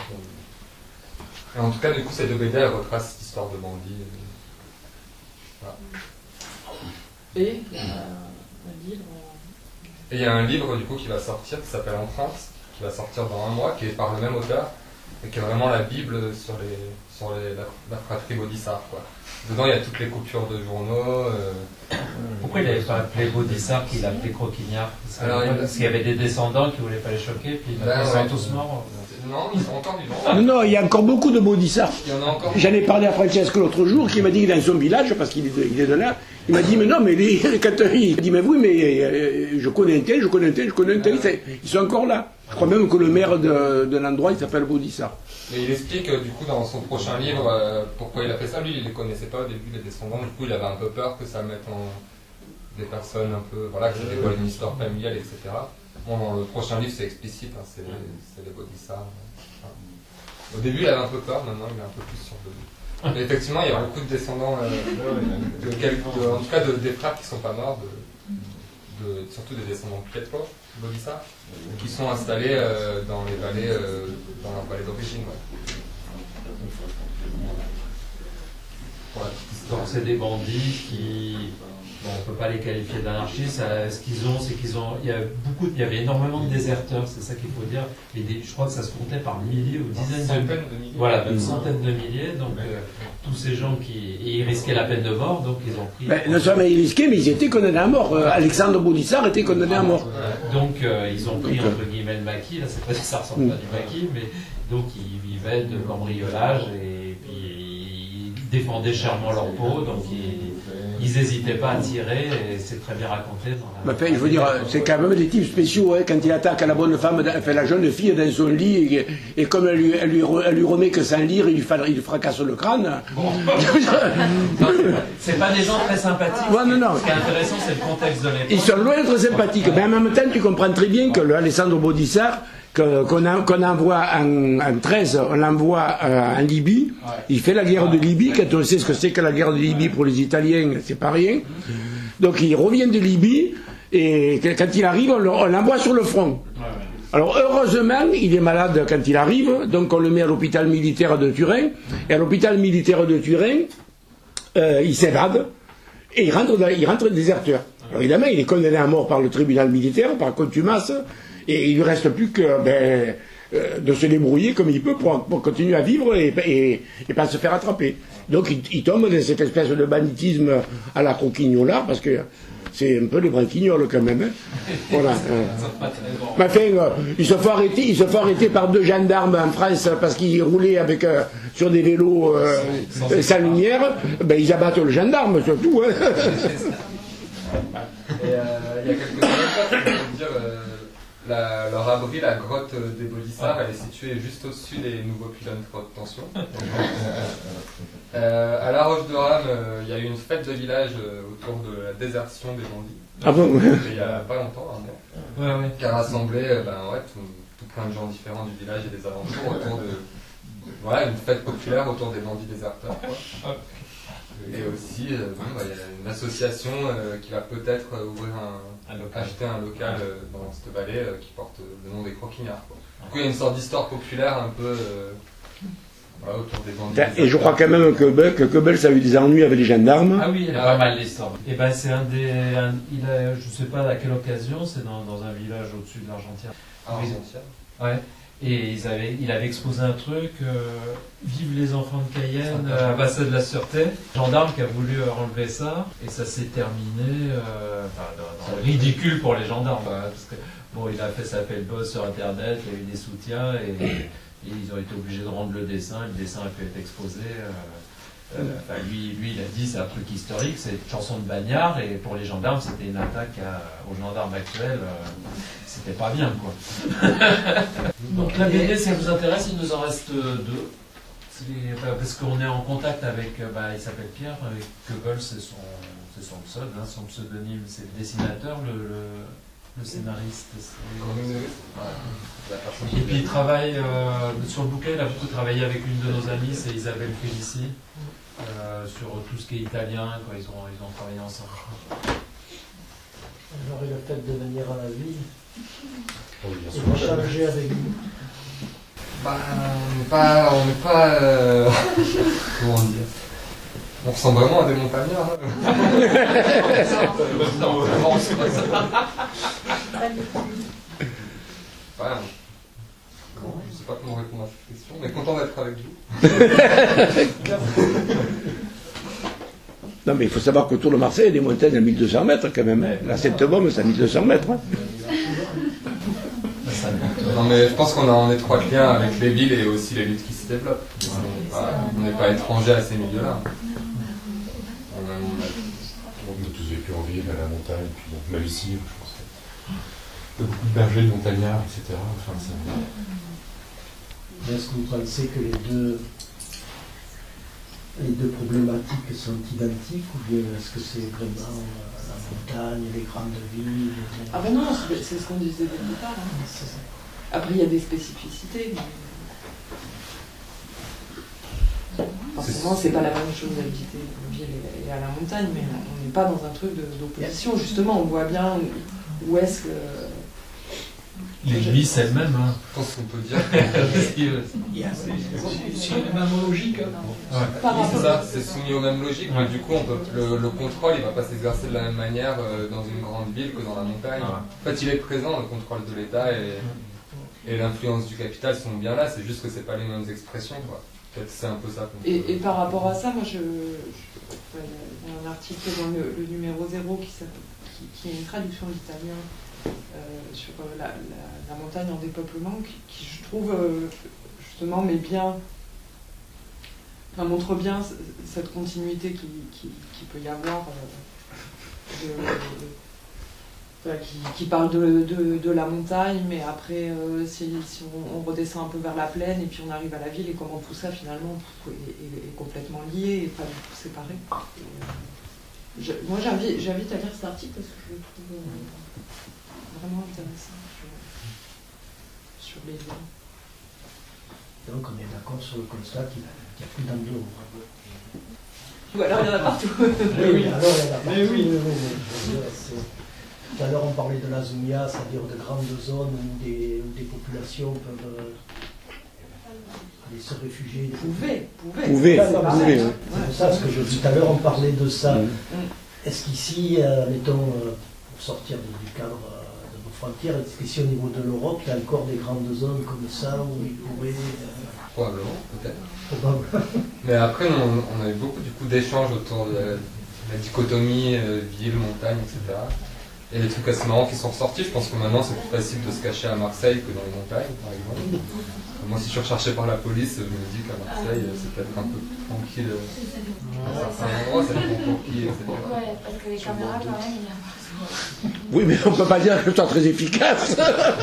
Et en tout cas, du coup, ces deux B D, elles retracent cette histoire de bandit. euh, Voilà. Et il y a un livre. Et il y a un livre du coup qui va sortir qui s'appelle Empreinte, qui va sortir dans un mois, qui est par le même auteur, et qui est vraiment la Bible sur, les, sur les, la, la fratrie Bodhisar, quoi. Dedans, il y a toutes les coupures de journaux. Euh, Pourquoi il n'avait pas appelé Bodhisar qu'il appelait Croquignard? Parce qu'il Alors, il- parce qu'il y avait des descendants qui ne voulaient pas les choquer, puis Ben, ils sont ouais. tous morts. Non, ils sont encore vivants. Non, non, il y a encore beaucoup de Bodhisar. Il y en a encore. J'en ai parlé à Francesco l'autre jour, qui m'a dit que dans son village, parce qu'il est de, il est de là, il m'a dit, mais non, mais les, quand il m'a dit, mais oui, mais euh, je connais un tel, je connais un tel, je connais un tel, c'est- ils sont encore là. Je crois même que le maire de, de l'endroit, il s'appelle Bodhisar. Mais il explique euh, du coup dans son prochain livre euh, pourquoi il a fait ça. Lui, il ne les connaissait pas au début, les descendants. Du coup, il avait un peu peur que ça mette en des personnes un peu, voilà, qui dévoilent une histoire familiale, et cetera. Bon, dans le prochain livre, c'est explicite, hein, c'est, c'est les Bodhisar. Enfin, au début, il avait un peu peur, maintenant, il est un peu plus sûr de lui. Mais effectivement, il y a beaucoup de descendants, euh, de, quelques- de- en tout cas de, des frères qui ne sont pas morts, de, de, surtout des descendants de Pietro, Bodhisar, qui sont installés euh, dans les vallées, euh, dans leur vallée d'origine. Ouais. Voilà. Donc c'est des bandits qui, bon, on ne peut pas les qualifier d'anarchistes. euh, Ce qu'ils ont, c'est qu'ils ont, il y a beaucoup, il y avait énormément de déserteurs, c'est ça qu'il faut dire. Et des, je crois que ça se comptait par milliers ou dizaines de, de milliers. voilà, une centaine de milliers. Donc euh, tous ces gens qui, et ils risquaient la peine de mort, donc ils ont pris. Ben, non seulement ils risquaient, mais ils étaient condamnés à mort. Euh, Alexandre Bodhisar était condamné à mort. Donc euh, ils ont pris entre guillemets le maquis, là c'est pas ça ressemble pas du maquis, mais donc ils vivaient de cambriolage et puis ils défendaient chèrement leur peau, donc ils, ils n'hésitaient pas à tirer et c'est très bien raconté dans la... Enfin, je veux dire, c'est quand même des types spéciaux, hein, quand il attaque la bonne femme, enfin la jeune fille dans son lit, et, et comme elle lui, elle, lui, elle lui remet que sans lire, il lui, il lui fracasse le crâne. Bon. C'est pas des gens très sympathiques. Ouais, non, non. Ce qui est intéressant, c'est le contexte de l'époque. Ils sont loin d'être sympathiques, mais en même temps, tu comprends très bien que le Alessandro Bodissart, qu'on qu'on envoie en, en treize, on l'envoie euh, en Libye, ouais. Il fait la guerre de Libye, quand on sait ce que c'est que la guerre de Libye pour les Italiens, c'est pas rien. Donc il revient de Libye, et quand il arrive, on l'envoie sur le front. Alors heureusement, il est malade quand il arrive, donc on le met à l'hôpital militaire de Turin, et à l'hôpital militaire de Turin, euh, il s'évade, et il rentre, dans, il rentre déserteur. Alors évidemment, il est condamné à mort par le tribunal militaire, par contumace, et il ne lui reste plus que ben, euh, de se débrouiller comme il peut pour, pour continuer à vivre et, et, et pas se faire attraper. Donc il, il tombe dans cette espèce de banditisme à la Croquignola, parce que c'est un peu les branquignoles quand même. Hein. Voilà. Mais enfin, euh, ils se font arrêter, ils se font arrêter par deux gendarmes en France parce qu'ils roulaient avec, euh, sur des vélos euh, sans, sans lumière. Ben, ils abattent le gendarme surtout. Hein. Et euh, il y a quelques années, je peux dire... Euh, La, leur abri, la grotte des Bodissarts, elle est située juste au-dessus des nouveaux pylônes de haute tension. euh, à La Roche-de-Rame, il euh, y a eu une fête de village euh, autour de la désertion des bandits. Ah bon? Il y a pas longtemps, un mois. Ouais, ouais. Qui a rassemblé euh, ben, ouais, tout, tout plein de gens différents du village et des alentours autour de voilà, une fête populaire autour des bandits déserteurs. Quoi. Et aussi, euh, bon, bah, y a une association euh, qui va peut-être euh, ouvrir un, un local. acheter un local euh, dans cette vallée euh, qui porte euh, le nom des Croquignards. Quoi. Du coup, il y a une sorte d'histoire populaire un peu euh, voilà, autour des bandits. Et je crois quand même que, que Goebbels a eu des ennuis avec les gendarmes. Ah oui, il y a ah, pas mal d'histoires. Et ben c'est un des, un, il a, je sais pas à quelle occasion, c'est dans, dans un village au-dessus de l'Argentière. Ah, Argentière. Ouais. Et ils avaient, il avait exposé un truc, euh, vive les enfants de Cayenne, euh, ambassade de la sûreté. Gendarme qui a voulu enlever ça, et ça s'est terminé euh, enfin, dans, dans le ridicule pour les gendarmes. Hein, parce que, bon, il a fait sa le boss sur Internet, il y a eu des soutiens, et, et ils ont été obligés de rendre le dessin. Le dessin a pu être exposé. Euh, euh, enfin, lui, lui, il a dit c'est un truc historique, c'est une chanson de Bagnard, et pour les gendarmes, c'était une attaque à, aux gendarmes actuels. Euh, C'était pas bien, quoi. Donc la B D, si elle vous intéresse, il nous en reste deux. Les, parce qu'on est en contact avec, bah, il s'appelle Pierre, avec Goebbels, c'est son, c'est son pseud, hein, son pseudonyme, c'est le dessinateur, le, le, le scénariste. Ouais. Et puis il travaille euh, sur le bouquin, il a beaucoup travaillé avec une de nos amies, c'est Isabelle Félici, euh, sur tout ce qui est italien, quoi, ils ont, ils ont travaillé ensemble. J'aurais le fait de venir à la ville. Oui, et de changer avec vous. Bah, on n'est pas. On n'est pas euh... comment dire. On ressemble vraiment à des montagnards. Hein. Enfin, bon, je ne sais pas comment répondre à cette question, mais content d'être avec vous. Non, mais il faut savoir qu'autour de Marseille, il y a des montagnes à mille deux cents mètres quand même. La Sept-Baume, c'est à mille deux cents mètres. Hein. Non, mais je pense qu'on est en étroit lien avec les villes et aussi les luttes qui se développent. On n'est pas étranger à ces milieux-là. On a, on a tous vécu en ville, à la montagne, puis bon, même ici, je pense. Il y a beaucoup de bergers, de montagnards, et cetera. Enfin, est-ce que vous pensez que les deux, les deux problématiques sont identiques ou bien est-ce que c'est vraiment euh, la montagne, les grandes villes les... Ah ben non, c'est, c'est ce qu'on disait dès le départ. Hein. Après, il y a des spécificités. Mais... Forcément, c'est pas la même chose d'habiter en ville et à la montagne, mais on n'est pas dans un truc de, d'opposition. Justement, on voit bien où est-ce que... Les milices elles-mêmes, hein. Je pense qu'on peut dire que c'est la même logique. Hein. Ouais. C'est ça, c'est soumis aux mêmes logiques, mais du coup on peut, le, le contrôle il ne va pas s'exercer de la même manière euh, dans une grande ville que dans la montagne. En fait il est présent, le contrôle de l'État et, et l'influence du capital sont bien là, c'est juste que c'est pas les mêmes expressions, quoi. Peut-être c'est un peu ça. Et, peut... et par rapport à ça, moi je, je ouais, il y a un article dans le, le numéro zéro qui, qui, qui est une traduction d'italien. Euh, sur euh, la, la, la montagne en dépeuplement qui, qui je trouve euh, justement met bien enfin, montre bien c- cette continuité qui, qui, qui peut y avoir, euh, de, de, enfin, qui, qui parle de, de, de la montagne, mais après, euh, si, si on, on redescend un peu vers la plaine et puis on arrive à la ville, et comment tout ça finalement tout est, est- est complètement lié et pas du tout séparé. Et, euh, je, moi j'invite, j'invite à lire cet article parce que je le trouve euh, vraiment intéressant sur, sur les liens. Donc on est d'accord sur le constat qu'il n'y a, a plus d'endroits. Ou alors il y en a partout. Oui, oui, alors il y en a partout. Mais oui. Oui, oui, oui. C'est- Tout à l'heure on parlait de la Zounia, c'est-à-dire de grandes zones où des, où des populations peuvent euh, aller se réfugier. Pouvez, pouvez. Pouvez, Ah, non, pouvez, c'est- oui. C'est pour ça, parce que je, tout à l'heure on parlait de ça. Mm. Est-ce qu'ici, euh, mettons, euh, pour sortir du du cadre euh, de nos frontières, est-ce qu'ici au niveau de l'Europe, il y a encore des grandes zones comme ça où il pourrait... Euh, Probablement, peut-être. Probablement. Mais après, on, on a eu beaucoup du coup d'échanges autour de la, la dichotomie euh, ville, montagne, et cetera. Et des trucs assez marrants qui sont ressortis. Je pense que maintenant, c'est plus facile de se cacher à Marseille que dans les montagnes, par exemple. Moi, si je suis recherché par la police, je me dis qu'à Marseille, c'est peut-être un peu plus tranquille. À certains endroits, ça dépend pour qui, et cetera. Ouais, parce que les caméras, quand même, il y a Oui, mais on ne peut pas dire que ce soit très efficace.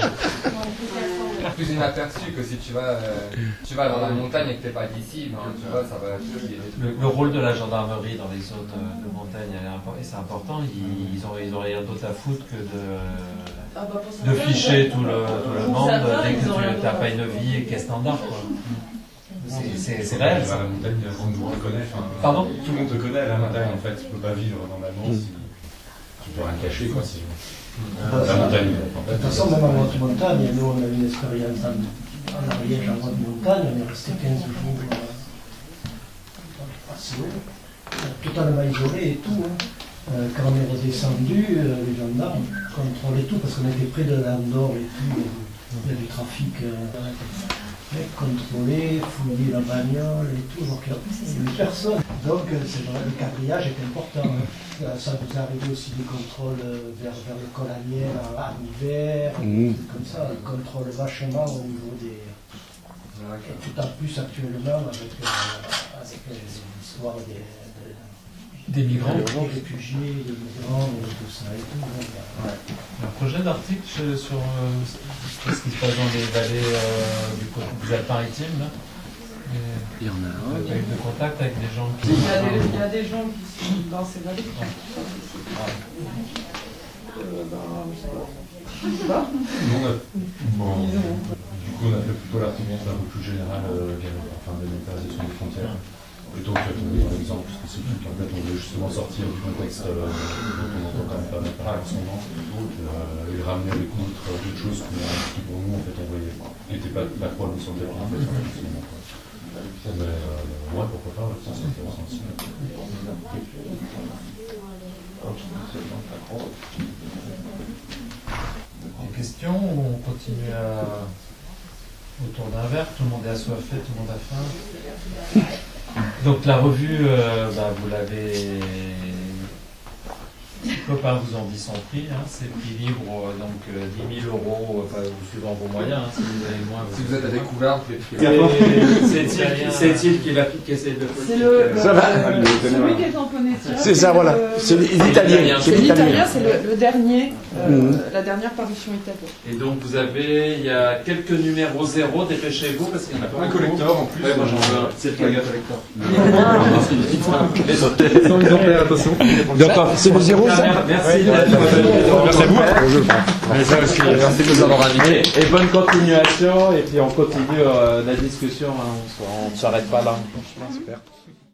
Plus inaperçu que si tu vas, euh, tu vas dans la montagne et que t'es pas d'ici, ben, tu vois, ça va. Le, le rôle de la gendarmerie dans les zones euh, de montagne, elle est impor- et c'est important. Ils, ils ont, ils ont rien d'autre à foutre que de, Ah bah, pour de ça, ficher ça, tout le, tout le pour monde ça, ça, dès ils ont que rien tu n'as d'autre. pas une vie et qu'est standard, quoi. C'est- C'est c'est réel, ça. La montagne, tout le monde te connaît. Enfin, Pardon tout le monde te connaît à la montagne, en fait. Tu peux pas vivre normalement si tu peux rien cacher, quoi. Si... Ah, La montagne. De toute façon, même en haute montagne, nous on a eu une expérience en, en Ariège, en haute montagne, on est resté quinze jours euh, dans le assez haut, euh, totalement isolé et tout. Hein. Euh, quand on est redescendu, euh, les gendarmes contrôlaient tout parce qu'on était près de l'Andorre et tout, il y a du, il y a du trafic. Euh, mais contrôler, fouiller la bagnole et tout, donc il n'y avait personne. Donc euh, c'est vrai, le quadrillage est important. Hein. Euh, Ça vous arrive aussi des contrôles euh, vers, vers le col Aniel en, en hiver, Mmh. comme ça, ils contrôlent vachement au niveau des... Et tout en plus actuellement avec, euh, avec l'histoire des, des, Des migrants. des réfugiés, des migrants et tout ça et tout. Donc, euh, Un projet d'article sur sur, euh, ce qui se passe dans les vallées euh, du côté des Alpes-Maritimes, là. Et Il y en a vous avez eu de contact avec des gens qui... Il y, a des, il y a des gens qui sont dans ces vallées qui sont euh, ben, je sais pas. Je sais pas. Nous, on a, bon, Ils ont- du coup, on a fait plutôt l'article un peu plus général, euh, enfin, de l'intériorisation des frontières, plutôt que de donner un exemple, parce que c'est tout en fait, on veut justement sortir du contexte euh, dont on entend quand même pas mal parler en ce moment, euh, et ramener avec nous d'autres d'autres choses qui, qui, pour nous, en fait, on voyait, qui n'étaient pas la croix de son tapis, en fait, en ce moment. Mais, euh, ouais, pourquoi pas, ça c'est intéressant aussi. Des questions ou on continue à... autour d'un verre, tout le monde est assoiffé, tout le monde a faim. Donc la revue, euh, bah, vous l'avez... Les copains vous ont dit son prix, hein, c'est prix libre, euh, donc euh, dix mille euros, enfin, suivant vos moyens, hein, si vous avez moins. Si vous êtes à découvert, vous pouvez C'est il qui va piquer ses deux C'est le, Ça va. le- celui qui est tamponné. C'est ça, voilà. C'est l'italien. C'est l'italien, c'est le, le dernier, euh, Mhm. la dernière parution italienne. Et donc vous avez, il y a quelques numéros zéro, dépêchez-vous parce qu'il y en a pas Un beaucoup. collector en plus. Ouais, moi j'en veux un. C'est le gars collector. Sans exemplaire, attention. D'accord, c'est le zéro ça? Merci. Merci à vous. Je le prends. Mais ça aussi, merci de nous avoir invités. Et bonne continuation, et puis on continue euh, la discussion, hein, on ne s'arrête pas là. Franchement, super.